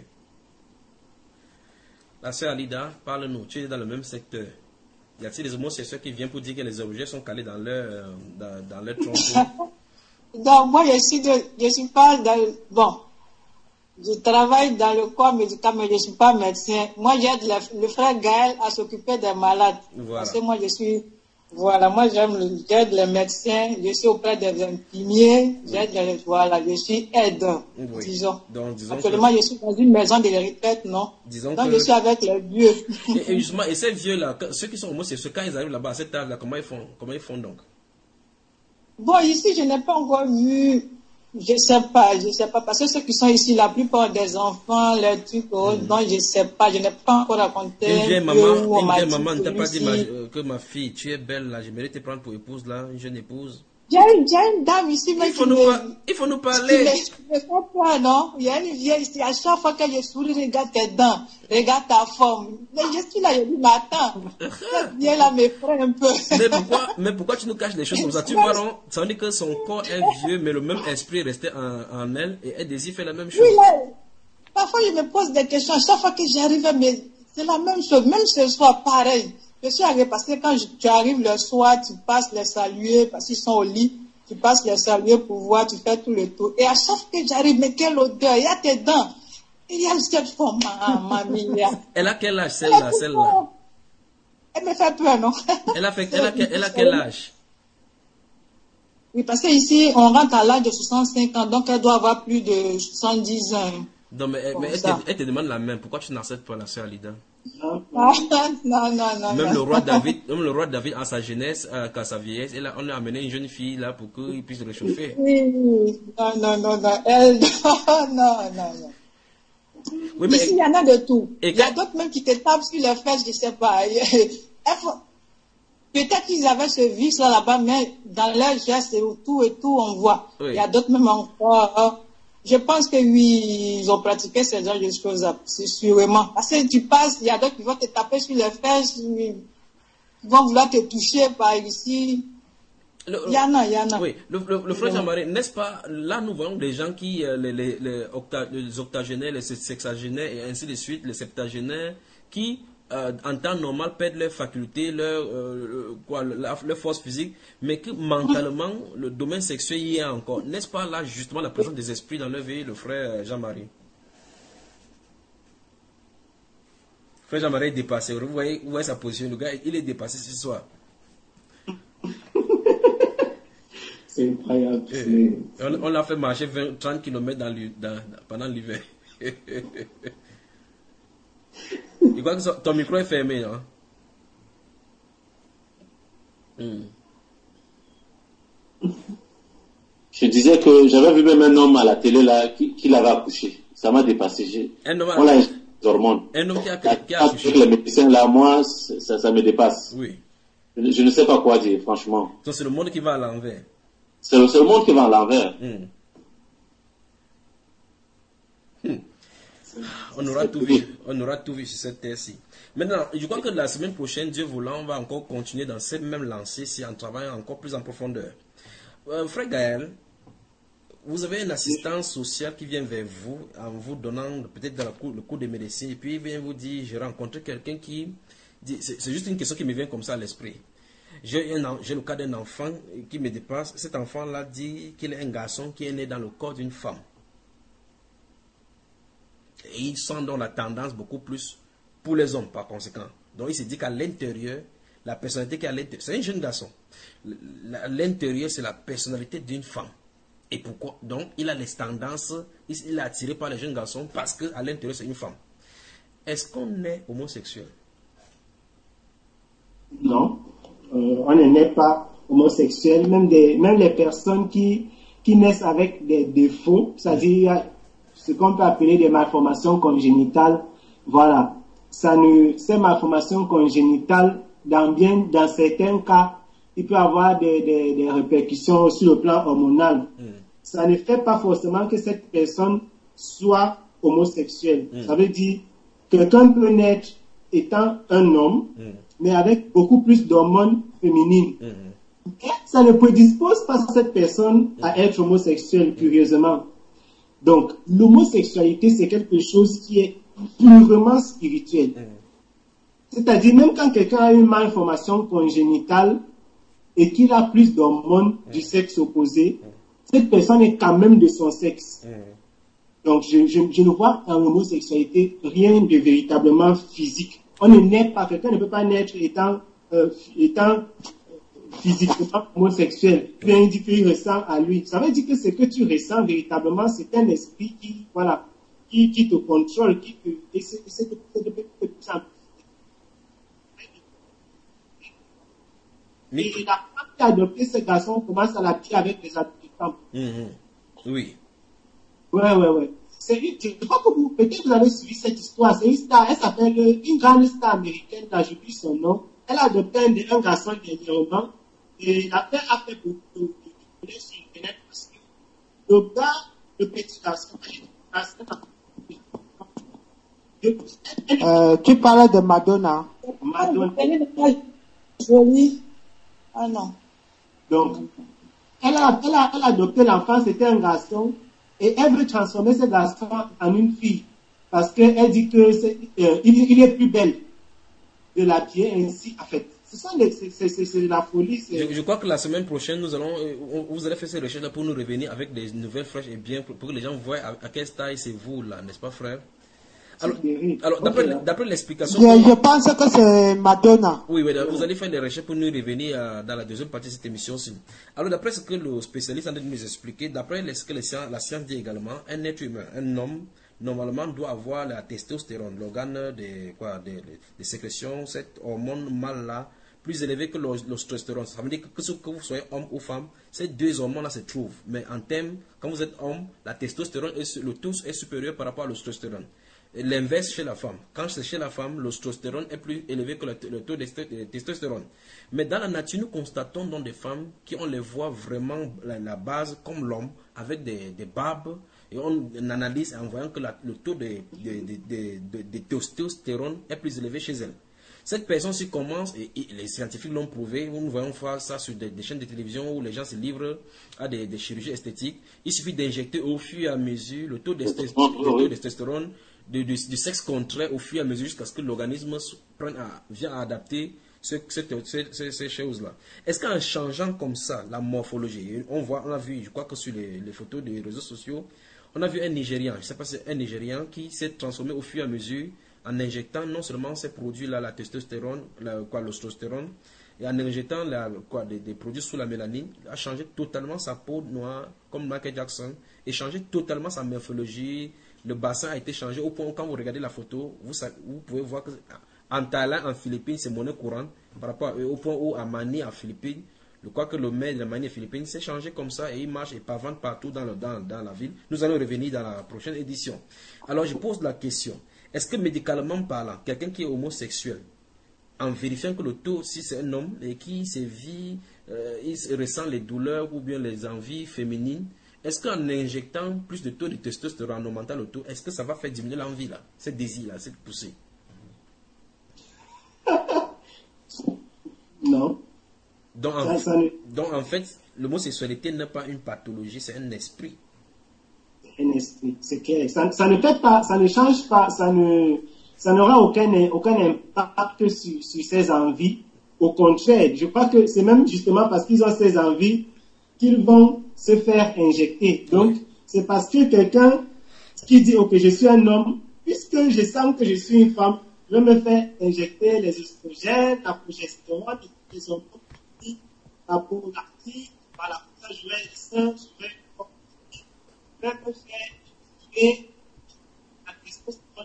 La sœur Alida, parle-nous, tu es dans le même secteur. Y a-t-il des homosexuels qui viennent pour dire que les objets sont calés dans leur, dans, dans leur tronc? Donc, moi, je suis, de, je suis pas dans, bon, je travaille dans le corps médical, mais je ne suis pas médecin. Moi, j'aide le, le frère Gaël à s'occuper des malades. Voilà. Parce que moi, je suis, voilà, moi, j'aime, j'aide les médecins, je suis auprès des infirmiers, j'aide les, voilà, je suis aide, oui. disons. Donc, disons Actuellement, que... je suis dans une maison de retraite, non? Disons Donc, que... je suis avec les vieux. Et, et justement, et ces vieux-là, ceux qui sont homosexuels, quand ils arrivent là-bas, à cette table-là, comment ils font, comment ils font donc? Bon, ici, je n'ai pas encore vu, je ne sais pas, je ne sais pas, parce que ceux qui sont ici, la plupart des enfants, les trucs, mm. non, je ne sais pas, je n'ai pas encore raconté. Une vieille maman, une vieille maman ne t'a pas dit ma, euh, que ma fille, tu es belle, là, j'aimerais te prendre pour épouse, là, une jeune épouse. Il y a une, une dame ici, mais il faut, nous, me, il faut nous parler. Je ne sais pas, non? Il y a une vieille ici, à chaque fois que je souris, regarde tes dents, regarde ta forme. Mais je suis là, je dis, mais attends, viens là, me prends un peu. Mais pourquoi, mais pourquoi tu nous caches les choses comme ça? Tu vois, non? Ça veut dire que son corps est vieux, mais le même esprit est resté en, en elle, et elle désire faire la même chose. Oui, là, parfois je me pose des questions, à chaque fois que j'arrive, mais c'est la même chose, même ce soir, pareil. Je suis arrivé parce que quand je, tu arrives le soir, tu passes les saluer parce qu'ils sont au lit, tu passes les saluer pour voir, tu fais tout le tour. Et à chaque fois que j'arrive, mais quelle odeur, il y a tes dents. Il y a cette forme, mamie. Elle a quel âge, celle-là, celle-là? Elle me fait peur, non? Elle a, fait, elle a, elle a quel âge? Oui, parce qu'ici, on rentre à l'âge de soixante-cinq ans, donc elle doit avoir plus de soixante-dix ans. Non, mais, mais elle, te, elle te demande la main. Pourquoi tu n'acceptes pas la sœur Alida? Ah, non, non, non. Même non. le roi David, même le roi David, à sa jeunesse, à, à sa vieillesse, elle a, on a amené une jeune fille là pour qu'il puisse réchauffer. Oui, non, non, non, non. Elle, non, non, non. Oui, mais, ici, il y en a de tout. Et Il y a quand- d'autres même qui te tapent sur les fesses, je sais pas. Peut-être qu'ils avaient ce vice là là-bas, mais dans leurs gestes et tout et tout, on voit. Oui. Il y a d'autres même encore. euh, Je pense que oui, ils ont pratiqué ce genre de choses, c'est sûrement. Parce que tu passes, il y a d'autres qui vont te taper sur les fesses, ils vont vouloir te toucher par ici. le- Il y en a, il y en a. Oui, le, le, le frère Jean-Marie, n'est-ce pas, là nous voyons des gens qui, euh, les, les, les, octa- les octogénaires, les sexagénaires et ainsi de suite, les septagénaires, qui euh, en temps normal perdent leurs facultés, leur, euh, quoi, la- leur force physique, mais que mentalement, le domaine sexuel y est encore. N'est-ce pas là justement la présence des esprits dans leur vie, le frère euh, Jean-Marie? Frère Jean-Marie est dépassé, vous voyez, vous voyez sa position, le gars, il est dépassé ce soir. C'est incroyable. Eh, c'est- On, on l'a fait marcher vingt, trente kilomètres dans, l'hi- dans- dans- pendant l'hiver. Je crois que son- ton micro est fermé, non? Hmm. Je disais que j'avais vu même un homme à la télé là qui, qui l'avait accouché. Ça m'a dépassé. J'ai- Un homme, On l'a injecté des hormones. un homme qui a, La- qui a Avec accouché. les médecins là, moi, c'est- ça, ça me dépasse. Oui. Je, je ne sais pas quoi dire, franchement. Donc c'est le monde qui va à l'envers. C'est le seul monde qui va à l'envers. Hmm. Hmm. On aura tout vu, on aura tout vu sur cette terre-ci. Maintenant, je crois que la semaine prochaine, Dieu voulant, on va encore continuer dans cette même lancée, si en travaillant encore plus en profondeur. Euh, Frère Gaël, vous avez une assistante sociale qui vient vers vous, en vous donnant peut-être dans le cours, le cours de médecine, et puis il vient vous dire, j'ai rencontré quelqu'un qui dit, c'est c'est juste une question qui me vient comme ça à l'esprit. J'ai un en- j'ai le cas d'un enfant qui me dépasse. Cet enfant-là dit qu'il est un garçon qui est né dans le corps d'une femme. Et il sent donc la tendance beaucoup plus pour les hommes par conséquent. Donc il se dit qu'à l'intérieur, la personnalité qui est à l'intérieur, c'est un jeune garçon. L- À l'intérieur, c'est la personnalité d'une femme. Et pourquoi? Donc il a les tendances, il il est attiré par les jeunes garçons parce qu'à l'intérieur, c'est une femme. Est-ce qu'on est homosexuel? Non, euh, on ne naît pas homosexuel. Même, des, même les personnes qui, qui naissent avec des défauts, c'est-à-dire il y a ce qu'on peut appeler des malformations congénitales, voilà. Ça ne, ces malformations congénitales, dans, bien, dans certains cas, il peut avoir des, des, des répercussions sur le plan hormonal. Mm. Ça ne fait pas forcément que cette personne soit homosexuelle. Mm. Ça veut dire que quelqu'un peut naître étant un homme, Mm. mais avec beaucoup plus d'hormones féminines. Mm. Et ça ne prédispose pas cette personne à être homosexuelle, curieusement. Donc, l'homosexualité, c'est quelque chose qui est purement spirituel. Mm. C'est-à-dire, même quand quelqu'un a une malformation congénitale et qu'il a plus d'hormones du sexe opposé, cette personne est quand même de son sexe. Mm. Donc, je, je, je ne vois en homosexualité rien de véritablement physique. On ne naît pas, quelqu'un ne peut pas naître étant, euh, étant physiquement homosexuel. Puis il dit qu'il ressent à lui. Ça veut dire que ce que tu ressens véritablement, c'est un esprit qui, voilà, qui, qui te contrôle, qui te, et c'est, c'est de, c'est de, de, de, de, Mais- et la femme qui a adopté ce garçon commence à l'appuyer avec les adultes femmes. Mhm. Oui. Ouais, ouais, ouais. C'est une, je crois que vous, peut-être vous avez suivi cette histoire. C'est une star, elle s'appelle euh, une grande star américaine, là, j'oublie son nom. Elle a adopté un, un garçon dernièrement. Et l'affaire a fait beaucoup de, de, de, de sur Internet parce que le gars, le petit garçon, Euh, tu parlais de Madonna. Madonna. Elle est pas jolie. Ah non. Donc, elle a, elle a, elle a adopté l'enfant, c'était un garçon, et elle veut transformer ce garçon en une fille, parce qu'elle dit que c'est, euh, il, il est plus belle de l'habiller ainsi, en fait. Ce sont les, c'est, c'est, c'est, c'est la folie. C'est... Je, je crois que la semaine prochaine, nous allons, euh, on- vous allez faire ces recherches pour nous revenir avec des nouvelles fraîches et bien pour, pour que les gens voient à, à quelle taille c'est vous là, n'est-ce pas, frère? Alors, alors d'après, Ok. d'après l'explication, Je, qu'on- je pense que c'est Madonna. oui, oui, vous allez faire des recherches pour nous revenir euh, dans la deuxième partie de cette émission-ci. Alors, d'après ce que le spécialiste a de nous expliquer, d'après ce que les sciences- la science dit également, un être humain, un homme, normalement doit avoir la testostérone, l'organe des, quoi, des, des, des sécrétions, cette hormone mâle-là, plus élevé que l'ostrostérone. Ça veut dire que, que, que vous soyez homme ou femme, ces deux hormones-là se trouvent. Mais en termes, quand vous êtes homme, la testostérone, est, le taux est supérieur par rapport à l'ostrostérone. L'inverse chez la femme. Quand c'est chez la femme, l'ostrostérone est plus élevé que le, le taux de testostérone. Mais dans la nature, nous constatons donc des femmes qui on les voit vraiment la, la base comme l'homme, avec des, des barbes, et on analyse en voyant que la, le taux de, de, de, de, de, de testostérone est plus élevé chez elles. Cette personne-ci commence, et, et les scientifiques l'ont prouvé, nous voyons faire ça sur des, des chaînes de télévision où les gens se livrent à des, des chirurgies esthétiques. Il suffit d'injecter au fur et à mesure le taux de testostérone du, du, du sexe contraire au fur et à mesure jusqu'à ce que l'organisme vienne à adapter ce, cette, ces, ces, ces choses-là. Est-ce qu'en changeant comme ça la morphologie, on voit, on a vu, je crois que sur les, les photos des réseaux sociaux, on a vu un Nigérian, je ne sais pas si c'est un Nigérian qui s'est transformé au fur et à mesure en injectant non seulement ces produits-là, la testostérone, la, quoi, l'ostrostérone, et en injectant la, quoi, des, des produits sous la mélanine, a changé totalement sa peau noire, comme Michael Jackson, et changé totalement sa morphologie. Le bassin a été changé au point où quand vous regardez la photo, vous, vous pouvez voir que en Thaïlande, en Philippines, c'est monnaie courante, par rapport à, au point où à Manille, en Philippines, je crois que le maire de la Manille Philippines s'est changé comme ça et il marche et pavane partout dans, le, dans, dans la ville. Nous allons revenir dans la prochaine édition. Alors je pose la question. Est-ce que médicalement parlant, quelqu'un qui est homosexuel, en vérifiant que le taux, si c'est un homme et qui se vit, euh, il ressent les douleurs ou bien les envies féminines, est-ce qu'en injectant plus de taux de testostérone, en augmentant le taux, est-ce que ça va faire diminuer l'envie là, ce désir là, cette poussée? Non. Donc en, ça, ça ne... donc en fait, l'homosexualité n'est pas une pathologie, c'est un esprit. Un esprit, c'est clair. Ça, ça ne fait pas, ça ne change pas, ça ne, ça n'aura aucun, aucun impact sur, sur ses envies. Au contraire, je crois que c'est même justement parce qu'ils ont ces envies qu'ils vont se faire injecter. Donc, c'est parce que quelqu'un qui dit, ok, je suis un homme, puisque je sens que je suis une femme, je me fais injecter les oestrogènes, la progestérone, les hormones, la prolactine, voilà, ça je vais les seins, je vais je vais me faire et la testostérone.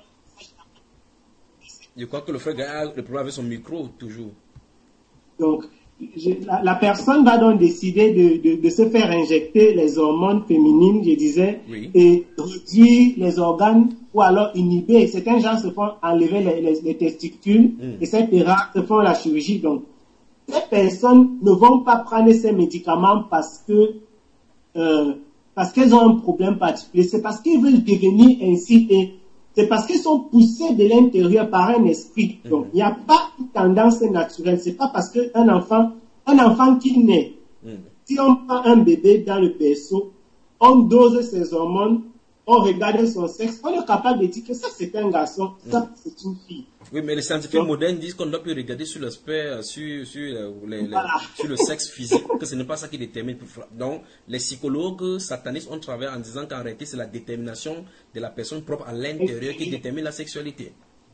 Je crois que le frère a le problème avec son micro, toujours. Donc, je, la, la personne va donc décider de, de, de se faire injecter les hormones féminines, je disais, oui. Et réduire les organes ou alors inhiber. Certains gens se font enlever les, les, les testicules, mm. et cetera, se font la chirurgie. Donc, ces personnes ne vont pas prendre ces médicaments parce que euh, parce qu'elles ont un problème particulier. C'est parce qu'ils veulent devenir ainsi et c'est parce qu'ils sont poussés de l'intérieur par un esprit. Donc, mm. il n'y a pas une tendance naturelle. C'est pas parce qu'un enfant, un enfant qui naît, mm. si on prend un bébé dans le berceau, on dose ses hormones, on regarde son sexe, on est capable de dire que ça c'est un garçon, mm. ça c'est une fille. Oui, mais les scientifiques Donc, modernes disent qu'on doit plus regarder sur l'aspect, sur, sur, les, les, voilà. sur le sexe physique, que ce n'est pas ça qui détermine. Donc, les psychologues satanistes ont travaillé en disant qu'en réalité, c'est la détermination de la personne propre à l'intérieur qui détermine la sexualité.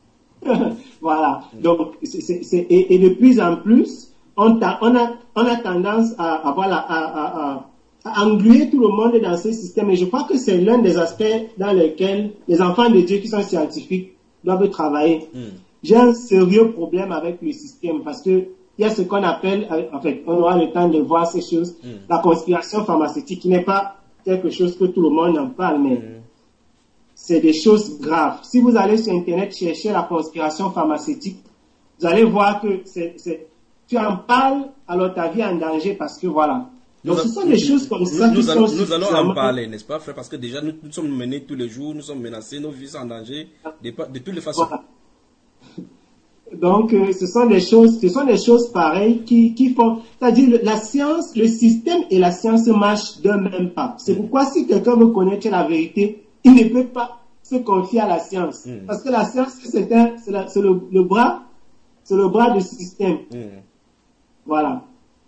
Voilà. Donc, c'est, c'est, c'est, et, et de plus en plus, on, ta, on, a, on a tendance à, à, voilà, à, à, à, à engluer tout le monde dans ce système. Et je crois que c'est l'un des aspects dans lesquels les enfants de Dieu qui sont scientifiques doivent travailler. Mm. J'ai un sérieux problème avec le système parce que il y a ce qu'on appelle, en fait, on aura le temps de voir ces choses, mm. la conspiration pharmaceutique, qui n'est pas quelque chose que tout le monde en parle, mais mm. c'est des choses graves. Si vous allez sur Internet chercher la conspiration pharmaceutique, vous allez voir que c'est, c'est, tu en parles, alors ta vie est en danger parce que voilà. Donc, ce sont des choses comme ça nous, qui nous sont... Allons, nous allons en parler, n'est-ce pas, frère? Parce que déjà, nous, nous sommes menés tous les jours, nous sommes menacés, nos vies sont en danger, de, de toutes les façons. Voilà. Donc, euh, ce sont des choses, ce sont des choses pareilles qui, qui font... C'est-à-dire, la science, le système et la science marchent d'un même pas. C'est pourquoi, si quelqu'un veut connaître la vérité, il ne peut pas se confier à la science. Mm. Parce que la science, c'est, un, c'est, la, c'est le, le bras, c'est le bras du système. Mm. Voilà.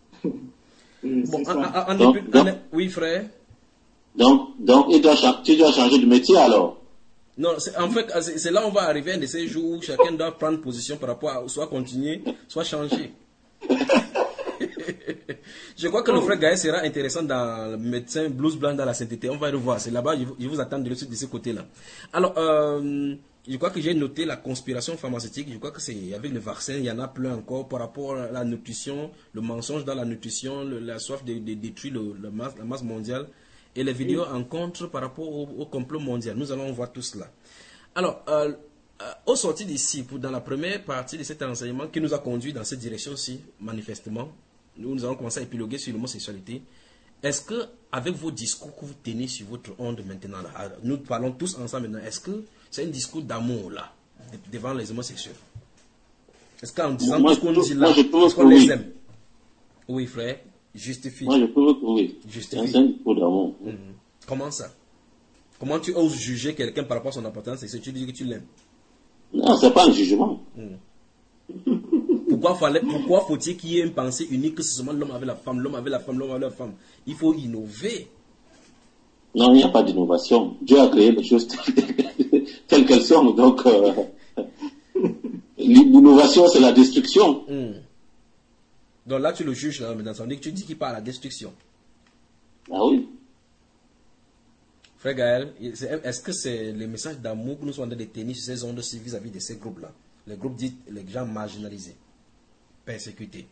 Bon, en, en, en donc, début, donc, en, oui, frère. Donc, donc il doit, tu dois changer de métier alors? Non, c'est, en fait, c'est, c'est là où on va arriver un de ces jours où chacun doit prendre position par rapport à soit continuer, soit changer. Je crois que le frère Gaël sera intéressant dans le médecin blues blanc dans la sainteté. On va le voir. C'est là-bas, je, je vous attends de, de ce côté-là. Alors, euh, je crois que j'ai noté la conspiration pharmaceutique. Je crois que c'est avec le vaccin, il y en a plein encore par rapport à la nutrition, le mensonge dans la nutrition, le, la soif de, de détruire le, le masse, la masse mondiale et les vidéos en contre par rapport au, au complot mondial. Nous allons voir tout cela. Alors, euh, euh, au sorti d'ici, pour dans la première partie de cet enseignement qui nous a conduit dans cette direction-ci, manifestement, nous, nous allons commencer à épiloguer sur l'homosexualité. Est-ce que, avec vos discours que vous tenez sur votre onde maintenant, là, nous parlons tous ensemble maintenant, est-ce que c'est un discours d'amour, là, devant les homosexuels? Est-ce qu'en disant moi, tout ce qu'on dit là, est-ce qu'on les aime? Oui, frère, justifie. Moi, je peux oui. Justifie. C'est un discours d'amour. Mmh. Comment ça? Comment tu oses juger quelqu'un par rapport à son appartenance sexuelle? Tu dis que tu l'aimes? Non, c'est pas un jugement. Mmh. Pourquoi, fallait, pourquoi faut-il qu'il y ait une pensée unique que c'est seulement l'homme avec la femme, l'homme avec la femme, l'homme avec la femme? Il faut innover. Non, il n'y a pas d'innovation. Dieu a créé les choses telles qu'elles sont. Donc, euh, l'innovation, c'est la destruction. Mmh. Donc là, tu le juges, là, mais ça veut dire que tu dis qu'il parle à la destruction. Ah oui. Frère Gaël, est-ce que c'est le message d'amour que nous sommes en train de tenir sur ces ondes-ci vis-à-vis de ces groupes-là? Les groupes dits, les gens marginalisés, persécutés.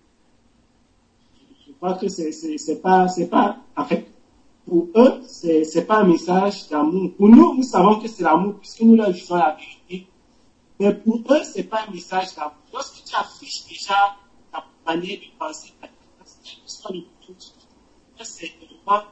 Je crois que c'est, c'est, c'est pas, c'est pas, en fait, pour eux, c'est, c'est pas un message d'amour. Pour nous, nous savons que c'est l'amour puisque nous leur disons la vérité. Mais pour eux, c'est pas un message d'amour. Lorsque tu affiches déjà ta manière de penser, ta capacité, c'est vraiment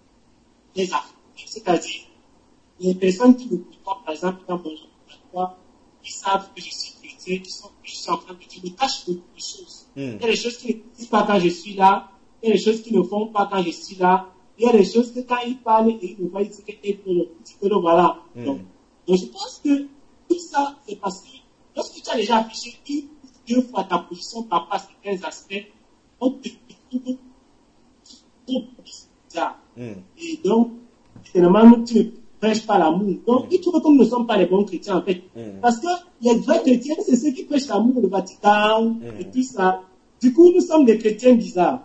des affaires. C'est-à-dire, les personnes qui me côtoient, par exemple, dans mon endroit, ils savent que je suis chrétien, qui sont, je suis en train de dire, me cachent beaucoup de choses. Mm. Il y a des choses qui ne disent pas quand je suis là, il y a des choses qui ne font pas quand je suis là, il y a des choses que quand ils parlent, et ils me voient, ils disent que, et que, voilà. Mm. Donc, donc, je pense que tout ça, c'est parce que lorsque tu as déjà affiché une, deux fois ta position par rapport à certains aspects, on te dit tout ça. Et donc, finalement, tu ne prêches pas l'amour. Donc, ils trouvent que nous ne sommes pas les bons chrétiens, en fait. Mm. Parce que les vrais chrétiens, c'est ceux qui prêchent l'amour, le Vatican, mm. et tout ça. Du coup, nous sommes des chrétiens bizarres.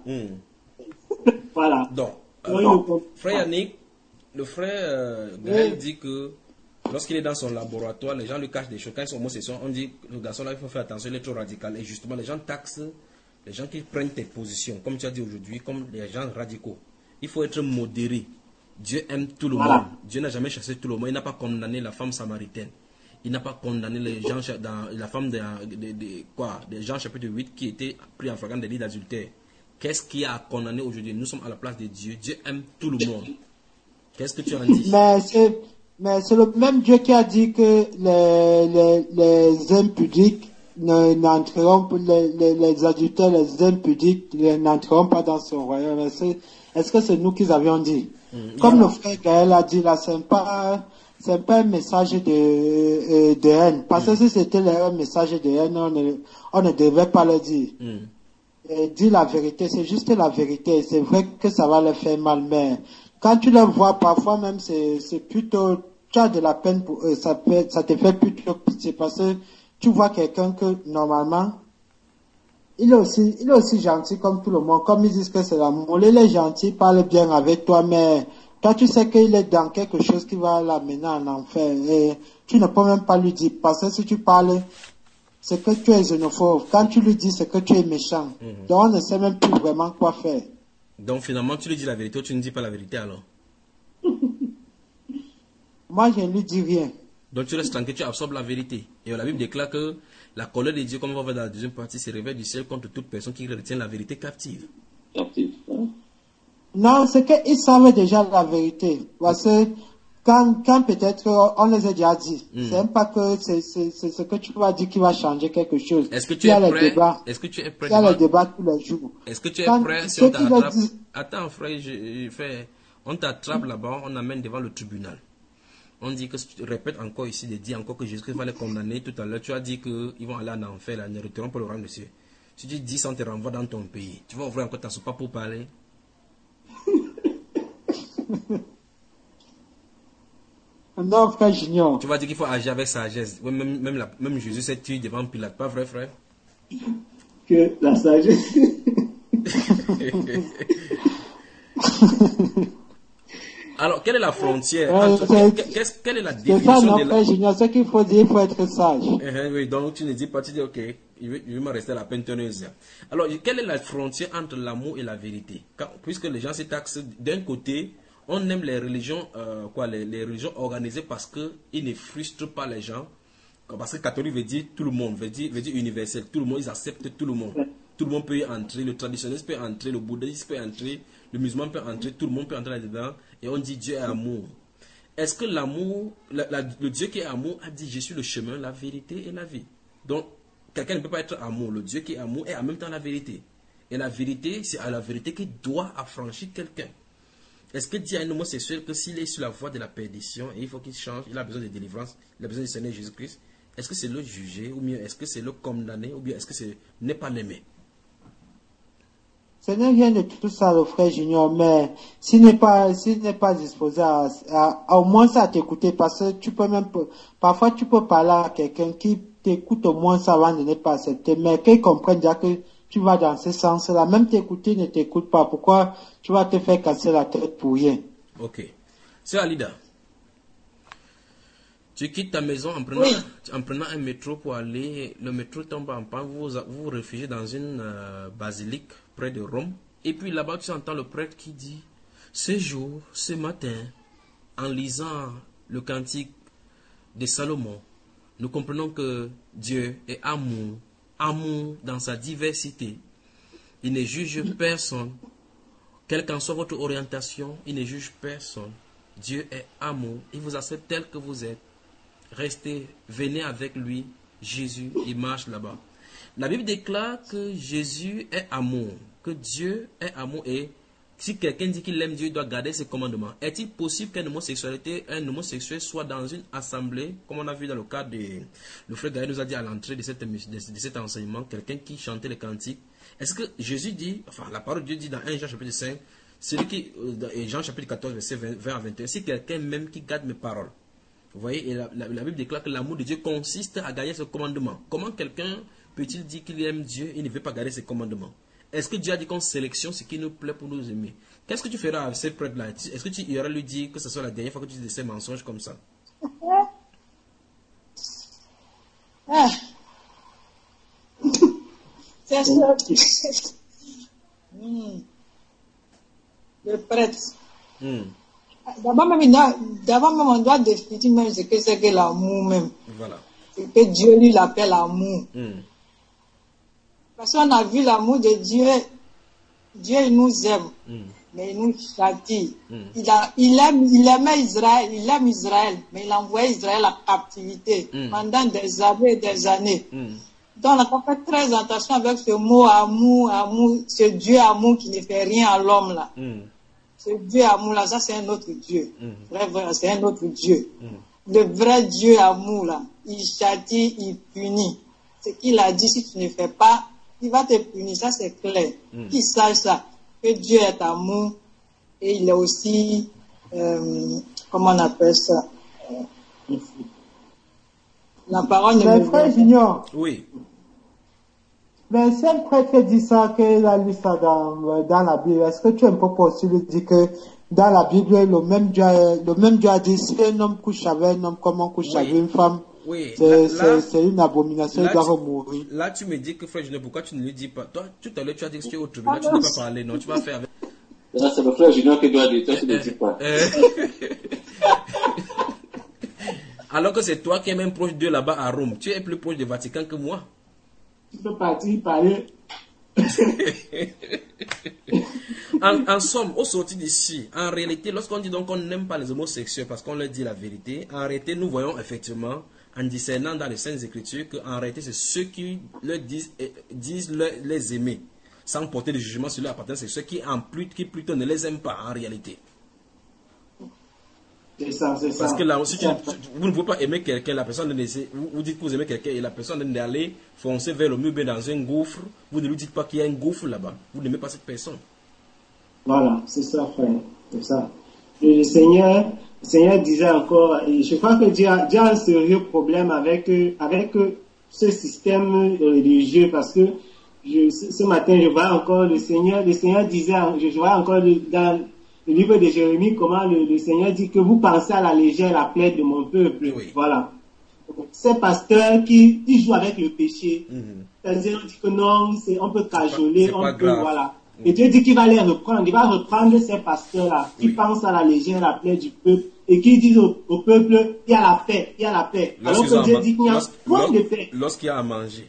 Mm. Voilà. Donc, euh, donc frère Yannick, le frère euh, Gaël oui. dit que lorsqu'il est dans son laboratoire, les gens lui cachent des choses. Quand ils sont homosexuels, on dit que le garçon-là, il faut faire attention, il est trop radical. Et justement, les gens taxent les gens qui prennent tes positions, comme tu as dit aujourd'hui, comme les gens radicaux. Il faut être modéré. Dieu aime tout le voilà. monde. Dieu n'a jamais chassé tout le monde. Il n'a pas condamné la femme samaritaine. Il n'a pas condamné les gens dans la femme de, de, de quoi, des gens chapitre huit qui étaient pris en flagrant délit d'adultère. Qu'est-ce qui a condamné aujourd'hui? Nous sommes à la place de Dieu. Dieu aime tout le monde. Qu'est-ce que tu en dis? Mais c'est, mais c'est le même Dieu qui a dit que les, les, les impudiques n'entreront les, les, les adultères, les impudiques n'entreront pas dans son royaume. Est-ce, est-ce que c'est nous qui avions dit? Mmh, Comme le frère Gaël a dit là, c'est pas, c'est pas un message de, euh, de haine. Parce mmh. que si c'était un message de haine, on ne, on ne devait pas le dire. Mmh. Et dire la vérité, c'est juste la vérité. C'est vrai que ça va leur faire mal, mais quand tu le vois, parfois même, c'est, c'est plutôt, tu as de la peine pour eux. Ça fait, ça te fait plutôt pitié parce que tu vois quelqu'un que, normalement, il est aussi, il est aussi gentil comme tout le monde. Comme ils disent que c'est l'amour. Il est gentil, il parle bien avec toi, mais toi, tu sais qu'il est dans quelque chose qui va l'amener en enfer. Et tu ne peux même pas lui dire. Parce que si tu parles, c'est que tu es xénophobe. Quand tu lui dis, c'est que tu es méchant. Mm-hmm. Donc, on ne sait même plus vraiment quoi faire. Donc, finalement, tu lui dis la vérité ou tu ne dis pas la vérité alors? Moi, je ne lui dis rien. Donc, tu restes tranquille, tu absorbes la vérité. Et la Bible déclare que la colère de Dieu, comme on va voir dans la deuxième partie, se révèle du ciel contre toute personne qui retient la vérité captive. Captive, hein? Non, c'est qu'ils savent déjà la vérité. Parce que quand, quand peut-être on les a déjà dit, mm. c'est même pas que c'est, c'est, c'est ce que tu vas dire qui va changer quelque chose. Est-ce que tu es prêt? Débats, Est-ce que tu es prêt? Il y a les débats tous les jours. Est-ce que tu es quand, prêt si on t'attrape? Dit... Attends, frère, je, je fais... on t'attrape mm. là-bas, on amène devant le tribunal. On dit que, tu répètes encore ici, de dire encore que Jésus-Christ va les condamner tout à l'heure. Tu as dit qu'ils vont aller en enfer, là, ne retourneront pas le rang de Dieu. Si tu dis ça, on te renvoie dans ton pays. Tu vas ouvrir encore ta soupe pour parler. Non, frère Junior. Tu vas dire qu'il faut agir avec sagesse. Même, même, la, même Jésus s'est tué devant Pilate. Pas vrai, frère? Que la sagesse. Alors, quelle est la frontière Ouais, entre, c'est- que- qu'est-ce- quelle est la C'est ça, définition non, de la... frère Junior. Ce qu'il faut dire, il faut être sage. Eh, oui, donc tu ne dis pas, tu dis ok, il veut, il veut me rester à la pentonneuse. Alors, quelle est la frontière entre l'amour et la vérité? Quand- puisque les gens se taxent, d'un côté, on aime les religions, euh, quoi, les, les religions organisées parce qu'ils ne frustrent pas les gens. Parce que catholique veut dire tout le monde, veut dire, veut dire universel. Tout le monde, ils acceptent tout le monde. Tout le monde peut y entrer, le traditionnaliste peut entrer, le bouddhiste peut entrer, le musulman peut entrer, tout le monde peut entrer là-dedans. Et on dit Dieu est amour. Est-ce que l'amour, la- la- le Dieu qui est amour a dit je suis le chemin, la vérité et la vie? Donc, quelqu'un ne peut pas être amour. Le Dieu qui est amour est en même temps la vérité. Et la vérité, c'est à la vérité qui doit affranchir quelqu'un. Est-ce que Dieu a un homosexuel que s'il est sur la voie de la perdition et il faut qu'il change, il a besoin de délivrance, il a besoin du Seigneur Jésus-Christ, est-ce que c'est le juger ou bien est-ce que c'est le condamner ou bien est-ce que c'est ne pas l'aimer? Ce n'est rien de tout ça, le frère Junior, mais s'il n'est pas, s'il n'est pas disposé à, à, à au moins ça à t'écouter, parce que tu peux même, parfois tu peux parler à quelqu'un qui t'écoute au moins ça avant de ne pas accepter, mais qu'il comprenne déjà que tu vas dans ce sens-là, même t'écouter ne t'écoute pas, pourquoi tu vas te faire casser la tête pour rien? Ok. C'est Alida. Tu quittes ta maison en prenant, Oui. en prenant un métro pour aller, le métro tombe en panne, vous vous vous réfugiez dans une euh, basilique près de Rome, et puis là-bas tu entends le prêtre qui dit, ce jour, ce matin, en lisant le cantique de Salomon, nous comprenons que Dieu est amour, amour dans sa diversité. Il ne juge personne, quelle qu'en soit votre orientation, il ne juge personne. Dieu est amour, il vous accepte tel que vous êtes. Restez, venez avec lui, Jésus, il marche là-bas. La Bible déclare que Jésus est amour, que Dieu est amour et si quelqu'un dit qu'il aime Dieu, il doit garder ses commandements. Est-il possible qu'un homosexualité, un homosexuel soit dans une assemblée, comme on a vu dans le cas de... Le frère Gaël nous a dit à l'entrée de, cette, de, de cet enseignement, quelqu'un qui chantait les cantiques. Est-ce que Jésus dit, enfin la parole de Dieu dit dans un Jean chapitre cinq, celui qui, dans Jean chapitre quatorze, verset vingt à vingt et un, si quelqu'un même qui garde mes paroles, vous voyez, et la, la, la Bible déclare que l'amour de Dieu consiste à garder ses commandements. Comment quelqu'un peut-il dire qu'il aime Dieu et ne veut pas garder ses commandements? Est-ce que Dieu a dit qu'on sélectionne ce qui nous plaît pour nous aimer? Qu'est-ce que tu feras avec ces prêtres-là? Est-ce que tu iras lui dire que ce soit la dernière fois que tu dis ces mensonges comme ça? Ah. C'est ça. Hmm. Le prêtre. Hmm. D'abord même, il doit- d'abord même, on doit définir même ce que c'est que l'amour même. Voilà. C'est que Dieu lui l'appelle amour. Hmm. Parce qu'on a vu l'amour de Dieu. Dieu, il nous aime, Hmm. mais il nous châtie. Mm. Il, a, il, aime, il aimait Israël, il aime Israël, mais il a envoyé Israël à la captivité Mm. pendant des années et des années. Hmm. Donc, on a fait très attention avec ce mot amour, amour, ce Dieu amour qui ne fait rien à l'homme là. Hmm. Ce Dieu amour là, ça c'est un autre Dieu. Mm. Vrai, vrai, c'est un autre Dieu. Hmm. Le vrai Dieu amour là, il châtie, il punit. Ce qu'il a dit, si tu ne fais pas, il va te punir, ça c'est clair. Mm. Qu'il sache ça, que Dieu est amour et il est aussi, euh, comment on appelle ça, euh, la parole ne Mais me frère vient Junior, Oui. mais si un prêtre dit ça, qu'il a lu ça dans, dans la Bible, est-ce que tu es un peu possible de dire que dans la Bible, le même Dieu, a- le même Dieu a dit, si un homme couche avec un homme comme on couche Oui. avec une femme, Oui. c'est, Là- c'est, là- c'est une abomination, il Là, doit tu- mourir. Là, tu me dis que frère Junior, pourquoi tu ne lui dis pas? Toi, tout à l'heure, tu as dit que tu es au tribunal, tu ne peux pas parler. Non, tu vas faire avec. Là, c'est le frère Junior qui doit dire, toi, tu ne dis pas. Euh, Alors que c'est toi qui es même proche de là-bas à Rome. Tu es plus proche du Vatican que moi. Tu peux partir parler. En, en somme, au sortir d'ici, en réalité, lorsqu'on dit donc qu'on n'aime pas les homosexuels parce qu'on leur dit la vérité, en réalité, nous voyons effectivement, en discernant dans les Saintes Écritures, qu'en réalité, c'est ceux qui leur disent, eh, disent leur- les aimer, sans porter de jugement sur leur appartenance, c'est ceux qui, en plus, qui plutôt ne les aiment pas, en réalité. C'est ça, c'est ça. Parce que là, si tu- tu- vous ne pouvez pas aimer quelqu'un, la personne ne laisse- vous, vous dites que vous aimez quelqu'un et la personne est d'aller foncer vers le mur, bien dans un gouffre, vous ne lui dites pas qu'il y a un gouffre là-bas. Vous n'aimez pas cette personne. Voilà, c'est ça, frère. C'est ça. Et le Seigneur, le Seigneur disait encore, et je crois que Dieu a, Dieu a un sérieux problème avec, euh, avec euh, ce système religieux parce que je, ce, ce matin, je vois encore le Seigneur, le Seigneur disait, je, je vois encore le, dans le livre de Jérémie, comment le, le Seigneur dit que vous pensez à la légère la plaie de mon peuple. Oui. Voilà. Donc, ces pasteurs qui, qui jouent avec le péché, Mhm. c'est-à-dire on dit que non, c'est, on peut cajoler, c'est on pas peut, grave. voilà. Et Dieu dit qu'il va les reprendre, il va reprendre ces pasteurs-là, qui Oui. pensent à la légère la plaie du peuple, et qui disent au, au peuple, il y a la paix, il y a la paix. Alors Lorsqu'ils ont que Dieu à dit ma- qu'il y a lorsqu'- point de lors- paix. Lorsqu'il y a à manger.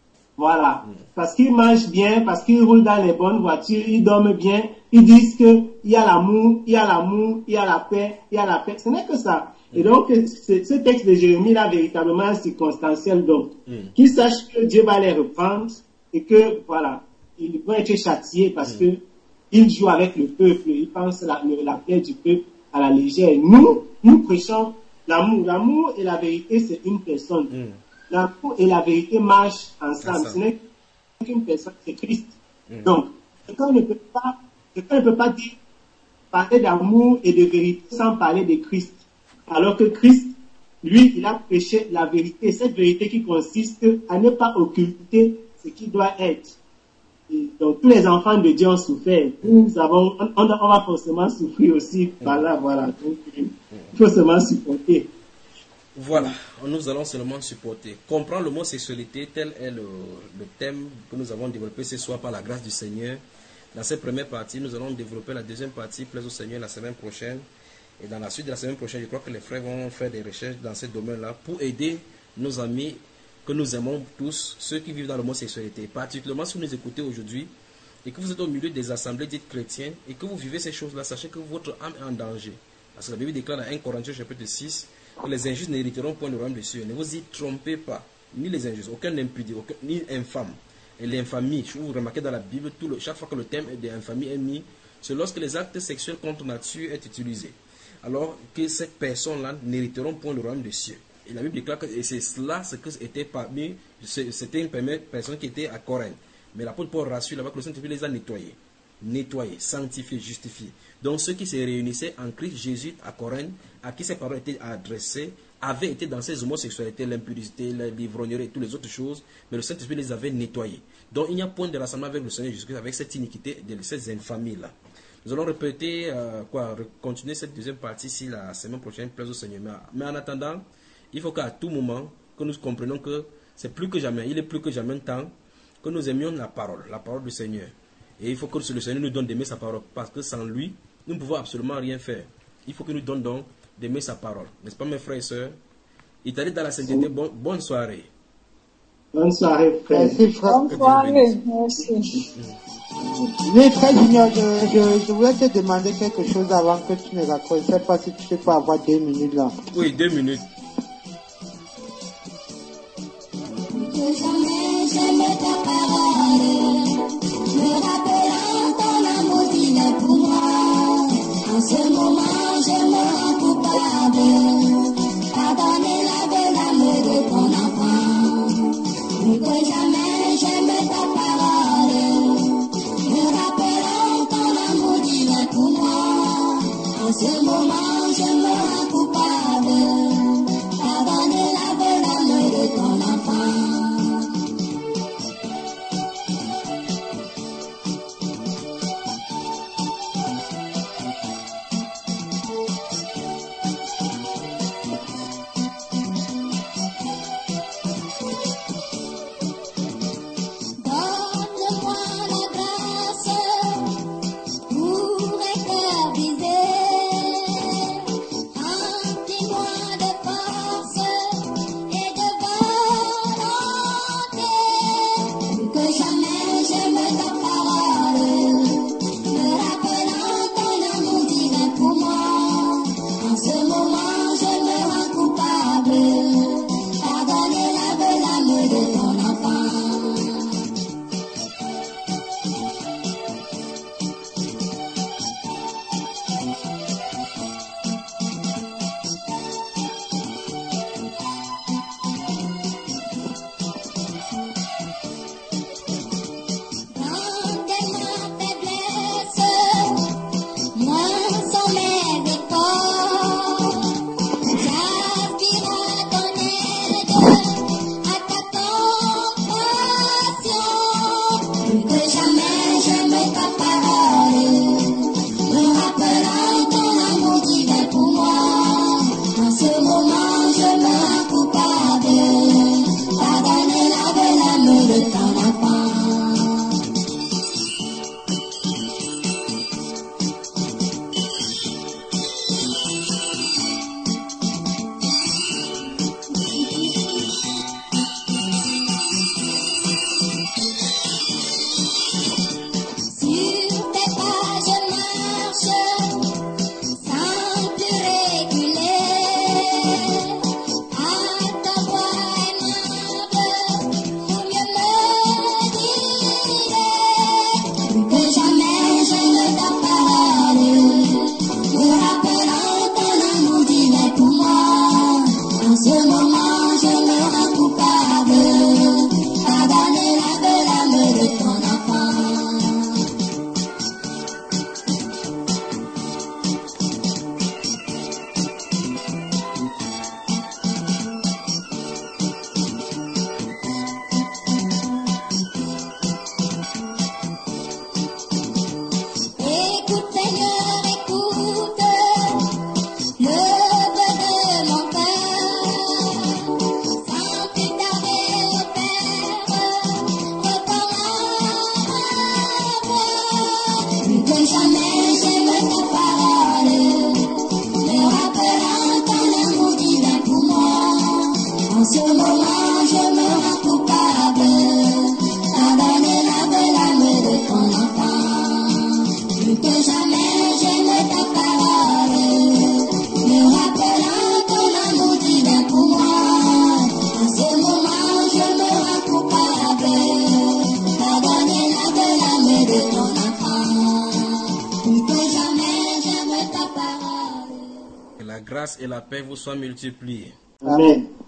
Voilà. Parce qu'ils mangent bien, parce qu'ils roulent dans les bonnes voitures, ils dorment bien, ils disent que il y a l'amour, il y a l'amour, il y a la paix, il y a la paix. Ce n'est que ça. Et donc, ce, ce texte de Jérémie là, véritablement circonstanciel, donc, qu'ils sachent que Dieu va les reprendre et que, voilà, ils vont être châtiés parce que ils jouent avec le peuple, ils pensent la, le- la paix du peuple à la légère. Nous, nous prêchons l'amour. L'amour et la vérité, c'est une personne. L'amour et la vérité marchent ensemble. Ensemble. Ce n'est qu'une personne, c'est Christ. Donc, quelqu'un ne peut pas, quelqu'un ne peut pas dire, parler d'amour et de vérité sans parler de Christ. Alors que Christ, lui, il a prêché la vérité. Cette vérité qui consiste à ne pas occulter ce qui doit être. Et donc, tous les enfants de Dieu ont souffert. Nous avons, on, on va forcément souffrir aussi par là, voilà. Donc, il faut seulement supporter. Voilà, nous allons seulement supporter. Comprendre l'homosexualité, tel est le, le thème que nous avons développé ce soir par la grâce du Seigneur. Dans cette première partie, nous allons développer la deuxième partie, plaise au Seigneur, la semaine prochaine. Et dans la suite de la semaine prochaine, je crois que les frères vont faire des recherches dans ce domaine-là pour aider nos amis que nous aimons tous, ceux qui vivent dans l'homosexualité. Particulièrement si vous nous écoutez aujourd'hui et que vous êtes au milieu des assemblées dites chrétiennes et que vous vivez ces choses-là, sachez que votre âme est en danger. Parce que la Bible déclare dans un Corinthiens chapitre six que les injustes n'hériteront point le royaume des cieux. Ne vous y trompez pas, ni les injustes, aucun impudent, aucun, ni infâme. Et l'infamie, vous remarquez dans la Bible, tout le, chaque fois que le thème de l'infamie est mis, c'est lorsque les actes sexuels contre nature est utilisé. Alors que ces personnes-là n'hériteront point le royaume des cieux. Et la Bible déclare que et c'est cela ce que était parmi, c'était une première personne qui était à Corinthe. Mais l'apôtre Paul rassure là-bas que le Saint-Esprit les a nettoyés. Nettoyés, sanctifiés, justifiés. Donc ceux qui se réunissaient en Christ Jésus à Corinthe, à qui ces paroles étaient adressées, avaient été dans ces homosexualités, l'impudicité, l'ivrognerie et toutes les autres choses, mais le Saint-Esprit les avait nettoyés. Donc il n'y a point de rassemblement avec le Seigneur Jésus-Christ, avec cette iniquité, de ces infamies-là. Nous allons répéter, euh, quoi, continuer cette deuxième partie si la semaine prochaine plaise au Seigneur. Mais, mais en attendant, il faut qu'à tout moment, que nous comprenions que c'est plus que jamais, il est plus que jamais temps que nous aimions la parole, la parole du Seigneur. Et il faut que le Seigneur nous donne d'aimer sa parole, parce que sans lui, nous ne pouvons absolument rien faire. Il faut qu'il nous donne donc d'aimer sa parole. N'est-ce pas mes frères et sœurs? Italie dans la sainteté, bon, bonne soirée. Bonne soirée, frère. Merci, frère. Bonne soirée, merci. Oui, frère Junior, je, je, je voulais te demander quelque chose avant que tu me raccroches. Je ne sais pas si tu peux avoir deux minutes là. Oui, deux minutes. Que jamais j'aimais ta parole, me rappelant ton amour divin pour moi. En ce moment, je me rends coupable, pardonner la belle âme de ton enfant. Que jamais j'aimais ta parole, me rappelant ton amour divin pour moi. En ce moment, je me rends coupable, pardonner la belle âme de ton enfant. Donne-moi la grâce pour un cœur brisé. Remplis-moi ce moment, je me rends coupable. Pardonner la blâme de ton enfant. Plus que jamais, j'aime ta parole. Me rappelant ton amour divin pour moi. En ce moment, je me rends coupable. Pardonner la blâme de ton enfant. Plus que jamais, j'aime ta parole. Que la grâce et la paix vous soient multipliées. Amen.